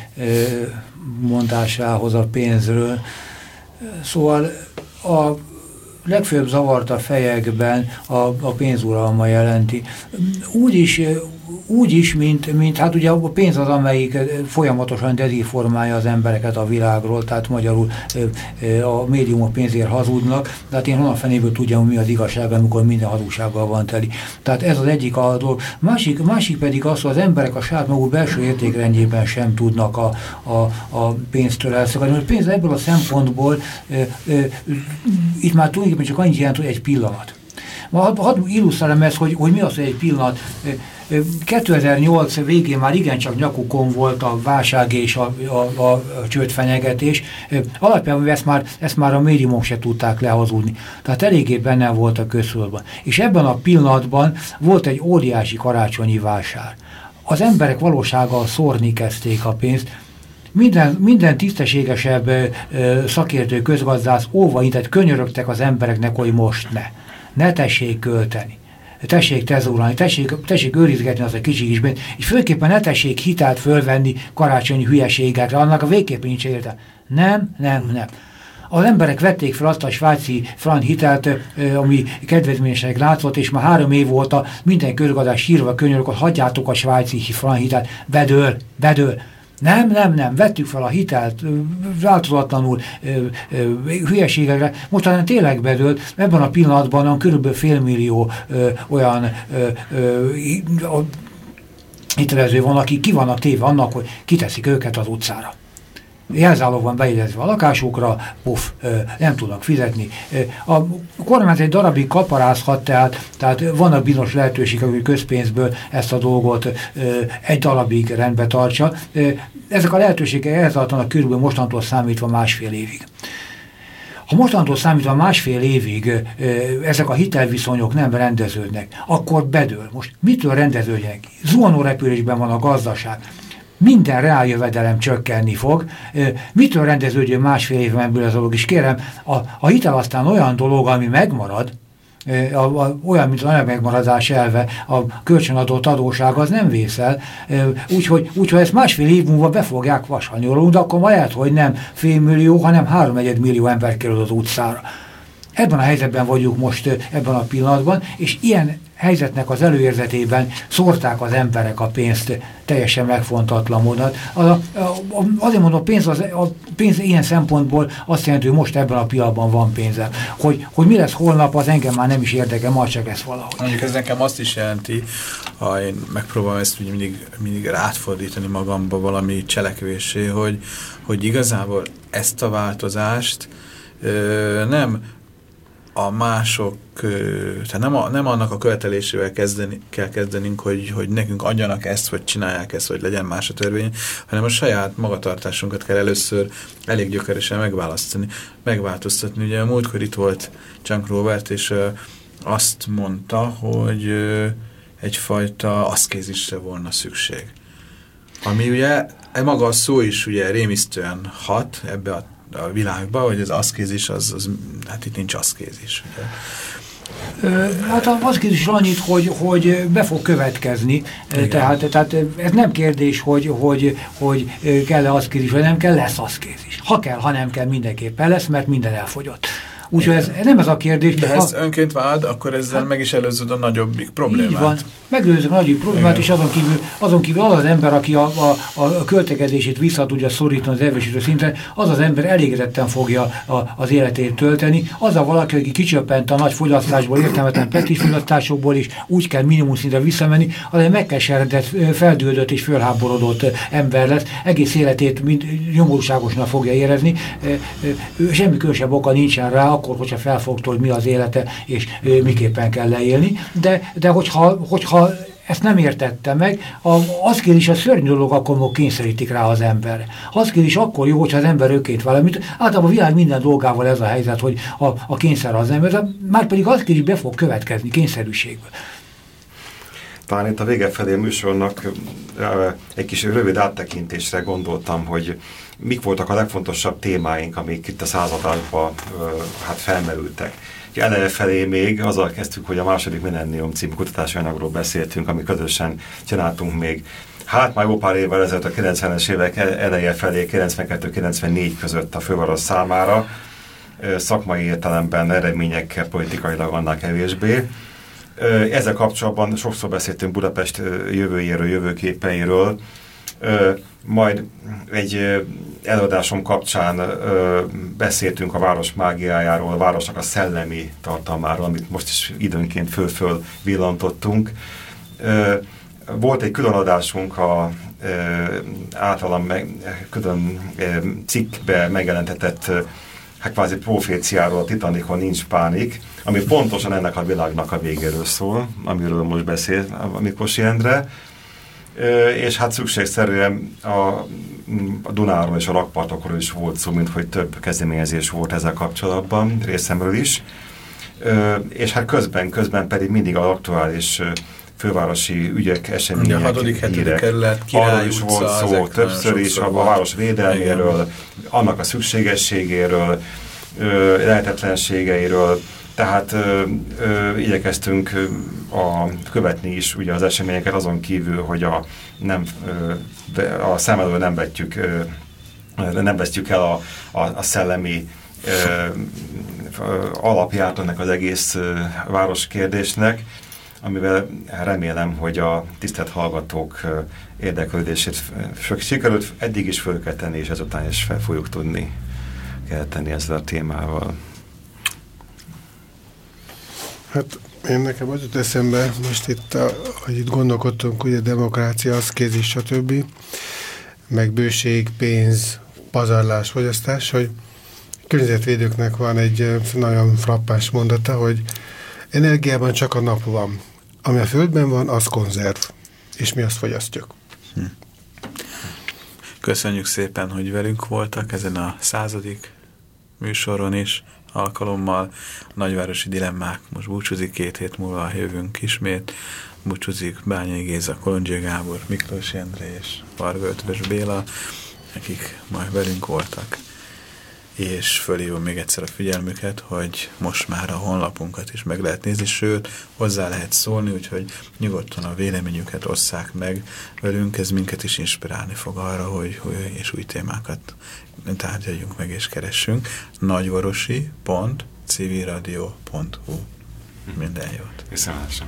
mondásához a pénzről. Szóval a legfőbb zavart a fejekben a, a pénzuralma jelenti. Úgy is, úgy is mint, mint, hát ugye a pénz az, amelyik folyamatosan dezinformálja az embereket a világról, tehát magyarul a médiumok pénzért hazudnak, de hát én honnan fenéből tudjam, mi az igazság, amikor minden hazugsággal van teli. Tehát ez az egyik a dolog. Másik, másik pedig az, hogy az emberek a saját maguk belső értékrendjében sem tudnak a, a, a pénztől elszakadni. A pénz ebből a szempontból e, e, itt már tulajdonképpen csak annyit jelent, hogy egy pillanat. Ma hadd had illusztrálom ezt, hogy, hogy mi az, hogy egy pillanat. kétezer-nyolc végén már igencsak nyakukon volt a válság és a, a, a, a csődfenyegetés. Alapjában ezt már, ezt már a médiumok se tudták lehazudni. Tehát eléggé benne volt a köztudatban. És ebben a pillanatban volt egy óriási karácsonyi válság. Az emberek valósággal szórni kezdték a pénzt. Minden, minden tisztességesebb ö, ö, szakértő, közgazdász óva intett, könyörögtek az embereknek, hogy most ne. Ne tessék költeni. Tessék tezúrálni, tessék, tessék őrizgetni az a kicsi kis pénzt, és főképpen ne tessék hitelt fölvenni karácsonyi hülyeségekre, annak a végképpen nincs értelme. Nem, nem, nem. Az emberek vették fel azt a svájci frank hitelt, ami kedvezményesnek látszott, és már három év óta minden közgazdás sírva könyörök, hogy hagyjátok a svájci frank hitelt, bedől, bedől. Nem, nem, nem, vettük fel a hitelt változatlanul ö, ö, hülyeségekre. Mostanában tényleg bedőlt, ebben a pillanatban körülbelül félmillió ö, olyan ö, ö, hitelező van, akik ki vannak téve annak, hogy kiteszik őket az utcára. Jelzálog van bejegyezve a lakásukra, puff, nem tudnak fizetni. A kormány egy darabig kaparázhat, tehát, tehát vannak bizonyos lehetőségek, hogy közpénzből ezt a dolgot egy darabig rendbe tartsa. Ezek a lehetőségek eltartanak körülbelül mostantól számítva másfél évig. Ha mostantól számítva másfél évig ezek a hitelviszonyok nem rendeződnek, akkor bedől. Most mitől rendeződjenek? Zuhanó repülésben van a gazdaság. Minden reáljövedelem csökkenni fog. Mitől rendeződjön másfél évben ebből az dolog is? Kérem, a, a hitel aztán olyan dolog, ami megmarad, a, a, olyan, mint az anyagmegmaradás elve, a kölcsönadott adóság az nem vészel, úgyhogy úgy, ezt másfél év múlva be fogják vasalni rólunk, de akkor lehet, hogy nem félmillió, hanem háromnegyed millió ember kerül az utcára. Ebben a helyzetben vagyunk most ebben a pillanatban, és ilyen helyzetnek az előérzetében szórták az emberek a pénzt teljesen megfontatlan módon. Az a, a, azért mondom, a pénz, az, a pénz ilyen szempontból azt jelenti, hogy most ebben a pillanatban van pénzem. Hogy, hogy mi lesz holnap, az engem már nem is érdekel, majd csak ez valahogy. Mondjuk ez nekem azt is jelenti, ha én megpróbálom ezt mindig, mindig átfordítani magamba valami cselekvésé, hogy, hogy igazából ezt a változást ö, nem a mások, tehát nem, a, nem annak a követelésével kezdeni, kell kezdenünk, hogy, hogy nekünk adjanak ezt, vagy csinálják ezt, vagy legyen más a törvény, hanem a saját magatartásunkat kell először elég gyökeresen megválasztani, megváltoztatni. Ugye a múltkor itt volt Csánk Róbert, és uh, azt mondta, hogy uh, egyfajta aszkézisre volna szükség. Ami ugye, maga a szó is ugye rémisztően hat ebbe a a világban, hogy az aszkézis, az, az, hát itt nincs aszkézis. Ugye? Hát az aszkézis annyit, hogy, hogy be fog következni, tehát, tehát ez nem kérdés, hogy, hogy, hogy kell-e aszkézis, vagy nem kell, lesz aszkézis. Ha kell, ha nem kell, mindenképpen lesz, mert minden elfogyott. Úgyhogy ez nem ez a kérdés. De ha ezt önként vád, akkor ezzel hát, meg is előzöd a nagyobbik problémát. Így van. Megelőzzük a nagyobb problémát, igen. És azon kívül, azon kívül az az ember, aki a, a, a költekezését vissza tudja szorítani az erősítő szinten, az az ember elégedetten fogja a, az életét tölteni. Az a valaki, aki kicsöppent a nagy fogyasztásból, értelmetlen petis fogyasztásokból is, úgy kell minimum szintre visszamenni, az egy megkeseredett, feldődött és fölháborodott ember lesz. Egész életét nyomorúságosnak fogja érezni. Semmi különösebb oka nincsen rá, akkor, hogyha felfogta, hogy mi az élete, és ö, miképpen kell leélni. De, de hogyha, hogyha ezt nem értette meg, az kell is a szörnyű dolog, akkor még kényszerítik rá az emberre. Az kell is akkor jó, hogyha az ember ökét valamit. Általában a világ minden dolgával ez a helyzet, hogy a, a kényszer az ember, már pedig az kell is be fog következni kényszerűségből. Talán itt a vége felé műsornak egy kis rövid áttekintésre gondoltam, hogy mik voltak a legfontosabb témáink, amik itt a századásban hát felmerültek. eleje felé még azzal kezdtük, hogy a második millennium című kutatási anyagról beszéltünk, ami közösen csináltunk még. Hát már jó pár évvel ezelőtt a kilencvenes évek eleje felé, kilencvenkettő kilencvennégy között a főváros számára, szakmai értelemben eredményekkel, politikailag annál kevésbé. Ezzel kapcsolatban sokszor beszéltünk Budapest jövőjéről, jövőképeiről, majd egy előadásom kapcsán beszéltünk a város mágiájáról, a városnak a szellemi tartalmáról, amit most is időnként föl-föl villantottunk. Volt egy külön adásunk a általam meg, külön cikkbe megjelentetett hát kvázi proféciáról, a Titanicon nincs pánik, ami pontosan ennek a világnak a végéről szól, amiről most beszél a Mikossy Endre, és hát szükségszerűen a, a Dunáról és a rakpartokról is volt szó, mint hogy több kezdeményezés volt ezzel kapcsolatban, részemről is, és hát közben, közben pedig mindig az aktuális fővárosi ügyek, események, a hatodik hetedik kerület, Király is volt szó, többször is a város védelméről, annak a szükségességéről, ö, lehetetlenségeiről, tehát ö, ö, igyekeztünk a, követni is ugye az eseményeket azon kívül, hogy a, nem, ö, a szem elől nem vetjük, ö, nem vesztjük el a, a, a szellemi ö, ö, alapját ennek az egész ö, város kérdésnek, amivel remélem, hogy a tisztelt hallgatók érdeklődését sikerült eddig is föl kell tenni, és ezután is fel fogjuk tudni kell tenni ezzel a témával. Hát én nekem az jut eszembe, most itt, a, hogy itt gondolkodtunk, ugye demokrácia, aszkézis, stb., meg bőség, pénz, pazarlás, fogyasztás, hogy környezetvédőknek van egy nagyon frappás mondata, hogy energiában csak a nap van. Ami a földben van, az konzerv, és mi azt fogyasztjuk. Hm. Köszönjük szépen, hogy velünk voltak ezen a századik műsoron is, alkalommal. A nagyvárosi dilemmák most búcsúzik, két hét múlva jövünk ismét. Búcsúzik Bányai Géza, Kolondzsia Gábor, Miklóssy Endre és Varga Ötvös Béla, akik majd velünk voltak. És fölhívom még egyszer a figyelmüket, hogy most már a honlapunkat is meg lehet nézni, sőt, hozzá lehet szólni, úgyhogy nyugodtan a véleményüket osszák meg velünk, ez minket is inspirálni fog arra, hogy, hogy és új témákat tárgyaljunk meg és keressünk. nagyvarosi pont civilradio pont hu. Minden jót! Viszontlátásra!